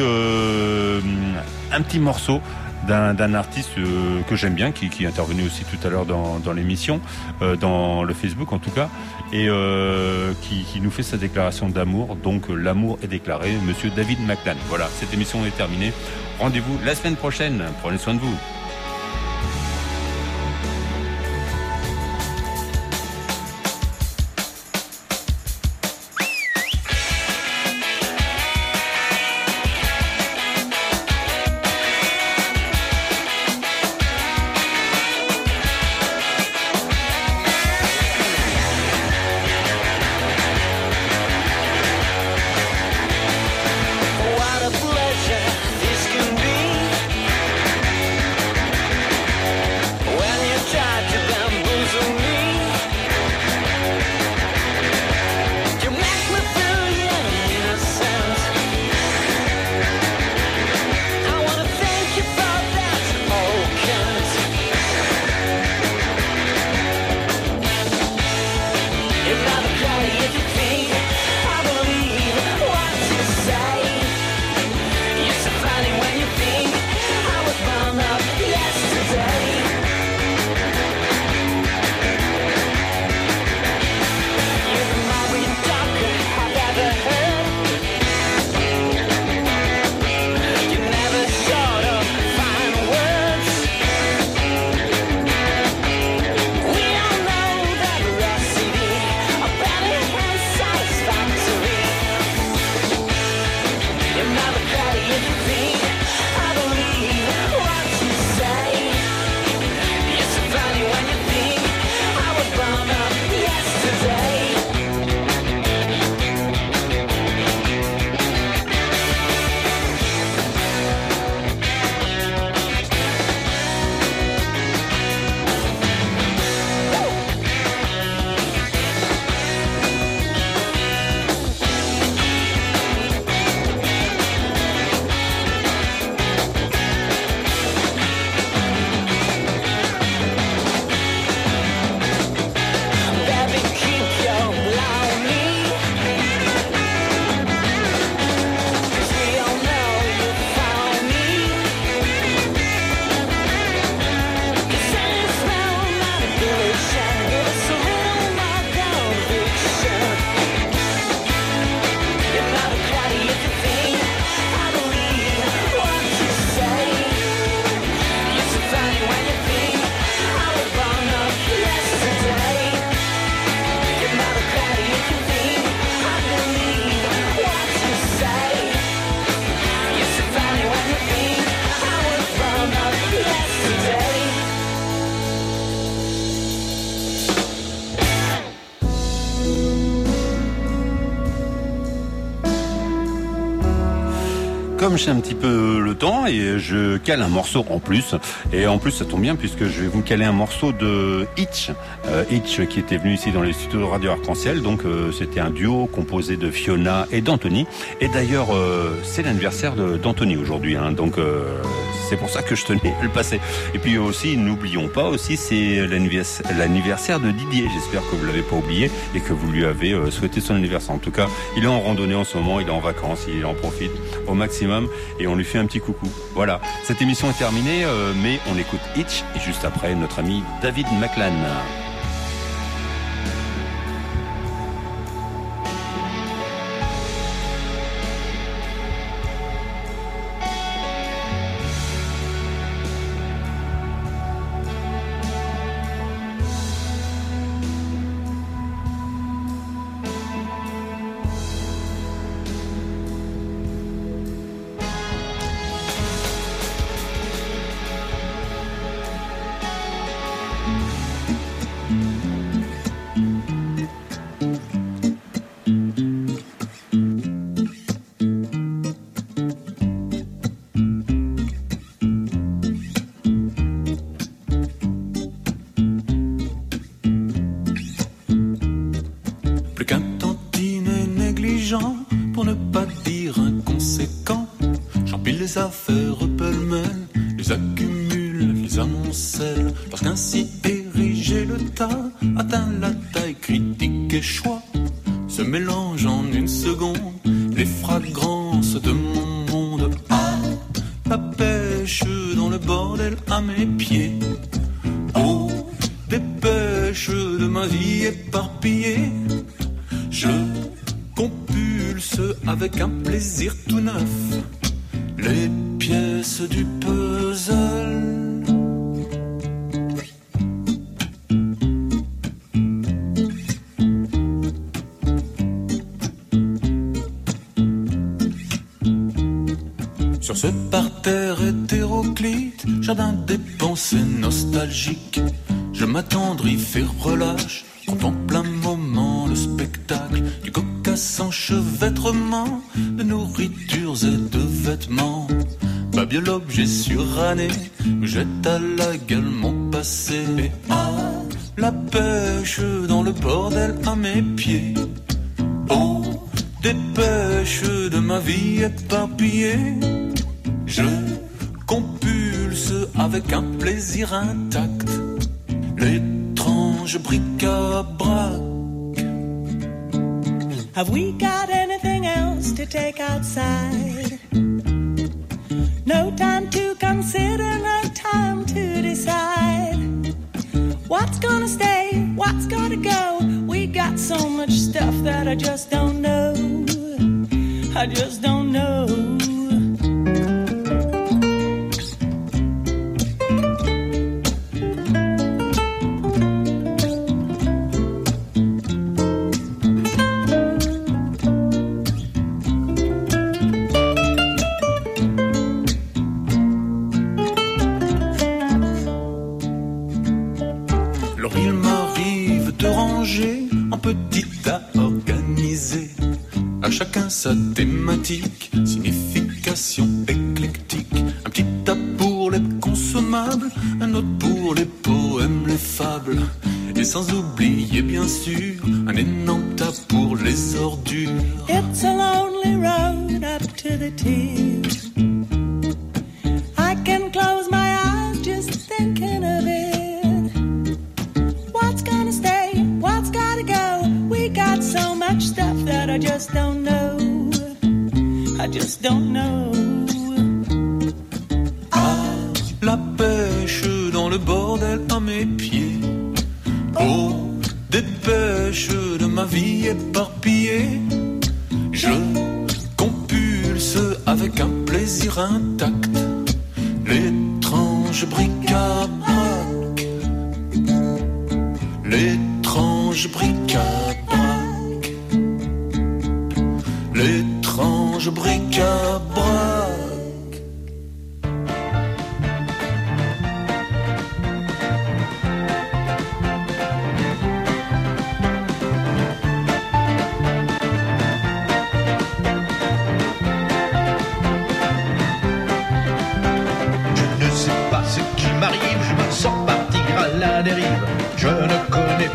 Speaker 6: morceau d'un artiste que j'aime bien, qui est intervenu aussi tout à l'heure dans l'émission, dans le Facebook en tout cas, et qui nous fait sa déclaration d'amour. Donc l'amour est déclaré, Monsieur David McLan. Voilà, cette émission est terminée. Rendez-vous la semaine prochaine. Prenez soin de vous. j'ai un petit peu le temps et je cale un morceau en plus. Et en plus, ça tombe bien puisque je vais vous caler un morceau de Hitch. Hitch qui était venu ici dans les studios de Radio Arc-en-Ciel. Donc c'était un duo composé de Fiona et d'Anthony. Et d'ailleurs, c'est l'anniversaire d'Anthony aujourd'hui. Hein. Donc c'est pour ça que je tenais à le passer. Et puis aussi, n'oublions pas aussi, c'est l'anniversaire de Didier. J'espère que vous l'avez pas oublié et que vous lui avez souhaité son anniversaire. En tout cas, il est en randonnée en ce moment, il est en vacances, il en profite au maximum et on lui fait un petit coucou. Voilà, cette émission est terminée, mais on écoute Hitch et juste après notre ami David McLan.
Speaker 18: Affaires pêle-mêle, les accumule, les amoncelle, parce qu'ainsi érigé le tas atteint la taille critique et choix, se mélange en une seconde les fragrances de mon monde. Ah, la pêche dans le bordel à mes pieds. Oh, des pêches de ma vie éparpillée. Je compulse avec un plaisir tout neuf les pièces du puzzle. Sur ce parterre hétéroclite, jardin des pensées nostalgiques, je m'attendris, fais relâche, contemple un moment le spectacle du cocasse enchevêtrement de nourritures et de vêtements. Ma biologue, j'ai suranné, me jette à la gueule mon passé. Et ah, la pêche dans le bordel à mes pieds. Oh, des pêches de ma vie éparpillée. Je compulse avec un plaisir intact l'étrange bric-à-brac.
Speaker 19: Have we got anything else to take outside? No time to consider, no time to decide. What's gonna stay, what's gonna go? We got so much stuff that I just don't know. I just don't know.
Speaker 18: Chacun sa thématique, signification éclectique. Un petit tas pour les consommables, un autre pour les poèmes, les fables. Et sans oublier bien sûr un énorme tas pour les ordures.
Speaker 19: It's a lonely road up to the tears. I can close my eyes just thinking of it. What's gonna stay, what's gotta go? We got so much stuff that I just don't know. I just don't know.
Speaker 18: Ah, la pêche dans le bordel à mes pieds. Oh, des pêches de ma vie éparpillée. Je compulse avec un plaisir intact l'étrange bric-à-brac. L'étrange bric-à-brac. L'étrange bric-à-brac.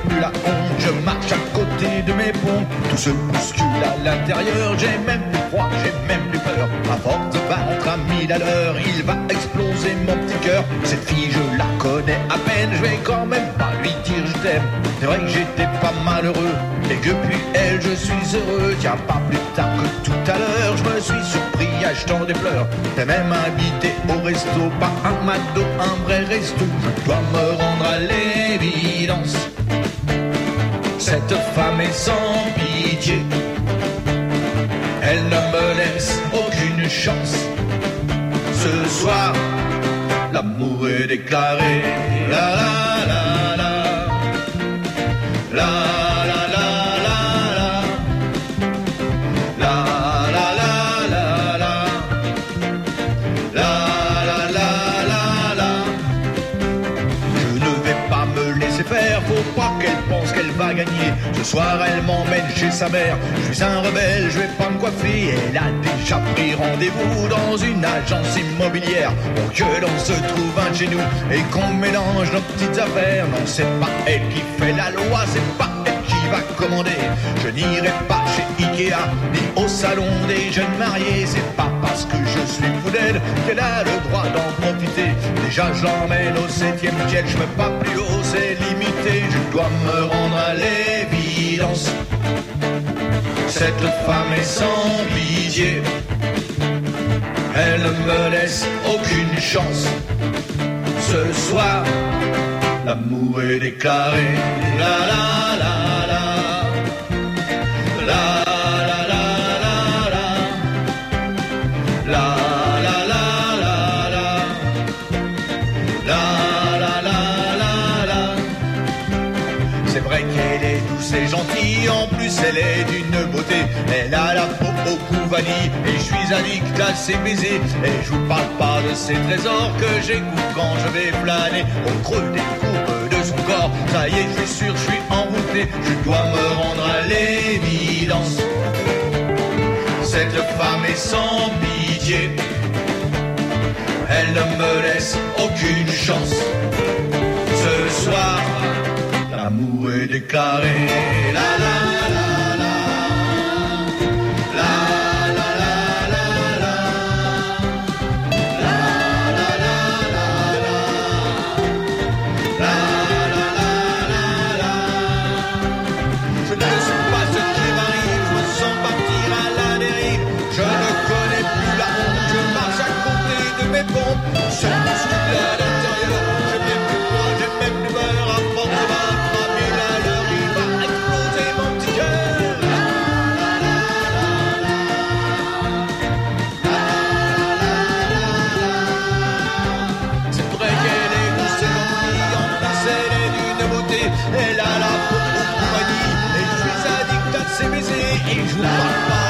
Speaker 20: plus la honte. Je marche à côté de mes pompes, tout se bouscule à l'intérieur. J'ai même plus froid, j'ai même plus peur. À force de battre à 1000 à l'heure, il va exploser mon petit cœur. Cette fille, je la connais à peine, je vais quand même pas lui dire je t'aime. C'est vrai que j'étais pas malheureux, et que depuis elle je suis heureux. Tiens, pas plus tard que tout à l'heure, je me suis surpris achetant des fleurs. T'es même invité au resto, pas un McDo, un vrai resto. Je dois me rendre à l'évidence, cette femme est sans pitié. Elle ne me laisse aucune chance. Ce soir, l'amour est déclaré. La la la la. La la la la la. La la la la la. La la la la la. Je ne vais pas me laisser faire, faut pas qu'elle pense qu'elle va gagner. Ce soir elle m'emmène chez sa mère. Je suis un rebelle, je vais pas me coiffer. Elle a déjà pris rendez-vous dans une agence immobilière pour que l'on se trouve un de chez nous et qu'on mélange nos petites affaires. Non, c'est pas elle qui fait la loi, c'est pas elle qui va commander. Je n'irai pas chez Ikea ni au salon des jeunes mariés. C'est pas parce que je suis fou d'elle qu'elle a le droit d'en profiter. Déjà je l'emmène au 7e ciel, je me pas plus haut, c'est limité. Je dois me rendre à l'évidence, cette femme est sans pitié. Elle ne me laisse aucune chance. Ce soir, l'amour est déclaré. La la la la. La la la la la. La la la la la. La la la la la. C'est vrai qu'elle est douce et gentille, en plus elle est d'une beauté. Elle a la peau au cou vanille et je suis addict à ses baisers. Et je vous parle pas de ces trésors que j'écoute quand je vais flâner au creux des courbes de son corps. Ça y est, je suis sûr, je suis enrouté. Je dois me rendre à l'évidence, cette femme est sans pitié. Elle ne me laisse aucune chance. Ce soir, l'amour est déclaré. La la la la. La la la la la. La la la la la. La la la la la. Je ne sais pas ce qui m'arrive, je me sens partir à la dérive. Je ne connais plus la honte, je marche à côté de mes pompes. Je me suis à l'intérieur, j'ai même plus froid, j'ai même plus peur. À force de battre à 1000 à l'heure, il va exploser mon petit cœur. C'est vrai qu'elle est douce et gentille, en plus elle est d'une beauté. Elle a la peau au cou vanille et je suis addict à ses baisers. Et je vous parle pas